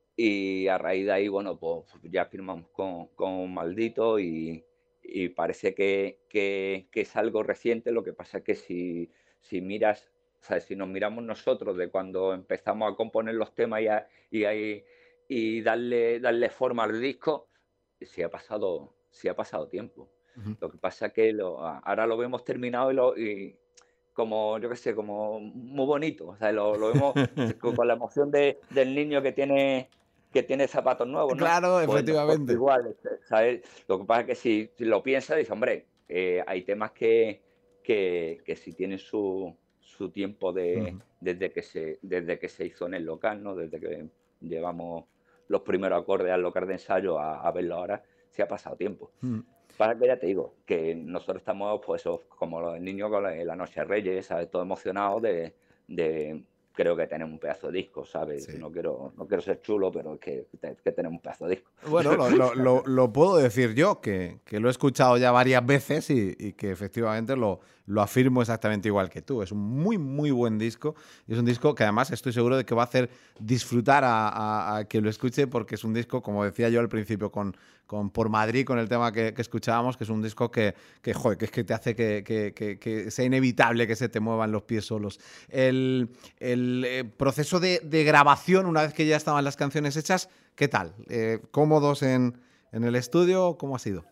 y a raíz de ahí, bueno, pues ya firmamos con, con Maldito y, y parece que, que, que es algo reciente. Lo que pasa es que si, si miras, o sea, si nos miramos nosotros de cuando empezamos a componer los temas y, a- y, a- y darle, darle forma al disco, sí ha pasado, sí ha pasado tiempo. Ujú. Lo que pasa es que lo, ahora lo vemos terminado y, lo, y como, yo qué sé, como muy bonito. O sea, lo, lo vemos con, con la emoción de, del niño que tiene, que tiene zapatos nuevos, ¿no? Claro, Pues nosotros efectivamente. igual, este, ¿sabes? Lo que pasa es que si, si lo piensas, dices, hombre, eh, hay temas que, que, que si tienen su, su tiempo de, Ujú. desde, que se, desde que se hizo en el local, ¿no? Desde que llevamos los primeros acordes al local de ensayo a, a verlo ahora, se ha pasado tiempo. Ujú. Para que ya te digo, que nosotros estamos, pues eso, como los niños con la, la Noche de Reyes, ¿sabes? Todo emocionados de, de, creo que tenemos un pedazo de disco, ¿sabes? Sí. No quiero, no quiero ser chulo, pero es que, que tenemos un pedazo de disco. Bueno, lo, lo- lo- lo puedo decir yo, que, que lo he escuchado ya varias veces y, y que efectivamente lo, lo afirmo exactamente igual que tú. Es un muy, muy buen disco y es un disco que además estoy seguro de que va a hacer disfrutar a, a- a quien lo escuche porque es un disco, como decía yo al principio, con, con Por Madrid, con el tema que, que escuchábamos, que es un disco que, que, joder, que es que te hace que, que- que- que sea inevitable que se te muevan los pies solos. El, el, eh, proceso de, de grabación, una vez que ya estaban las canciones hechas, ¿qué tal? Eh, ¿Cómodos en, en el estudio? ¿Cómo ha sido?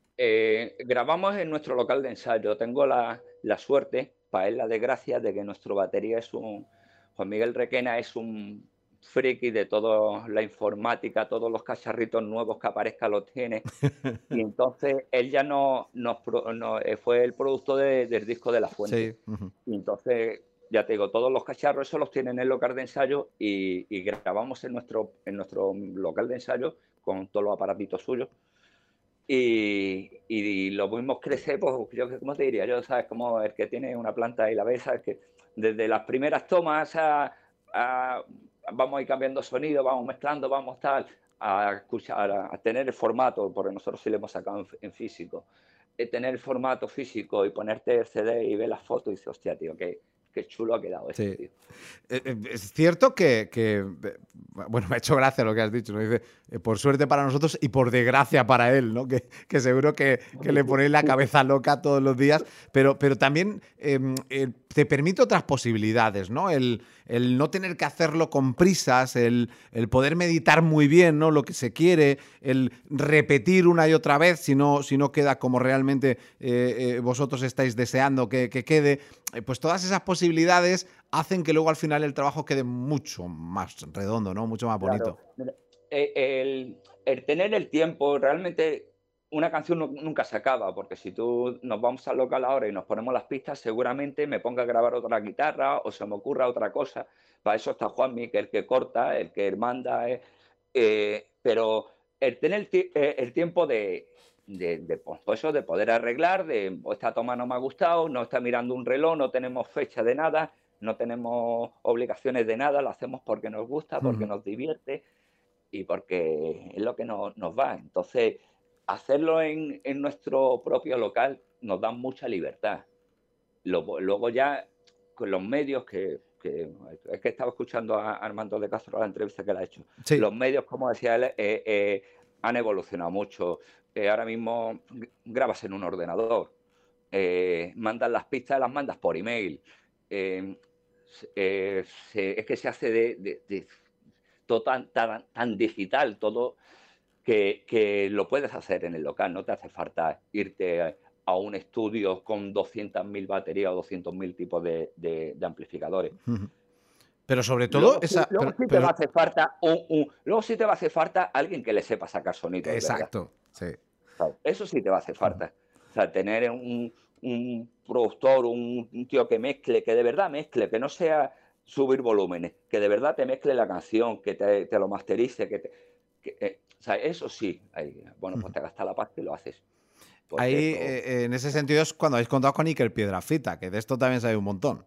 Eh, grabamos en nuestro local de ensayo. Tengo la, la suerte, para él la desgracia, de que nuestro batería es un. Juan Miguel Requena es un friki de toda la informática, todos los cacharritos nuevos que aparezcan los tiene. Y entonces él ya no, nos, pro- no, eh, fue el productor de- del disco de La Fuente. Sí. Ujú. Y entonces, ya te digo, todos los cacharros esos los tienen en el local de ensayo y, y grabamos en nuestro, en nuestro local de ensayo con todos los aparatitos suyos. Y, y lo vimos crecer, pues yo, ¿cómo te diría? Yo, ¿sabes? Como el que tiene una planta y la ves, ¿sabes? Que desde las primeras tomas a, a- vamos a ir cambiando sonido, vamos mezclando, vamos tal, a escuchar, a, a tener el formato, porque nosotros sí lo hemos sacado en, en físico, eh, tener el formato físico y ponerte el C D y ver las fotos y dices, hostia, tío, qué, qué chulo ha quedado esto, Sí. tío. Eh, eh, Es cierto que, que, eh, bueno, me ha hecho gracia lo que has dicho, ¿no? Dice, eh, por suerte para nosotros y por desgracia para él, ¿no? Que, que seguro que, que le ponéis la cabeza loca todos los días, pero, pero también eh, eh, te permite otras posibilidades, ¿no? El, el no tener que hacerlo con prisas, el, el poder meditar muy bien, ¿no? Lo que se quiere, el repetir una y otra vez si no, si no queda como realmente eh, eh, vosotros estáis deseando que, que quede. Eh, pues todas esas posibilidades hacen que luego al final el trabajo quede mucho más redondo, ¿no? Mucho más Claro, bonito. mira, eh, el, el tener el tiempo, realmente una canción nu- nunca se acaba, porque si tú nos vamos al local ahora y nos ponemos las pistas, seguramente me ponga a grabar otra guitarra o se me ocurra otra cosa. Para eso está Juanmi, que es el que corta, el que manda, eh, eh, pero el tener ti- eh, el tiempo de, de, de, pues, pues eso, de poder arreglar, de "Oh, esta toma no me ha gustado, no está mirando un reloj, no tenemos fecha de nada, no tenemos obligaciones de nada, lo hacemos porque nos gusta, porque Ujú. nos divierte y porque es lo que no- nos va. Entonces, hacerlo en, en nuestro propio local nos da mucha libertad. Luego, luego ya con los medios que, que- es que estaba escuchando a Armando de Castro la entrevista que le ha hecho. Sí. Los medios, como decía él, eh, eh, han evolucionado mucho. Eh, ahora mismo g- grabas en un ordenador, eh, mandas las pistas, las mandas por email. Eh, se- eh, se- es que se hace de, de- de todo tan, tan, tan digital, todo que, que lo puedes hacer en el local, no te hace falta irte a, a un estudio con doscientas mil baterías o doscientos mil tipos de, de- de amplificadores. Ujú. Pero sobre todo Luego sí, esa. luego Pero, sí te va a pero- hacer falta un, un- luego sí te va a hacer falta alguien que le sepa sacar sonido de verdad. exacto. Sí. ¿Sabes? Eso sí te va a hacer falta. O sea, tener un, un productor, un, un tío que mezcle, que de verdad mezcle, que no sea subir volúmenes, que de verdad te mezcle la canción, que te, te lo masterice, que te, que, eh, o sea, eso sí, ahí, bueno, pues te gastas la pasta y lo haces. Porque Ahí, eso, eh, en ese sentido, es cuando habéis contado con Iker Piedrafita, que de esto también sabe un montón.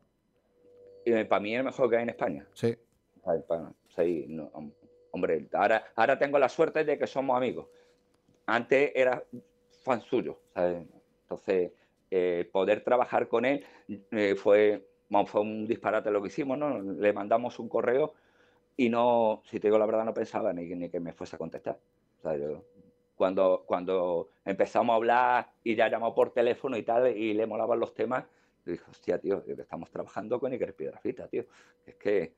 eh, para mí es el mejor que hay en España. Sí. ¿Sabes? Pa- sí, no, hom- hombre, ahora, ahora tengo la suerte de que somos amigos. Antes era fan suyo, ¿sabes? Entonces, eh, poder trabajar con él eh, fue, bueno, fue un disparate lo que hicimos, ¿no? Le mandamos un correo y no, si te digo la verdad, no pensaba ni, ni que me fuese a contestar. O sea, yo, cuando, cuando empezamos a hablar y ya llamó por teléfono y tal, y le molaban los temas, yo dije, hostia, tío, que estamos trabajando con Iker Piedrafita, tío. Es que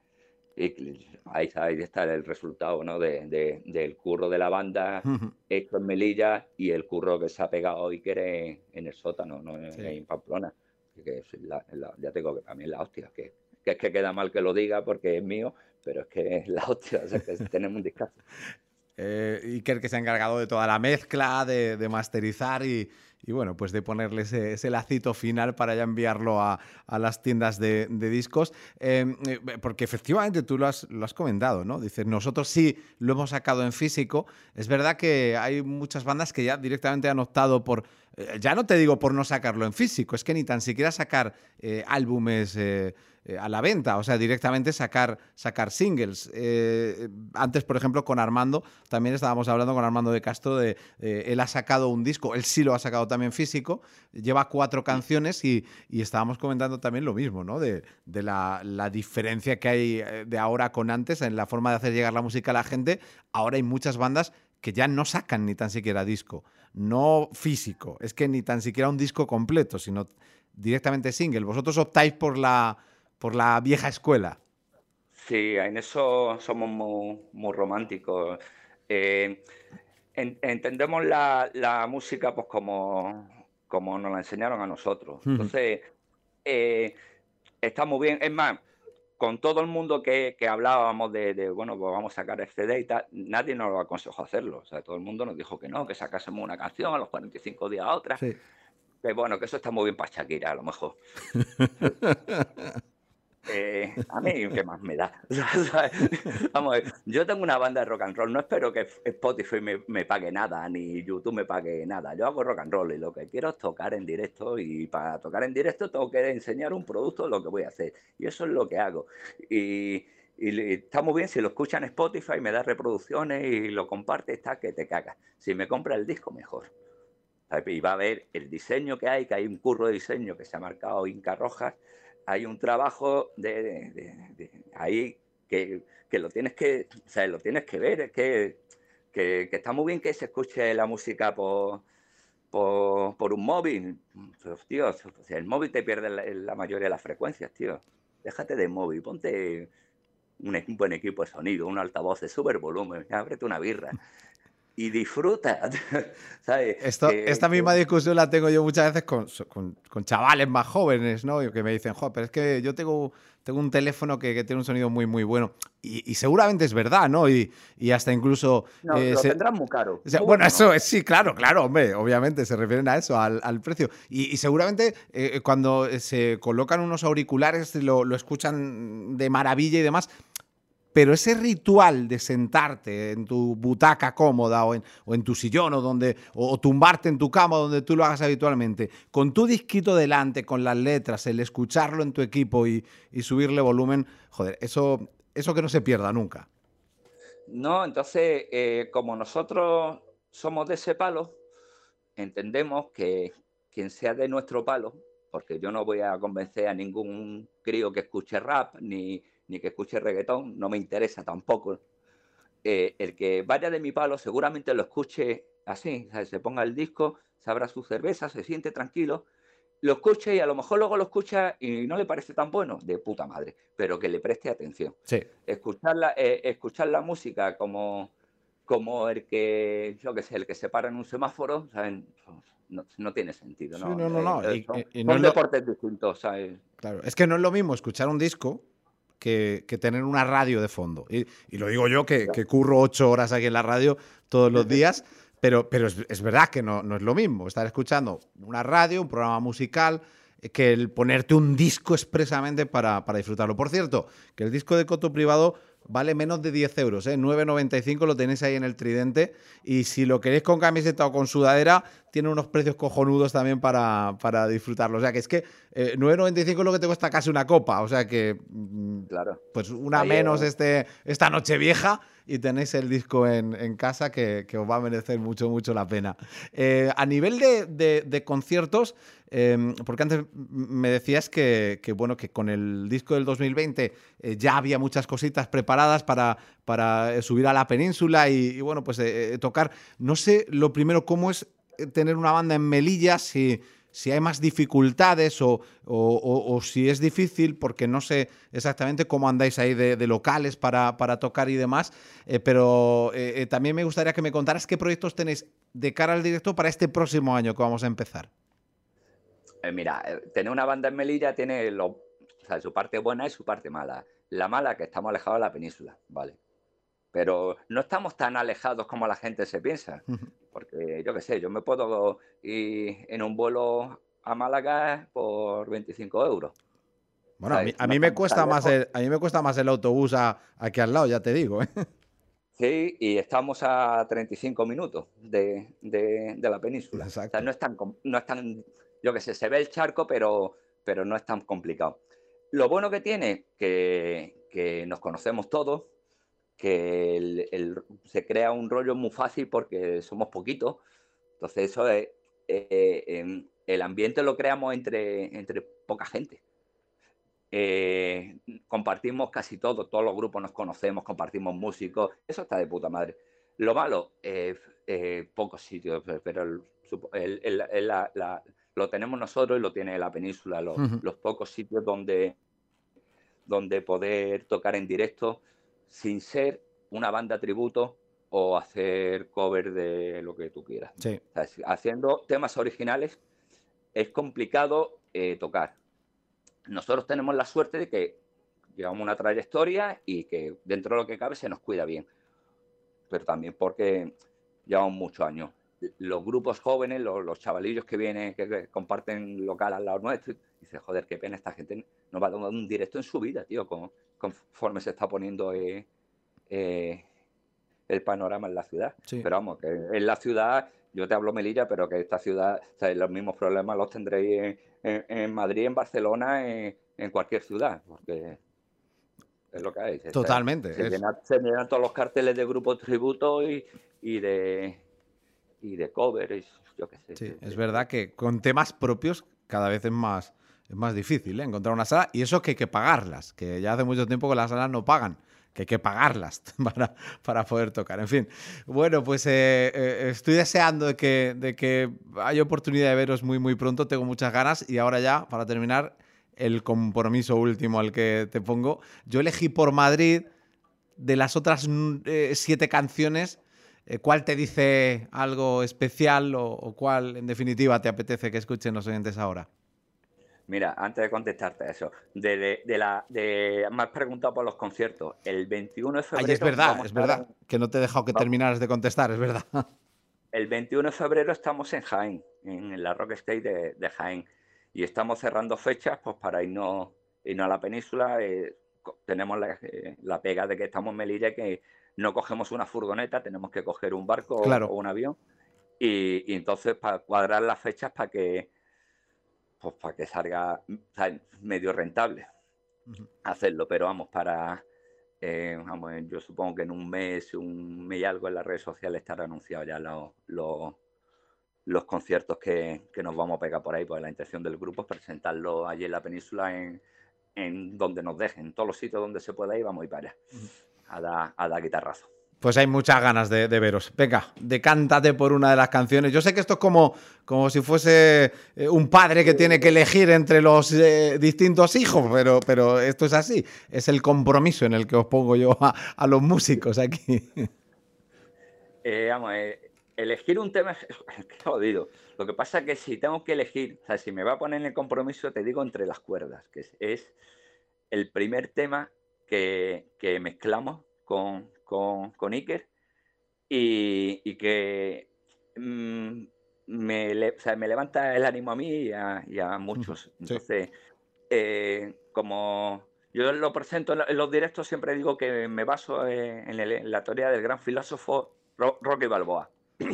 y ahí, ahí está el resultado, ¿no? De, de- del curro de la banda Ujú. hecho en Melilla y el curro que se ha pegado Iker en, en el sótano, ¿no? En, Sí. en Pamplona. Que es la- la- ya te digo que para mí es la hostia, que, que es que queda mal que lo diga porque es mío, pero es que es la hostia, o sea, que tenemos un discazo. Eh, Iker que se ha encargado de toda la mezcla, de, de masterizar y, y, bueno, pues de ponerle ese, ese lacito final para ya enviarlo a, a las tiendas de, de discos. Eh, eh, porque efectivamente tú lo has, lo has comentado, ¿no? Dices, nosotros sí lo hemos sacado en físico. Es verdad que hay muchas bandas que ya directamente han optado por, eh, ya no te digo por no sacarlo en físico, es que ni tan siquiera sacar eh, álbumes eh, eh, a la venta, o sea, directamente sacar, sacar singles. Eh, antes, por ejemplo, con Armando, también estábamos hablando con Armando de Castro de, eh, él ha sacado un disco, él sí lo ha sacado también físico, lleva cuatro canciones y, y estábamos comentando también lo mismo, ¿no? De, de la, la diferencia que hay eh, de ahora con antes en la forma de hacer llegar la música a la gente. Ahora hay muchas bandas que ya no sacan ni tan siquiera disco, no físico, es que ni tan siquiera un disco completo, sino directamente single. Vosotros optáis por la, por la vieja escuela. Sí, en eso somos muy, muy románticos. Eh, en- entendemos la, la música pues como, como nos la enseñaron a nosotros. Ujú. Entonces, eh, está muy bien. Es más, con todo el mundo que, que hablábamos de, de, bueno, pues vamos a sacar el C D y tal, nadie nos lo aconsejó hacerlo. O sea, todo el mundo nos dijo que no, que sacásemos una canción a los cuarenta y cinco días a otra. Sí. Que bueno, que eso está muy bien para Shakira, a lo mejor. Eh, a mí, ¿qué más me da? ¿Sabes? Vamos a ver, yo tengo una banda de rock and roll, no espero que Spotify me, me pague nada, ni YouTube me pague nada. Yo hago rock and roll y lo que quiero es tocar en directo y para tocar en directo tengo que enseñar un producto de lo que voy a hacer. Y eso es lo que hago. Y, y está muy bien, si lo escuchan en Spotify, me da reproducciones y lo comparte, está que te cagas. Si me compra el disco, mejor. ¿Sabes? Y va a ver el diseño que hay, que hay un curro de diseño que se ha marcado Inca Rojas, hay un trabajo de, de- de- de ahí que, que lo tienes que, o sea, lo tienes que ver, es que, que, que está muy bien que se escuche la música por, por, por un móvil. Pues, tío, o sea, el móvil te pierde la, la mayoría de las frecuencias, tío. Déjate de móvil, ponte un, e- un buen equipo de sonido, un altavoz de super volumen, ábrete una birra y disfruta, ¿sabes? Esto, Que, esta que- misma discusión la tengo yo muchas veces con, con- con chavales más jóvenes, ¿no? Y que me dicen, jo, pero es que yo tengo, tengo un teléfono que, que tiene un sonido muy, muy bueno. Y, y seguramente es verdad, ¿no? Y, y hasta incluso... no, eh, lo se- tendrás muy caro, o sea, muy bueno, bueno, eso ¿no? es, sí, claro, claro, hombre, obviamente se refieren a eso, al, al precio. Y, y seguramente eh, cuando se colocan unos auriculares lo, lo escuchan de maravilla y demás, pero ese ritual de sentarte en tu butaca cómoda o en, o en tu sillón o, donde, o, o tumbarte en tu cama donde tú lo hagas habitualmente, con tu disquito delante, con las letras, el escucharlo en tu equipo y, y subirle volumen, joder, eso, eso que no se pierda nunca. No, entonces, eh, como nosotros somos de ese palo, entendemos que quien sea de nuestro palo, porque yo no voy a convencer a ningún crío que escuche rap ni, ni que escuche reggaetón, no me interesa tampoco. Eh, el que vaya de mi palo seguramente lo escuche así, ¿sabes? Se ponga el disco, se abra su cerveza, se siente tranquilo, lo escuche y a lo mejor luego lo escucha y no le parece tan bueno, de puta madre, pero que le preste atención. Sí. Escuchar la, eh, escuchar la música como, como el que, yo qué sé, el que se para en un semáforo, ¿saben? No, no tiene sentido, Sí, ¿no? no, no, Eh, no. eh, Y, son, y- y no es son lo, deportes distintos, ¿sabes? claro, es que no es lo mismo escuchar un disco que, que tener una radio de fondo. Y, y lo digo yo que, que curro ocho horas aquí en la radio todos los días, pero, pero es, es verdad que no, no es lo mismo estar escuchando una radio, un programa musical, eh, que el ponerte un disco expresamente para, para disfrutarlo. Por cierto, que el disco de Coto Privado vale menos de diez euros, ¿eh? nueve noventa y cinco lo tenéis ahí en el Tridente. Y si lo queréis con camiseta o con sudadera, tiene unos precios cojonudos también para, para disfrutarlo. O sea que es que eh, nueve noventa y cinco es lo que te cuesta casi una copa. O sea que mm, Claro. pues una Ahí, eh, menos este, esta noche vieja y tenéis el disco en, en casa que, que os va a merecer mucho, mucho la pena. Eh, a nivel de, de- de conciertos, eh, porque antes me decías que, que, bueno, que con el disco del dos mil veinte eh, ya había muchas cositas preparadas para, para eh, subir a la península y, y bueno, pues eh, eh, tocar. No sé, lo primero, cómo es eh, tener una banda en Melilla, si si hay más dificultades o, o- o- o si es difícil, porque no sé exactamente cómo andáis ahí de, de locales para, para tocar y demás, eh, pero eh, eh, también me gustaría que me contaras qué proyectos tenéis de cara al directo para este próximo año que vamos a empezar. Eh, mira, eh, tener una banda en Melilla tiene lo, o sea, su parte buena y su parte mala. La mala que estamos alejados de la península, ¿vale? Pero no estamos tan alejados como la gente se piensa. Porque yo qué sé, yo me puedo ir en un vuelo a Málaga por veinticinco euros. Bueno, a mí, ¿Sabes? a No mí me estamos tan cuesta más lejos. el, a mí me cuesta más el autobús a- aquí al lado, ya te digo, ¿eh? Sí, y estamos a treinta y cinco minutos de, de- de la península. O sea, Exacto. no es tan, com- no es tan, yo qué sé, se ve el charco, pero, pero no es tan complicado. Lo bueno que tiene, que, que nos conocemos todos, que el- el- se crea un rollo muy fácil porque somos poquitos. Entonces eso es, eh, em, el ambiente lo creamos entre, entre poca gente. Eh, compartimos casi todo, todos los grupos nos conocemos, compartimos músicos, eso está de puta madre. Lo malo, eh, eh, pocos sitios, pe- pero el- supo- el- el- el- la- la- lo tenemos nosotros y lo tiene la península, los, los pocos sitios donde, donde poder tocar en directo sin ser una banda tributo o hacer cover de lo que tú quieras. Sí. O sea, si- haciendo temas originales es complicado eh, tocar. Nosotros tenemos la suerte de que llevamos una trayectoria y que dentro de lo que cabe se nos cuida bien, pero también porque llevamos muchos años. Los grupos jóvenes, los, los chavalillos que vienen, que, que comparten local al lado nuestro, dicen, joder, qué pena, esta gente no va a dar un directo en su vida, tío, con- conforme se está poniendo eh, eh, el panorama en la ciudad. Sí. Pero vamos, que en la ciudad, yo te hablo Melilla, pero que esta ciudad, o sea, los mismos problemas los tendréis en, en- en Madrid, en Barcelona, en, en cualquier ciudad, porque es lo que hay. Se- Totalmente. Se, es- llenan, se llenan todos los carteles de grupos tributo y, y de y de covers, yo qué sé. Sí, de- es de- verdad que con temas propios cada vez es más, es más difícil, ¿eh? Encontrar una sala, y eso que hay que pagarlas, que ya hace mucho tiempo que las salas no pagan, que hay que pagarlas para, para poder tocar. En fin, bueno, pues eh, eh, estoy deseando de que, de que haya oportunidad de veros muy, muy pronto, tengo muchas ganas, y ahora ya, para terminar, el compromiso último al que te pongo. Yo elegí Por Madrid. De las otras eh, siete canciones, eh, ¿cuál te dice algo especial o, o cuál, en definitiva, te apetece que escuchen los oyentes ahora? Mira, antes de contestarte eso, de, de, de la, de, me has preguntado por los conciertos. El veintiuno de febrero... Ay, es verdad, vamos es a verdad, estar en- que no te he dejado que vamos. terminaras de contestar, es verdad. El veintiuno de febrero estamos en Jaén, en la Rock Stage de, de Jaén. Y estamos cerrando fechas pues, para irnos, irnos a la península. Eh, co- tenemos la, eh, la pega de que estamos en Melilla, que no cogemos una furgoneta, tenemos que coger un barco o, Claro. o un avión. Y, y entonces para cuadrar las fechas para que, pues, para que salga, o sea, medio rentable Ujú. hacerlo. Pero vamos, para... eh, vamos, yo supongo que en un mes, un mes y algo en las redes sociales estará anunciado ya los, los, los conciertos que, que nos vamos a pegar por ahí. Pues la intención del grupo es presentarlo allí en la península, en, en donde nos dejen, en todos los sitios donde se pueda ir, vamos a ir para allá, a dar, a dar guitarrazo. Pues hay muchas ganas de, de veros. Venga, decántate por una de las canciones. Yo sé que esto es como, como si fuese eh, un padre que tiene que elegir entre los eh, distintos hijos, pero, pero esto es así. Es el compromiso en el que os pongo yo a, a los músicos aquí. Eh, vamos, eh, elegir un tema es qué jodido. Lo que pasa es que si tengo que elegir, o sea, si me va a poner en el compromiso, te digo Entre las cuerdas, que es, es el primer tema que, que mezclamos con, con, con Iker y, y que mm, me, le- o sea, me levanta el ánimo a mí y a, y a muchos. Sí. Entonces, eh, como yo lo presento en lo- en los directos, siempre digo que me baso eh, en, el- en la teoría del gran filósofo Ro- Rocky Balboa.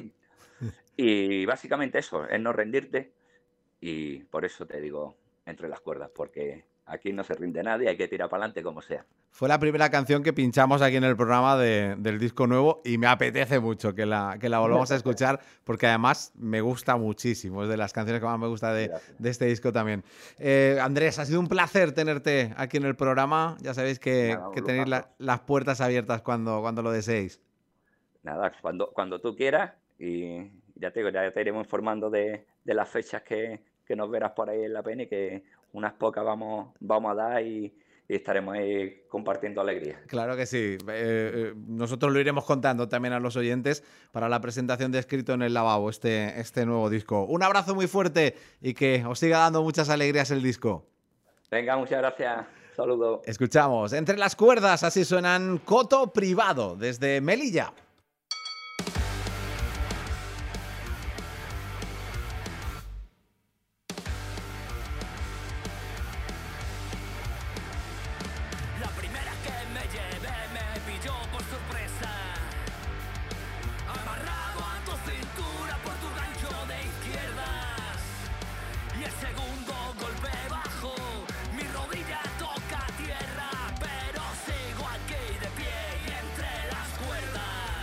Y básicamente eso, es no rendirte, y por eso te digo Entre las cuerdas, porque aquí no se rinde nadie, hay que tirar para adelante como sea. Fue la primera canción que pinchamos aquí en el programa de- del disco nuevo y me apetece mucho que la, que la volvamos a escuchar porque además me gusta muchísimo. Es de las canciones que más me gusta de, Gracias. de este disco también. Eh, Andrés, ha sido un placer tenerte aquí en el programa. Ya sabéis que, Nada, un que tenéis la- lujazo. las puertas abiertas cuando, cuando lo deseéis. Nada, cuando, cuando tú quieras, y ya te digo, ya te iremos informando de, de las fechas que, que nos verás por ahí en la pena, y que unas pocas vamos, vamos a dar y, y estaremos ahí compartiendo alegría. Claro que sí. Eh, eh, nosotros lo iremos contando también a los oyentes para la presentación de Escrito en el Lavabo, este, este nuevo disco. Un abrazo muy fuerte y que os siga dando muchas alegrías el disco. Venga, muchas gracias. Saludos. Escuchamos Entre las cuerdas, así suenan Coto Privado desde Melilla. La primera que me llevé me pilló por sorpresa. Amarrado a tu cintura por tu gancho de izquierdas. Y el segundo golpe bajo, mi rodilla toca tierra, pero sigo aquí de pie y entre las cuerdas.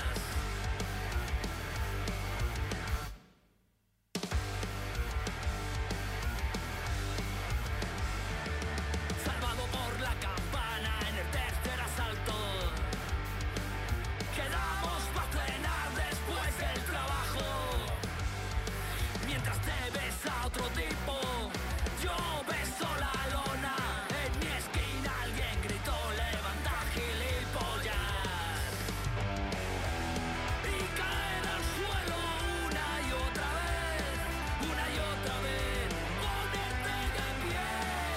Salvado por la campana en el tercer asalto. Quedamos para cenar después del trabajo. Mientras te besa otro tipo, yo beso la lona. En mi esquina alguien gritó: levanta gilipollas. Y caer al suelo una y otra vez, una y otra vez, ponerte de pie.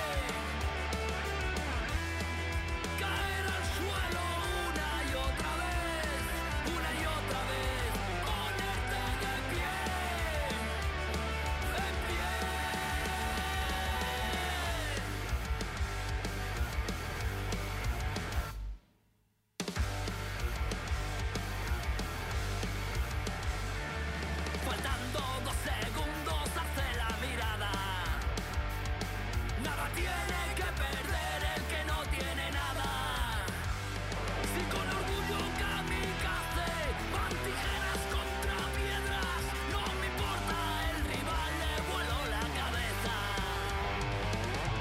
Caer al suelo una y otra vez, una y otra vez, ponerte de pie, de pie. Faltando dos segundos hace la mirada. Nada tiene que perder el que no tiene nada. Si con orgullo kamikaze van tijeras contra piedras, no me importa, el rival le vuelo la cabeza.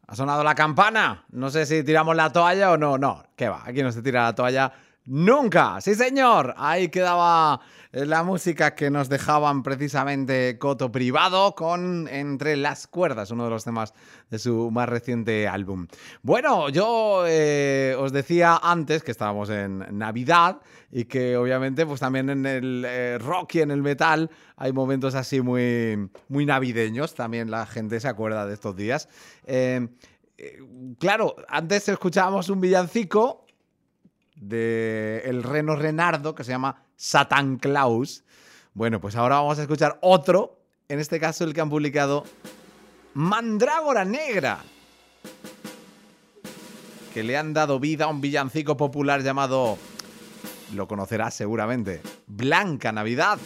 Ha sonado la campana. No sé si tiramos la toalla o no. No, ¿qué va? Aquí no se tira la toalla nunca. Sí, señor. Ahí quedaba la música que nos dejaban precisamente Coto Privado con Entre las cuerdas, uno de los temas de su más reciente álbum. Bueno, yo eh, os decía antes que estábamos en Navidad y que obviamente pues también en el eh, rock y en el metal hay momentos así muy, muy navideños. También la gente se acuerda de estos días. Eh, eh, claro, antes escuchábamos un villancico de el Reno Renardo que se llama Satan Claus. Bueno, pues ahora vamos a escuchar otro, en este caso el que han publicado Mandrágora Negra, que le han dado vida a un villancico popular llamado, lo conocerás seguramente, Blanca Navidad.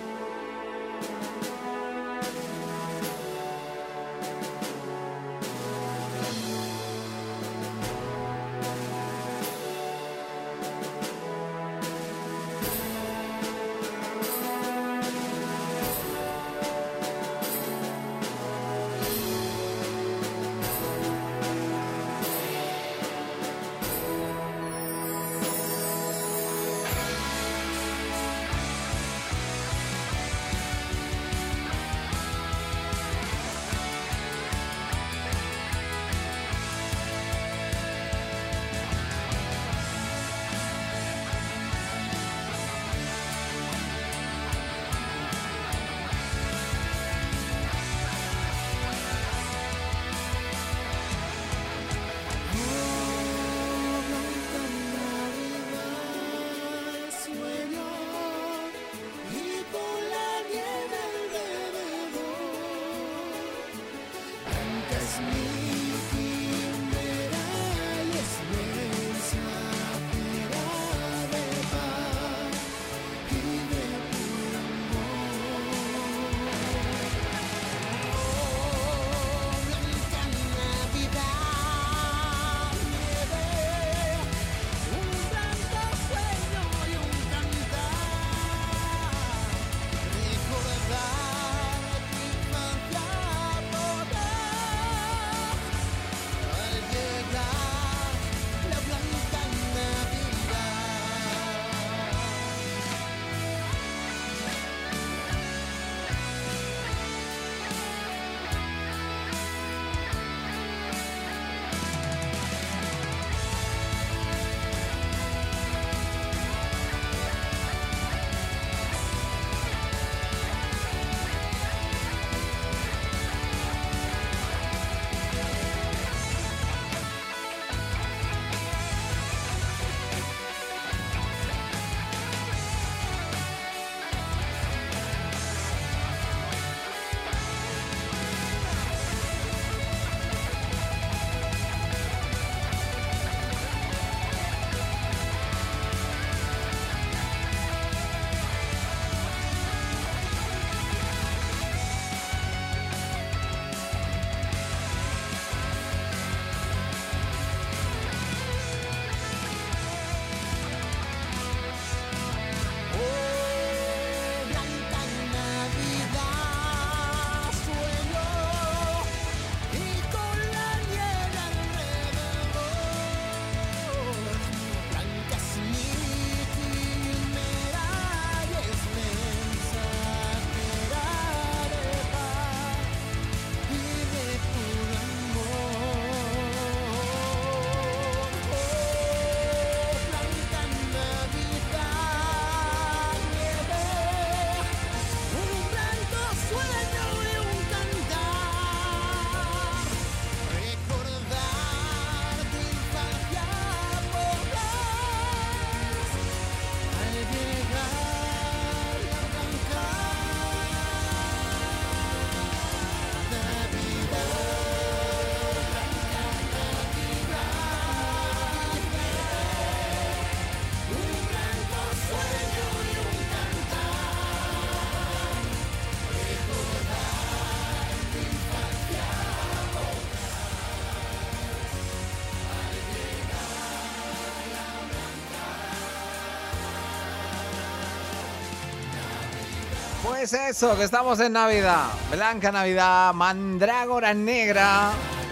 Pues eso, que estamos en Navidad. Blanca Navidad, Mandrágora Negra.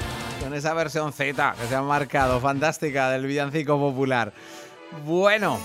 con esa versión Z que se ha marcado, fantástica, del villancico popular. Bueno.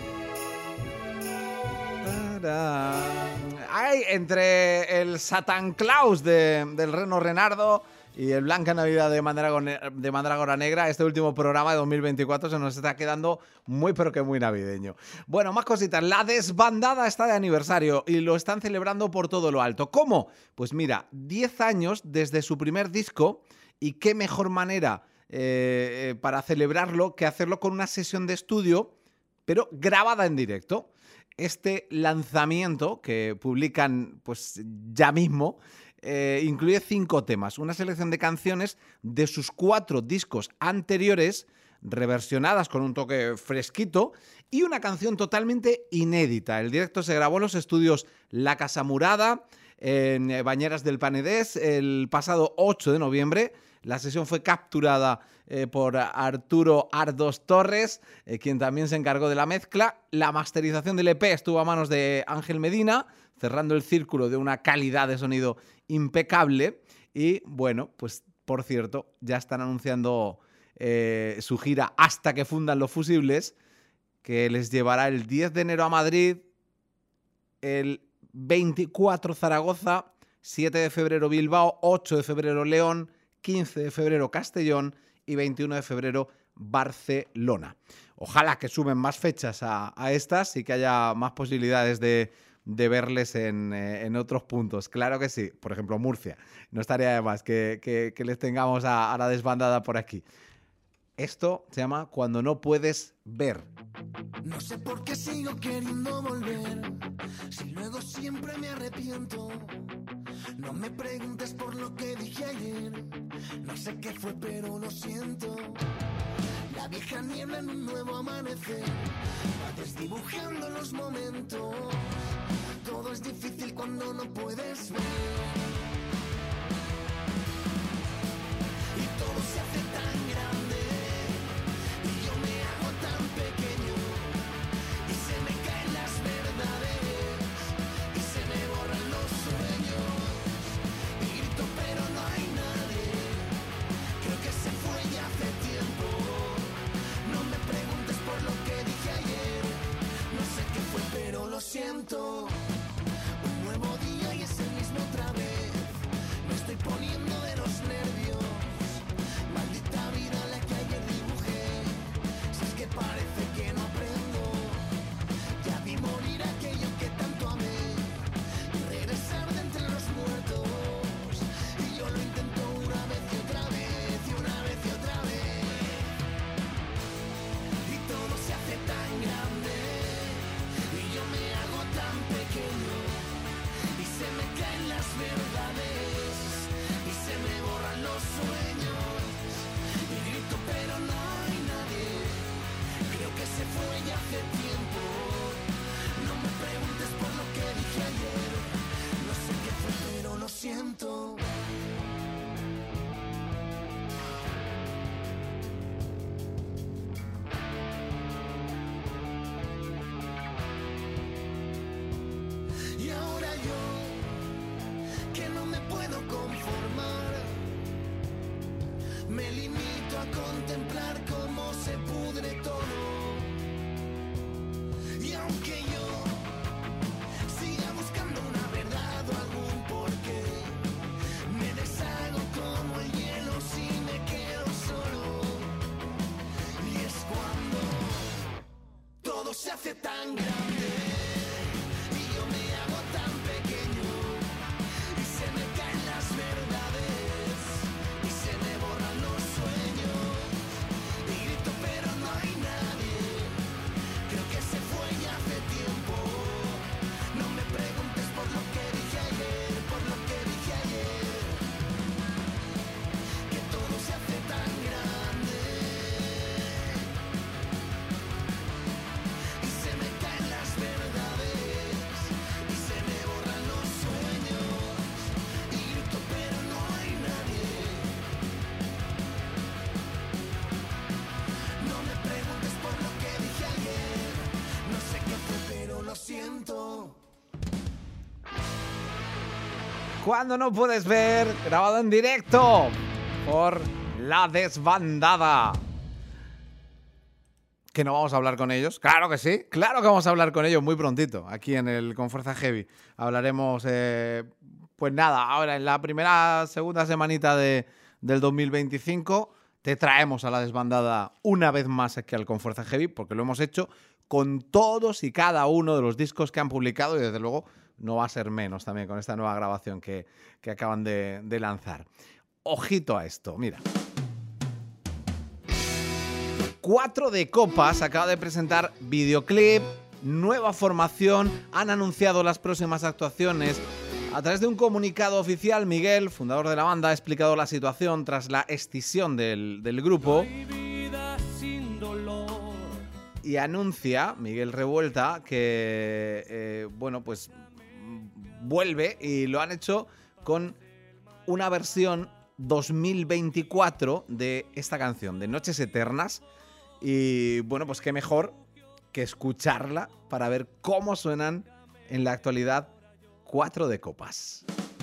Hay entre el Satan Claus de, del Reno Renardo y el Blanca Navidad de Mandrágora, de Mandrágora Negra, este último programa de dos mil veinticuatro se nos está quedando muy pero que muy navideño. Bueno, más cositas. La desbandada está de aniversario y lo están celebrando por todo lo alto. ¿Cómo? Pues mira, diez años desde su primer disco, y qué mejor manera eh, para celebrarlo que hacerlo con una sesión de estudio, pero grabada en directo. Este lanzamiento que publican pues ya mismo eh, incluye cinco temas, una selección de canciones de sus cuatro discos anteriores, reversionadas con un toque fresquito, y una canción totalmente inédita. El directo se grabó en los estudios La Casa Murada, en Bañeras del Penedès, el pasado ocho de noviembre. La sesión fue capturada eh, por Arturo Ardos Torres, eh, quien también se encargó de la mezcla. La masterización del E P estuvo a manos de Ángel Medina, cerrando el círculo de una calidad de sonido impecable. Y bueno, pues por cierto, ya están anunciando eh, su gira Hasta que fundan los fusibles, que les llevará el diez de enero a Madrid, el veinticuatro Zaragoza, siete de febrero Bilbao, ocho de febrero León, quince de febrero Castellón y veintiuno de febrero Barcelona. Ojalá que sumen más fechas a, a estas y que haya más posibilidades de, de verles en, eh, en otros puntos. Claro que sí, por ejemplo Murcia. No estaría de más que, que, que les tengamos a, a la desbandada por aquí. Esto se llama Cuando no puedes ver. No sé por qué sigo queriendo volver, si luego siempre me arrepiento. No me preguntes por lo que dije ayer, no sé qué fue pero lo siento. La vieja niebla en un nuevo amanecer, va desdibujando los momentos. Todo es difícil cuando no puedes ver, y todo se hace tan grande, y yo me hago tan pequeño, y se me caen las verdades, y se me borran los sueños, y grito pero no hay nadie, creo que se fue ya hace tiempo. No me preguntes por lo que dije ayer, no sé qué fue pero lo siento. Un nuevo día y es el mismo otra vez, me estoy poniendo de los nervios. Maldita vida la que ayer dibujé, si es que parece que no aprendo. Ya vi morir aquello que tanto amé, y regresar de entre los muertos, y yo lo intento una vez y otra vez, y una vez y otra vez, y todo se hace tan grande, y yo me hago tan pequeño, y se me caen las verdades, y se me borran los sueños, y grito pero no hay nadie, creo que se fue ya hace tiempo. No me preguntes por lo que dije ayer, no sé qué fue pero lo siento. Y ahora yo, que no me puedo conformar, me limito a contemplar cómo se pudre todo. Y aunque yo siga buscando una verdad o algún porqué, me deshago como el hielo si me quedo solo. Y es cuando todo se hace tan grande, y yo me hago tan pequeño, y se me caen las verdades, y se me borran los sueños, y grito pero no hay nadie, creo que se fue ya hace tiempo. No me preguntes por lo que dije ayer, por lo que dije ayer, que todo se hace tan grande, y se me caen las verdades, y se me borran los sueños, y grito pero no hay nadie. No me preguntes por lo que dije ayer, no sé qué fue pero lo siento. Cuando no puedes ver, grabado en directo por La Desbandada. ¿Que no vamos a hablar con ellos? Claro que sí, claro que vamos a hablar con ellos muy prontito, aquí en el Con Fuerza Heavy. Hablaremos, eh, pues nada, ahora en la primera, segunda semanita de, del dos mil veinticinco te traemos a La Desbandada una vez más aquí al Con Fuerza Heavy, porque lo hemos hecho con todos y cada uno de los discos que han publicado y desde luego no va a ser menos también con esta nueva grabación que, que acaban de, de lanzar. Ojito a esto, mira. Cuatro de Copas acaba de presentar videoclip, nueva formación, han anunciado las próximas actuaciones. A través de un comunicado oficial, Miguel, fundador de la banda, ha explicado la situación tras la escisión del, del grupo. Y anuncia, Miguel Revuelta, que eh, bueno, pues vuelve y lo han hecho con una versión dos mil veinticuatro de esta canción, de Noches Eternas. Y bueno, pues qué mejor que escucharla para ver cómo suenan en la actualidad Cuatro de Copas.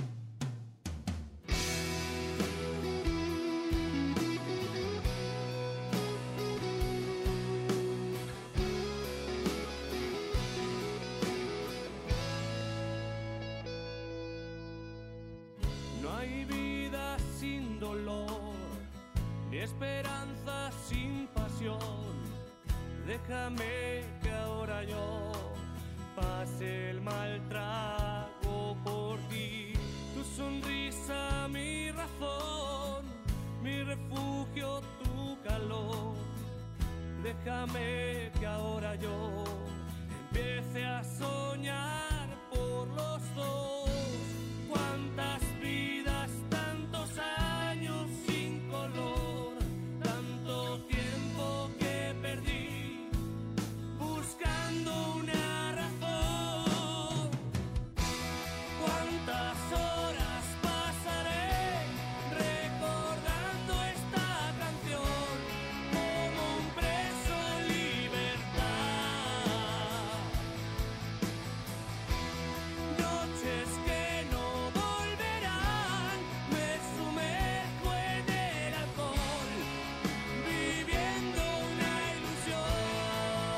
No hay vida sin dolor, ni esperanza sin pasión. Déjame que ahora yo pase el mal trago por ti. Tu sonrisa, mi razón, mi refugio, tu calor. Déjame que ahora yo empiece a soñar por los dos. Cuántas vidas, tantos años sin color, tanto tiempo que perdí buscando una razón. Cuántas horas pasaré recordando esta canción como un preso en libertad. Noches que no volverán, me sumerjo en el alcohol, viviendo una ilusión.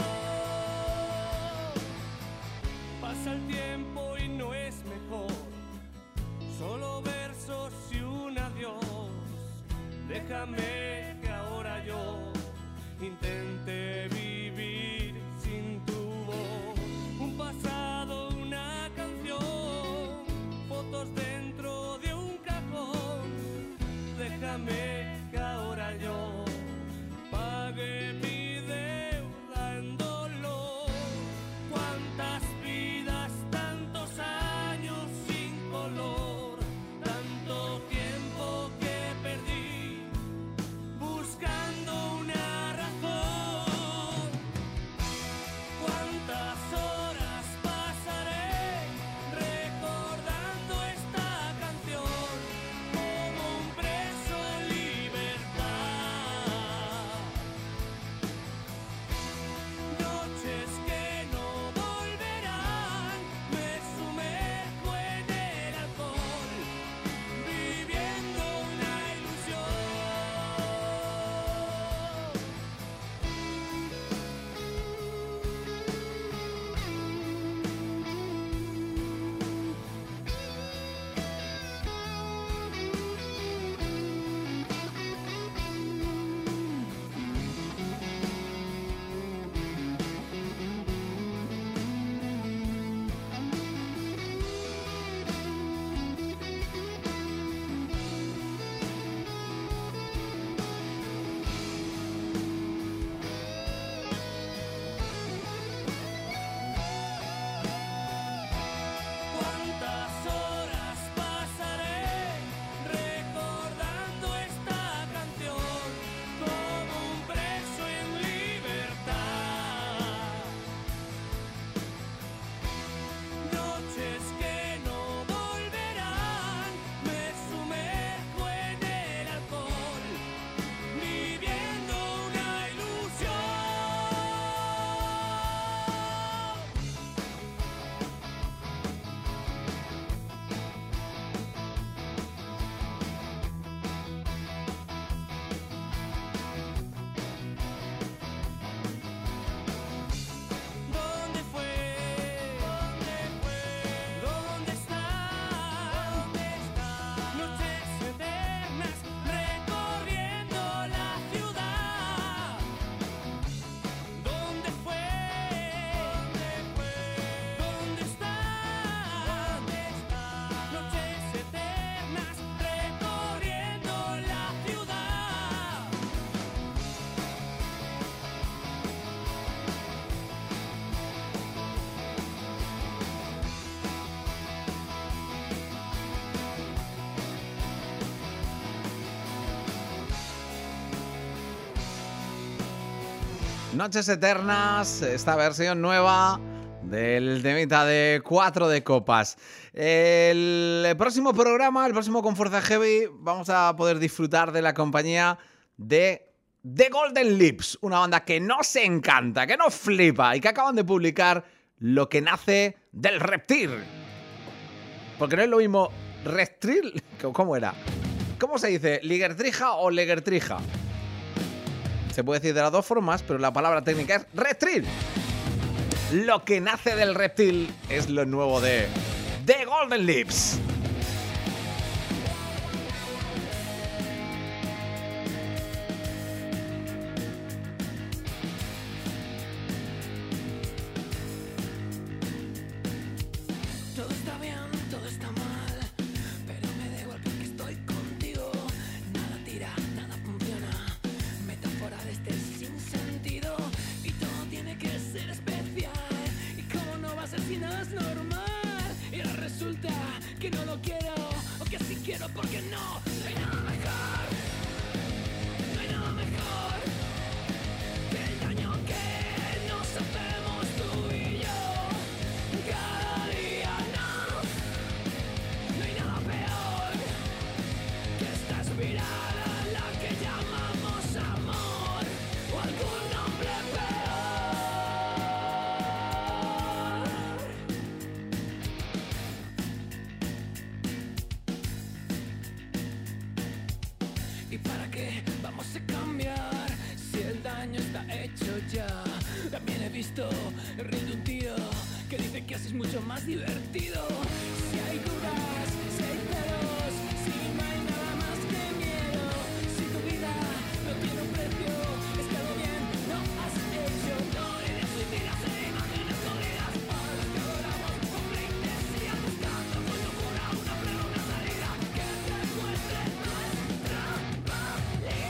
Pasa el tiempo y no es mejor, solo versos y un adiós. Déjame que ahora yo intente vivir sin tu voz. Un pasado, una canción, fotos dentro de un cajón. Déjame que ahora yo pague mi deuda en dolor. Cuántas vidas, tantos años sin color, tanto tiempo que perdí buscando una razón. Noches Eternas, esta versión nueva del temita de Cuatro de Copas. El próximo programa, el próximo Con Fuerza Heavy, vamos a poder disfrutar de la compañía de The Golden Lips, una banda que nos encanta, que nos flipa y que acaban de publicar Lo que nace del reptil. Porque no es lo mismo reptil, ¿cómo era? ¿Cómo se dice? ¿Ligertrija o legertrija? Se puede decir de las dos formas, pero la palabra técnica es reptil. Lo que nace del reptil es lo nuevo de The Golden Lips. Todo está bien, todo está mal, pero me da igual porque estoy contigo. Nada tira, nada funciona. Metáfora de este sinsentido y todo tiene que ser especial. Y cómo no va a ser si no es normal. Y ahora resulta que no lo quiero, o que sí quiero porque no. No hay nada mejor, no hay nada mejor que el daño que nos hacemos tú y yo. Cada día no, no hay nada peor que esta espiral a la que llamamos amor o algún nombre peor. ¿Y para qué vamos a cambiar si el daño está hecho ya? También he visto reír de un tío que dice que así es mucho más divertido. Si hay dudas, si hay peros, si no hay nada más que miedo, si tu vida no tiene un precio, es que algo bien no has hecho. No ideas suicidas e imágenes jodidas para las que adoramos cómplices y buscando con locura una prueba, una salida que demuestre nuestra valía.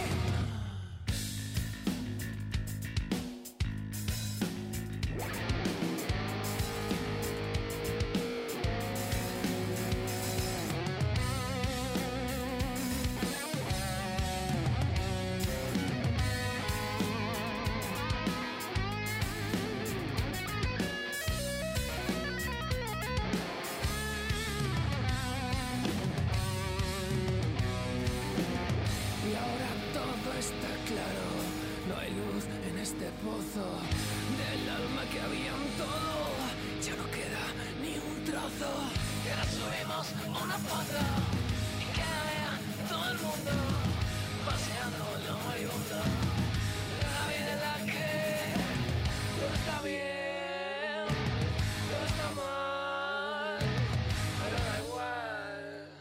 Y ahora todo está claro, no hay luz en este pozo del alma que había en todo, ya no queda ni un trozo. Y ahora subimos una foto y que la vea todo el mundo, paseando lo moribundo. La vida en la que todo está bien, todo está mal, pero da igual.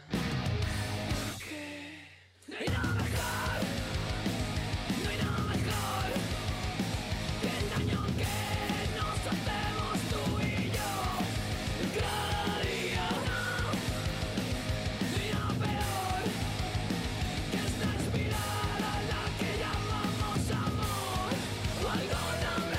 Porque no hay nada mejor, no hay nada mejor que el daño que nos hacemos tú y yo. Cada día no, no hay nada peor que esta espiral a la que llamamos amor o algo nombre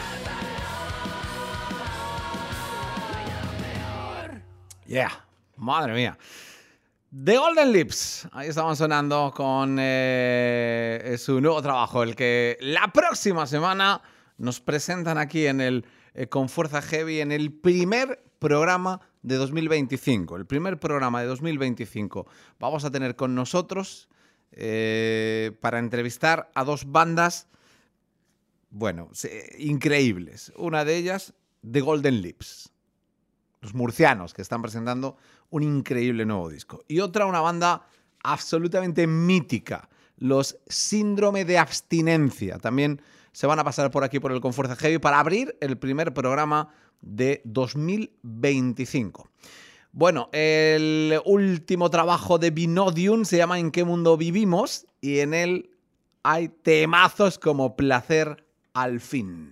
peor. No hay nada peor. Yeah, madre mía. The Golden Lips, ahí estaban sonando con eh, su nuevo trabajo, el que la próxima semana nos presentan aquí en el eh, Con Fuerza Heavy, en el primer programa de dos mil veinticinco. El primer programa de dos mil veinticinco. Vamos a tener con nosotros eh, para entrevistar a dos bandas, bueno, se- increíbles. Una de ellas, The Golden Lips. Los murcianos, que están presentando un increíble nuevo disco. Y otra, una banda absolutamente mítica, los Síndrome de Abstinencia. También se van a pasar por aquí por el Con Fuerza Heavy para abrir el primer programa de dos mil veinticinco. Bueno, el último trabajo de Vinodium se llama ¿En qué mundo vivimos? Y en él hay temazos como Placer al fin.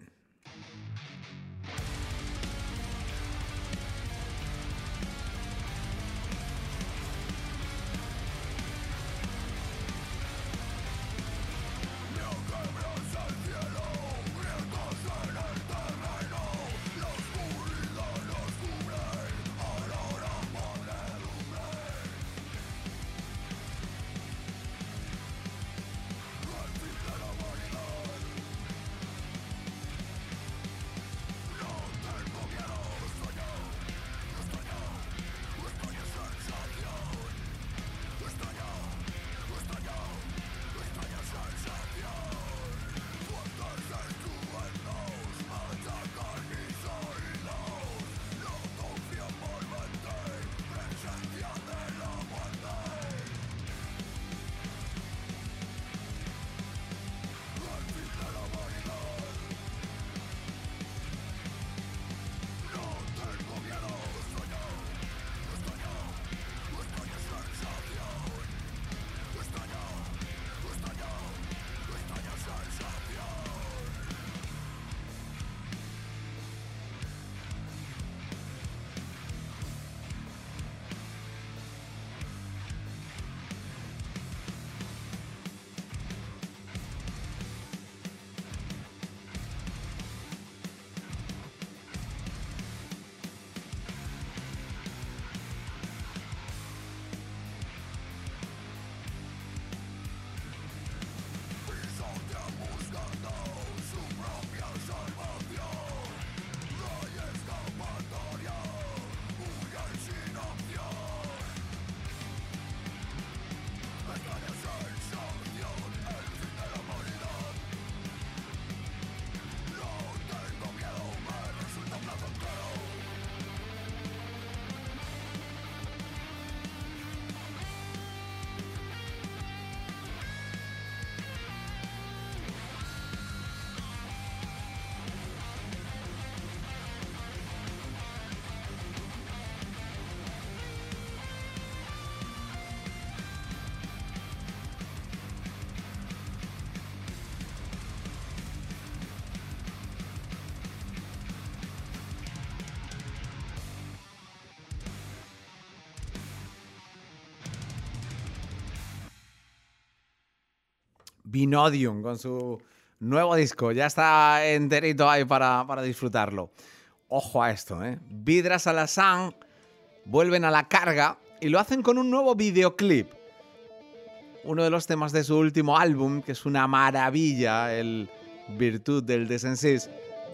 Vinodium, con su nuevo disco. Ya está enterito ahí para, para disfrutarlo. Ojo a esto, ¿eh? Vidra Alassane vuelven a la carga y lo hacen con un nuevo videoclip. Uno de los temas de su último álbum, que es una maravilla, el Virtud del Desensis.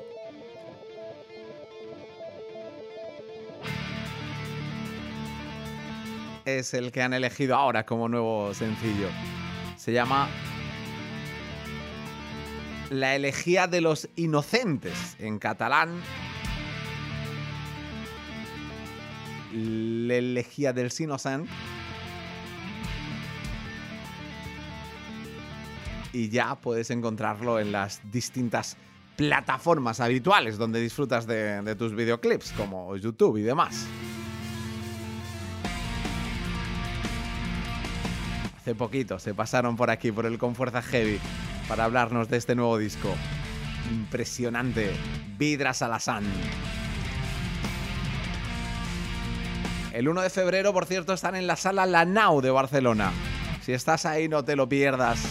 Es el que han elegido ahora como nuevo sencillo. Se llama La elegía de los inocentes, en catalán. L'elegía dels innocents. Y ya puedes encontrarlo en las distintas plataformas habituales donde disfrutas de, de tus videoclips, como YouTube y demás. Hace poquito se pasaron por aquí, por el Con Fuerza Heavy, para hablarnos de este nuevo disco. Impresionante. Vidra Alassane. El uno de febrero, por cierto, están en la Sala La Nau de Barcelona. Si estás ahí, no te lo pierdas.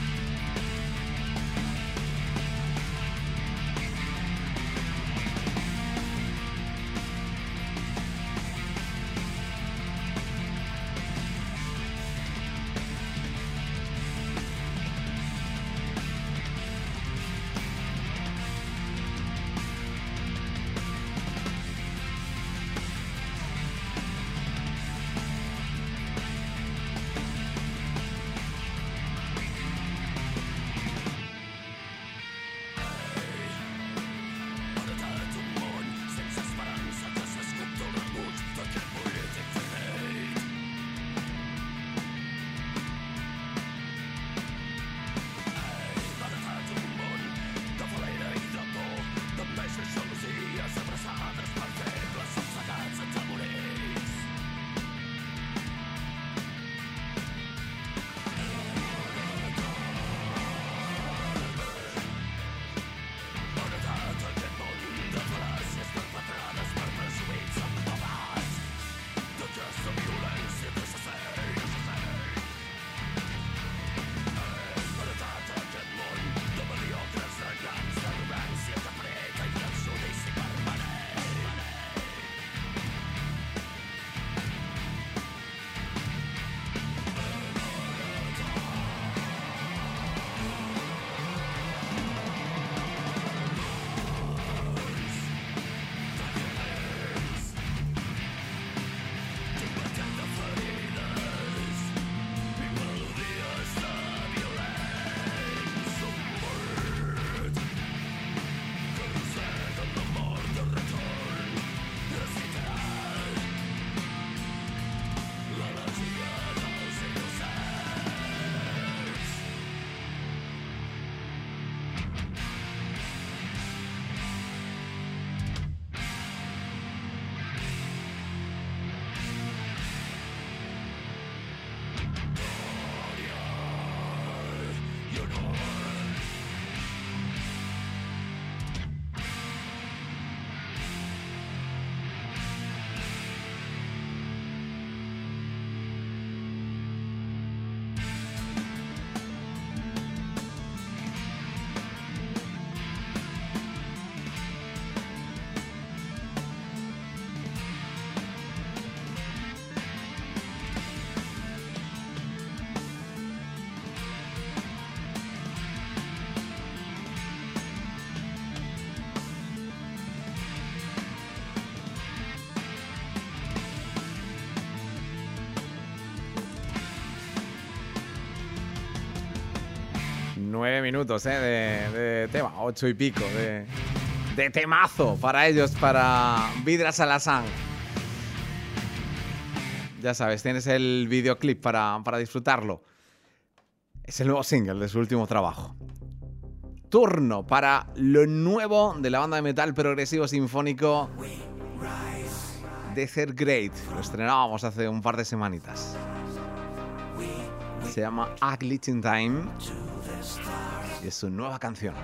Nueve minutos, ¿eh? de, de tema, ocho y pico, de, de temazo para ellos, para Vidra Alassane. Ya sabes, tienes el videoclip para, para disfrutarlo. Es el nuevo single de su último trabajo. Turno para lo nuevo de la banda de metal progresivo sinfónico Desert Great. Lo estrenábamos hace un par de semanitas. Se llama A Glitch in Time y es su nueva canción.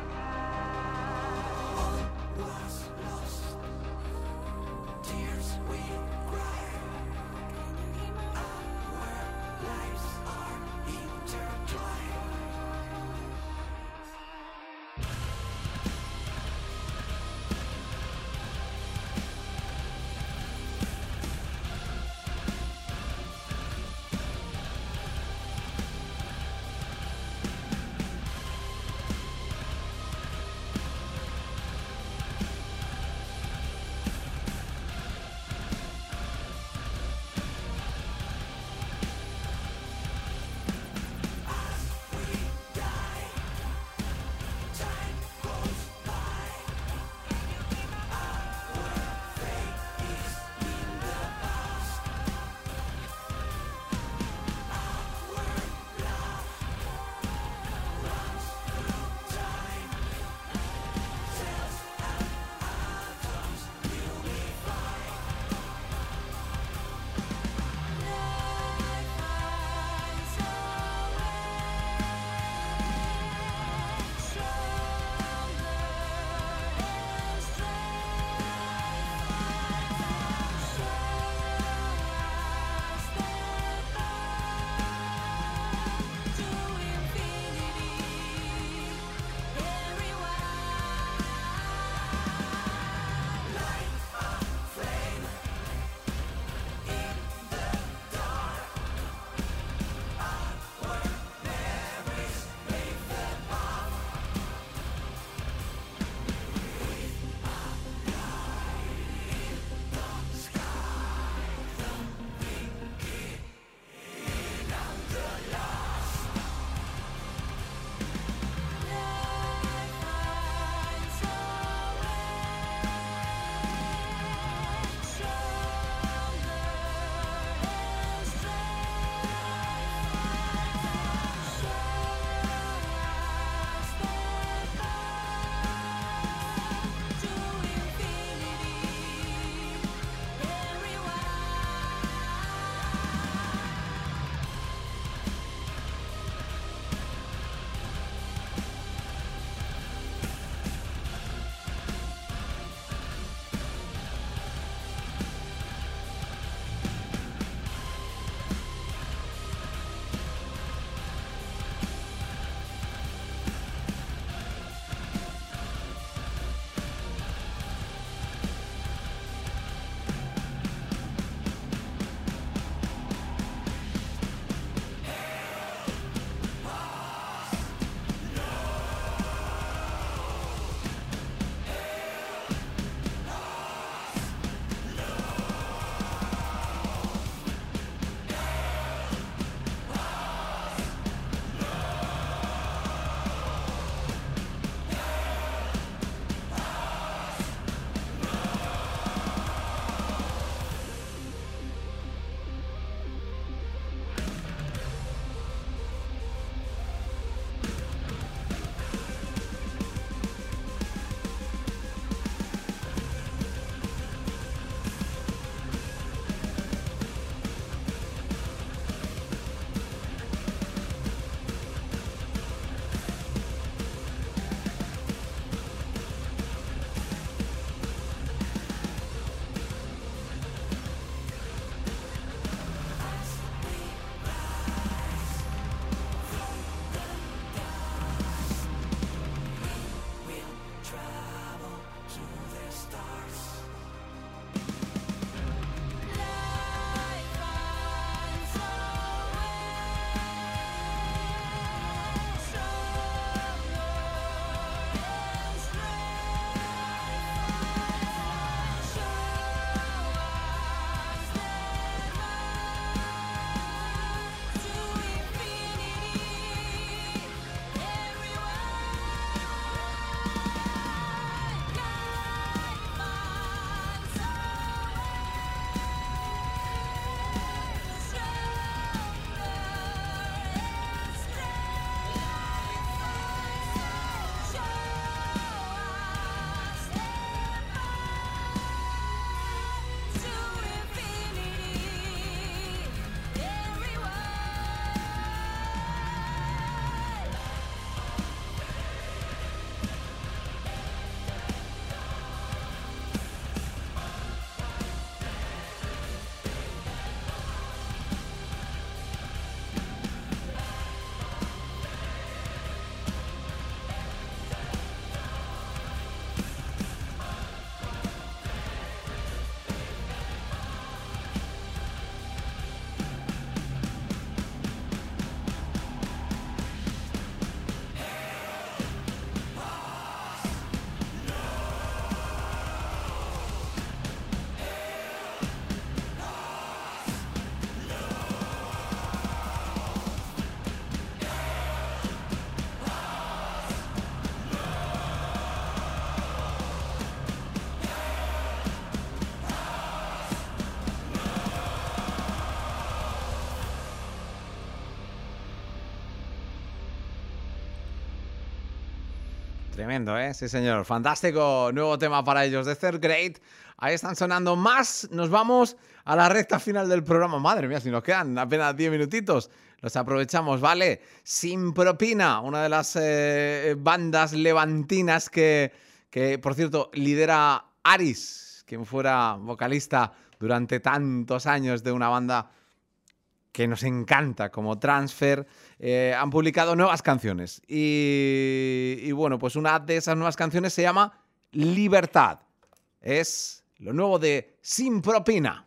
Tremendo, ¿eh? Sí, señor. Fantástico nuevo tema para ellos de Third Grade. Ahí están sonando más. Nos vamos a la recta final del programa. Madre mía, si nos quedan apenas diez minutitos. Los aprovechamos, ¿vale? Sin Propina, una de las eh, bandas levantinas que, que, por cierto, lidera Aris, quien fuera vocalista durante tantos años de una banda que nos encanta como Transfer. Eh, han publicado nuevas canciones y, y bueno, pues una de esas nuevas canciones se llama Libertad. Es lo nuevo de Sin Propina.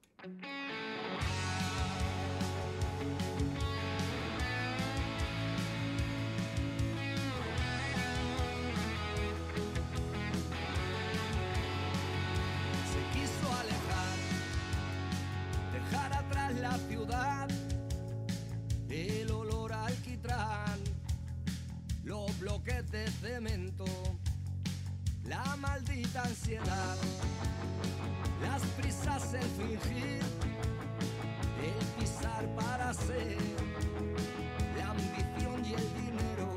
Se quiso alejar, dejar atrás la ciudad, el olor a alquitrán, los bloques de cemento, la maldita ansiedad, las prisas, el fingir, el pisar para ser, la ambición y el dinero.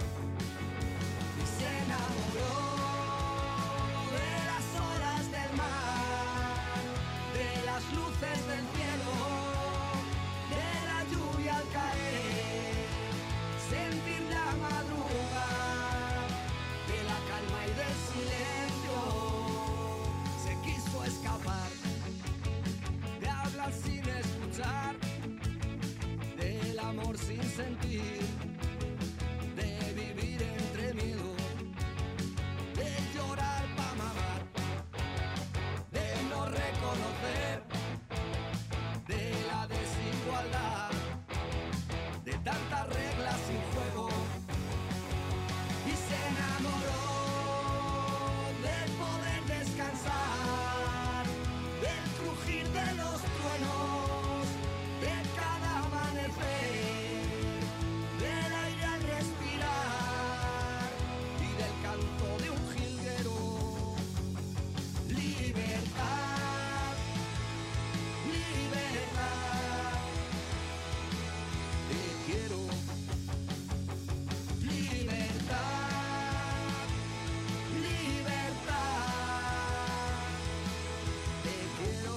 Y se enamoró de las olas del mar, de las luces del cielo, de la lluvia al caer, sentir la madrugada, de la calma y del silencio. Se quiso escapar, de hablar sin escuchar, del amor sin sentir, de vivir entre miedo, de llorar pa' mamar, de no reconocer, de la desigualdad, de tantas reglas sin juego. Y se enamoró del poder descansar, del crujir de los truenos, de cada amanecer, del aire al respirar y del canto de un jilguero. Libertad, libertad, te quiero. Libertad, libertad, te quiero.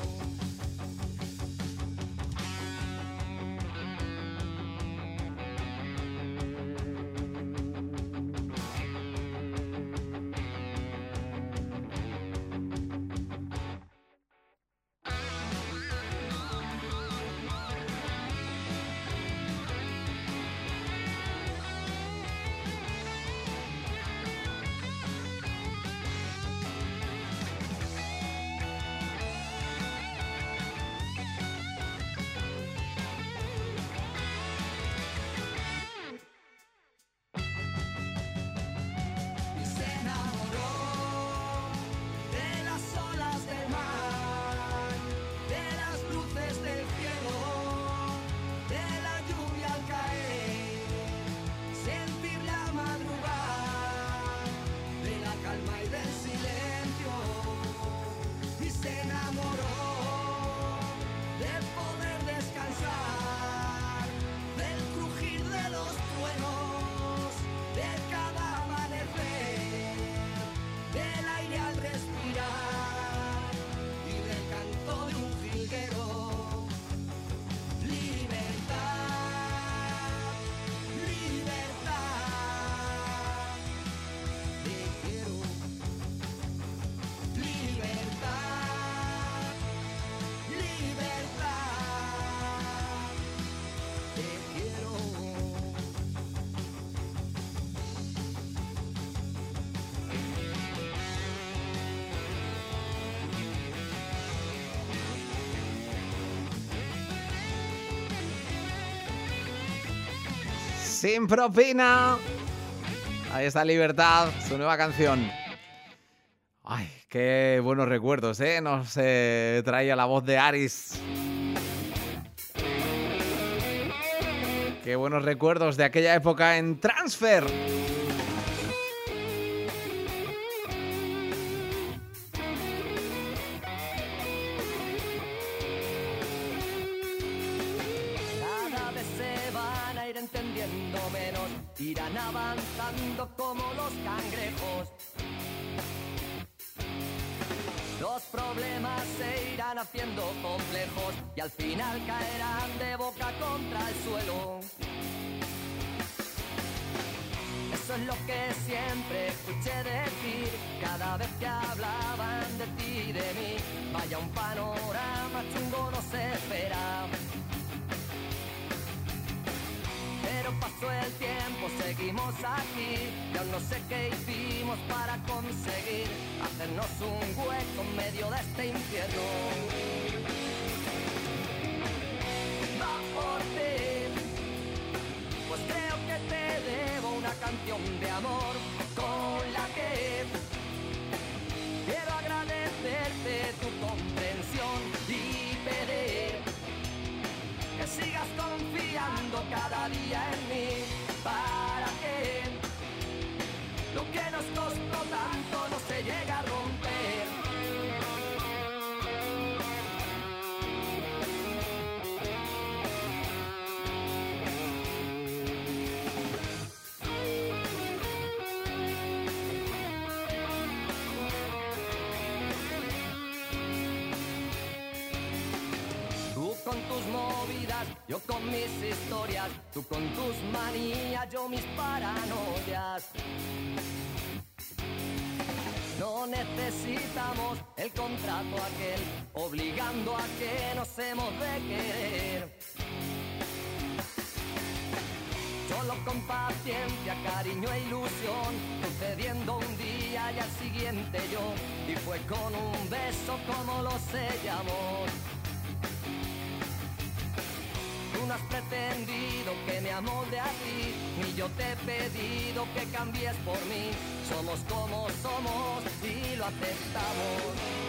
Y se enamoró de las olas del mar, de las luces del cielo, de la lluvia al caer, sentir la madrugada, de la calma y del silencio. Y se enamoró de poder descansar, del crujir de los truenos, de cada amanecer, del aire al respirar y del canto de un jilguero. Libertad, libertad, te quiero. Libertad, libertad, te quiero. Sin Propina. Ahí está Libertad, su nueva canción. Ay, qué buenos recuerdos, ¿eh? Nos eh, traía la voz de Aris. Qué buenos recuerdos de aquella época en Transfer. Cada vez se van a ir entendiendo menos, irán van avanzando como los cangrejos. Los problemas se irán haciendo complejos y al final caerán de boca contra el suelo. Eso es lo que siempre escuché decir cada vez que hablaban de ti y de mí. Vaya un panorama chungo nos espera. Pero pasó el tiempo, seguimos aquí y aún no sé qué hicimos para conseguir hacernos un hueco en medio de este infierno. Va por ti, pues creo que te debo una canción de amor con la que quiero agradecerte tu comprensión y pedir que sigas confiando cada día en mí, para que lo que nos costó tanto no se llegue a romper. Con tus movidas, yo con mis historias, tú con tus manías, yo mis paranoias. No necesitamos el contrato aquel, obligando a que nos hemos de querer. Solo con paciencia, cariño e ilusión, sucediendo un día y al siguiente yo, y fue con un beso como lo sellamos. Tú no has pretendido que me amolde a ti, ni yo te he pedido que cambies por mí. Somos como somos y lo aceptamos.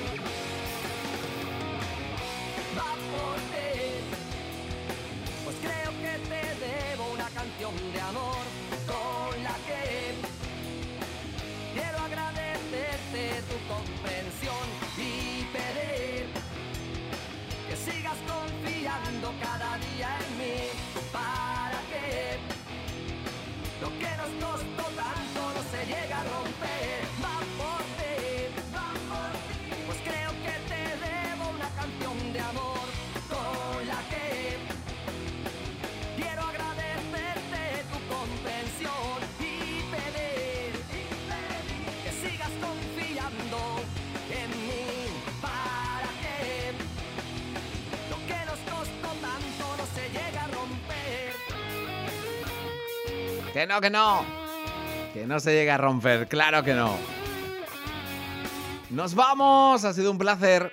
Va por ti, pues creo que te debo una canción de amor con la que quiero agradecerte tu comprensión y pedir que sigas confiando cada día en mí, para que lo que nos costó tanto no se llegue a romper. Va por ti, va por ti, pues creo que te debo una canción de amor con la que quiero agradecerte tu comprensión y pedir, y pedir que sigas confiando en mí, para que lo que nos costó tanto no se llega a romper. Que no, que no. Que no se llegue a romper, claro que no. Nos vamos, ha sido un placer.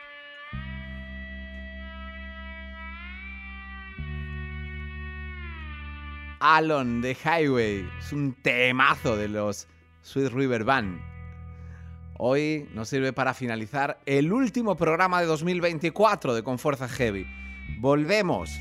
Along the Highway es un temazo de los Sweet River Band. Hoy nos sirve para finalizar el último programa de dos mil veinticuatro de Con Fuerza Heavy. Volvemos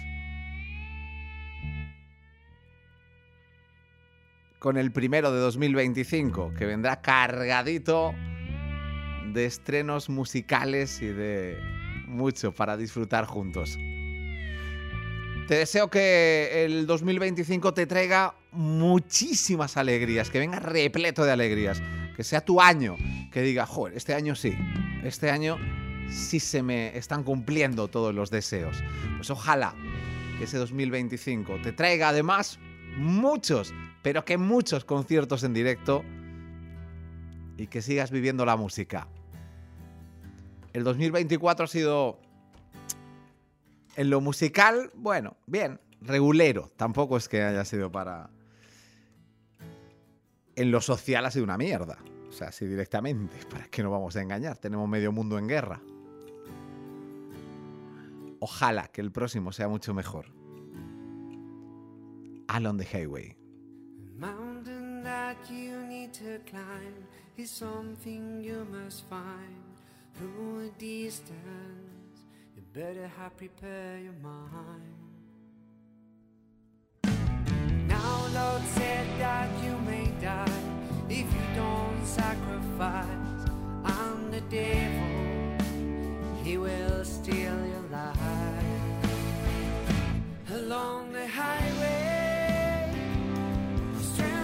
con el primero de dos mil veinticinco, que vendrá cargadito de estrenos musicales y de mucho para disfrutar juntos. Te deseo que el dos mil veinticinco te traiga muchísimas alegrías, que venga repleto de alegrías, que sea tu año, que diga, joder, este año sí, este año sí se me están cumpliendo todos los deseos. Pues ojalá que ese dos mil veinticinco te traiga además muchos, pero que muchos conciertos en directo y que sigas viviendo la música. El dos mil veinticuatro ha sido, en lo musical, bueno, bien, regulero. Tampoco es que haya sido para... En lo social ha sido una mierda. O sea, así directamente, ¿para qué nos vamos a engañar? Tenemos medio mundo en guerra. Ojalá que el próximo sea mucho mejor. Along the Highway. The mountain that you need to climb is something you must find through a distance. You better have prepare your mind. Now Lord said that you may die if you don't sacrifice. I'm the devil, he will steal your life. Along the highway, strength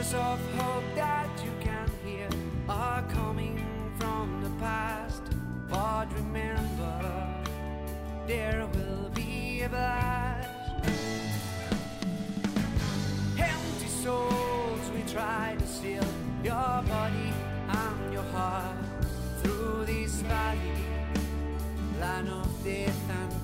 Whispers of hope that you can hear are coming from the past. But remember, there will be a blast. Empty souls, we try to steal your body and your heart through this valley, land of death and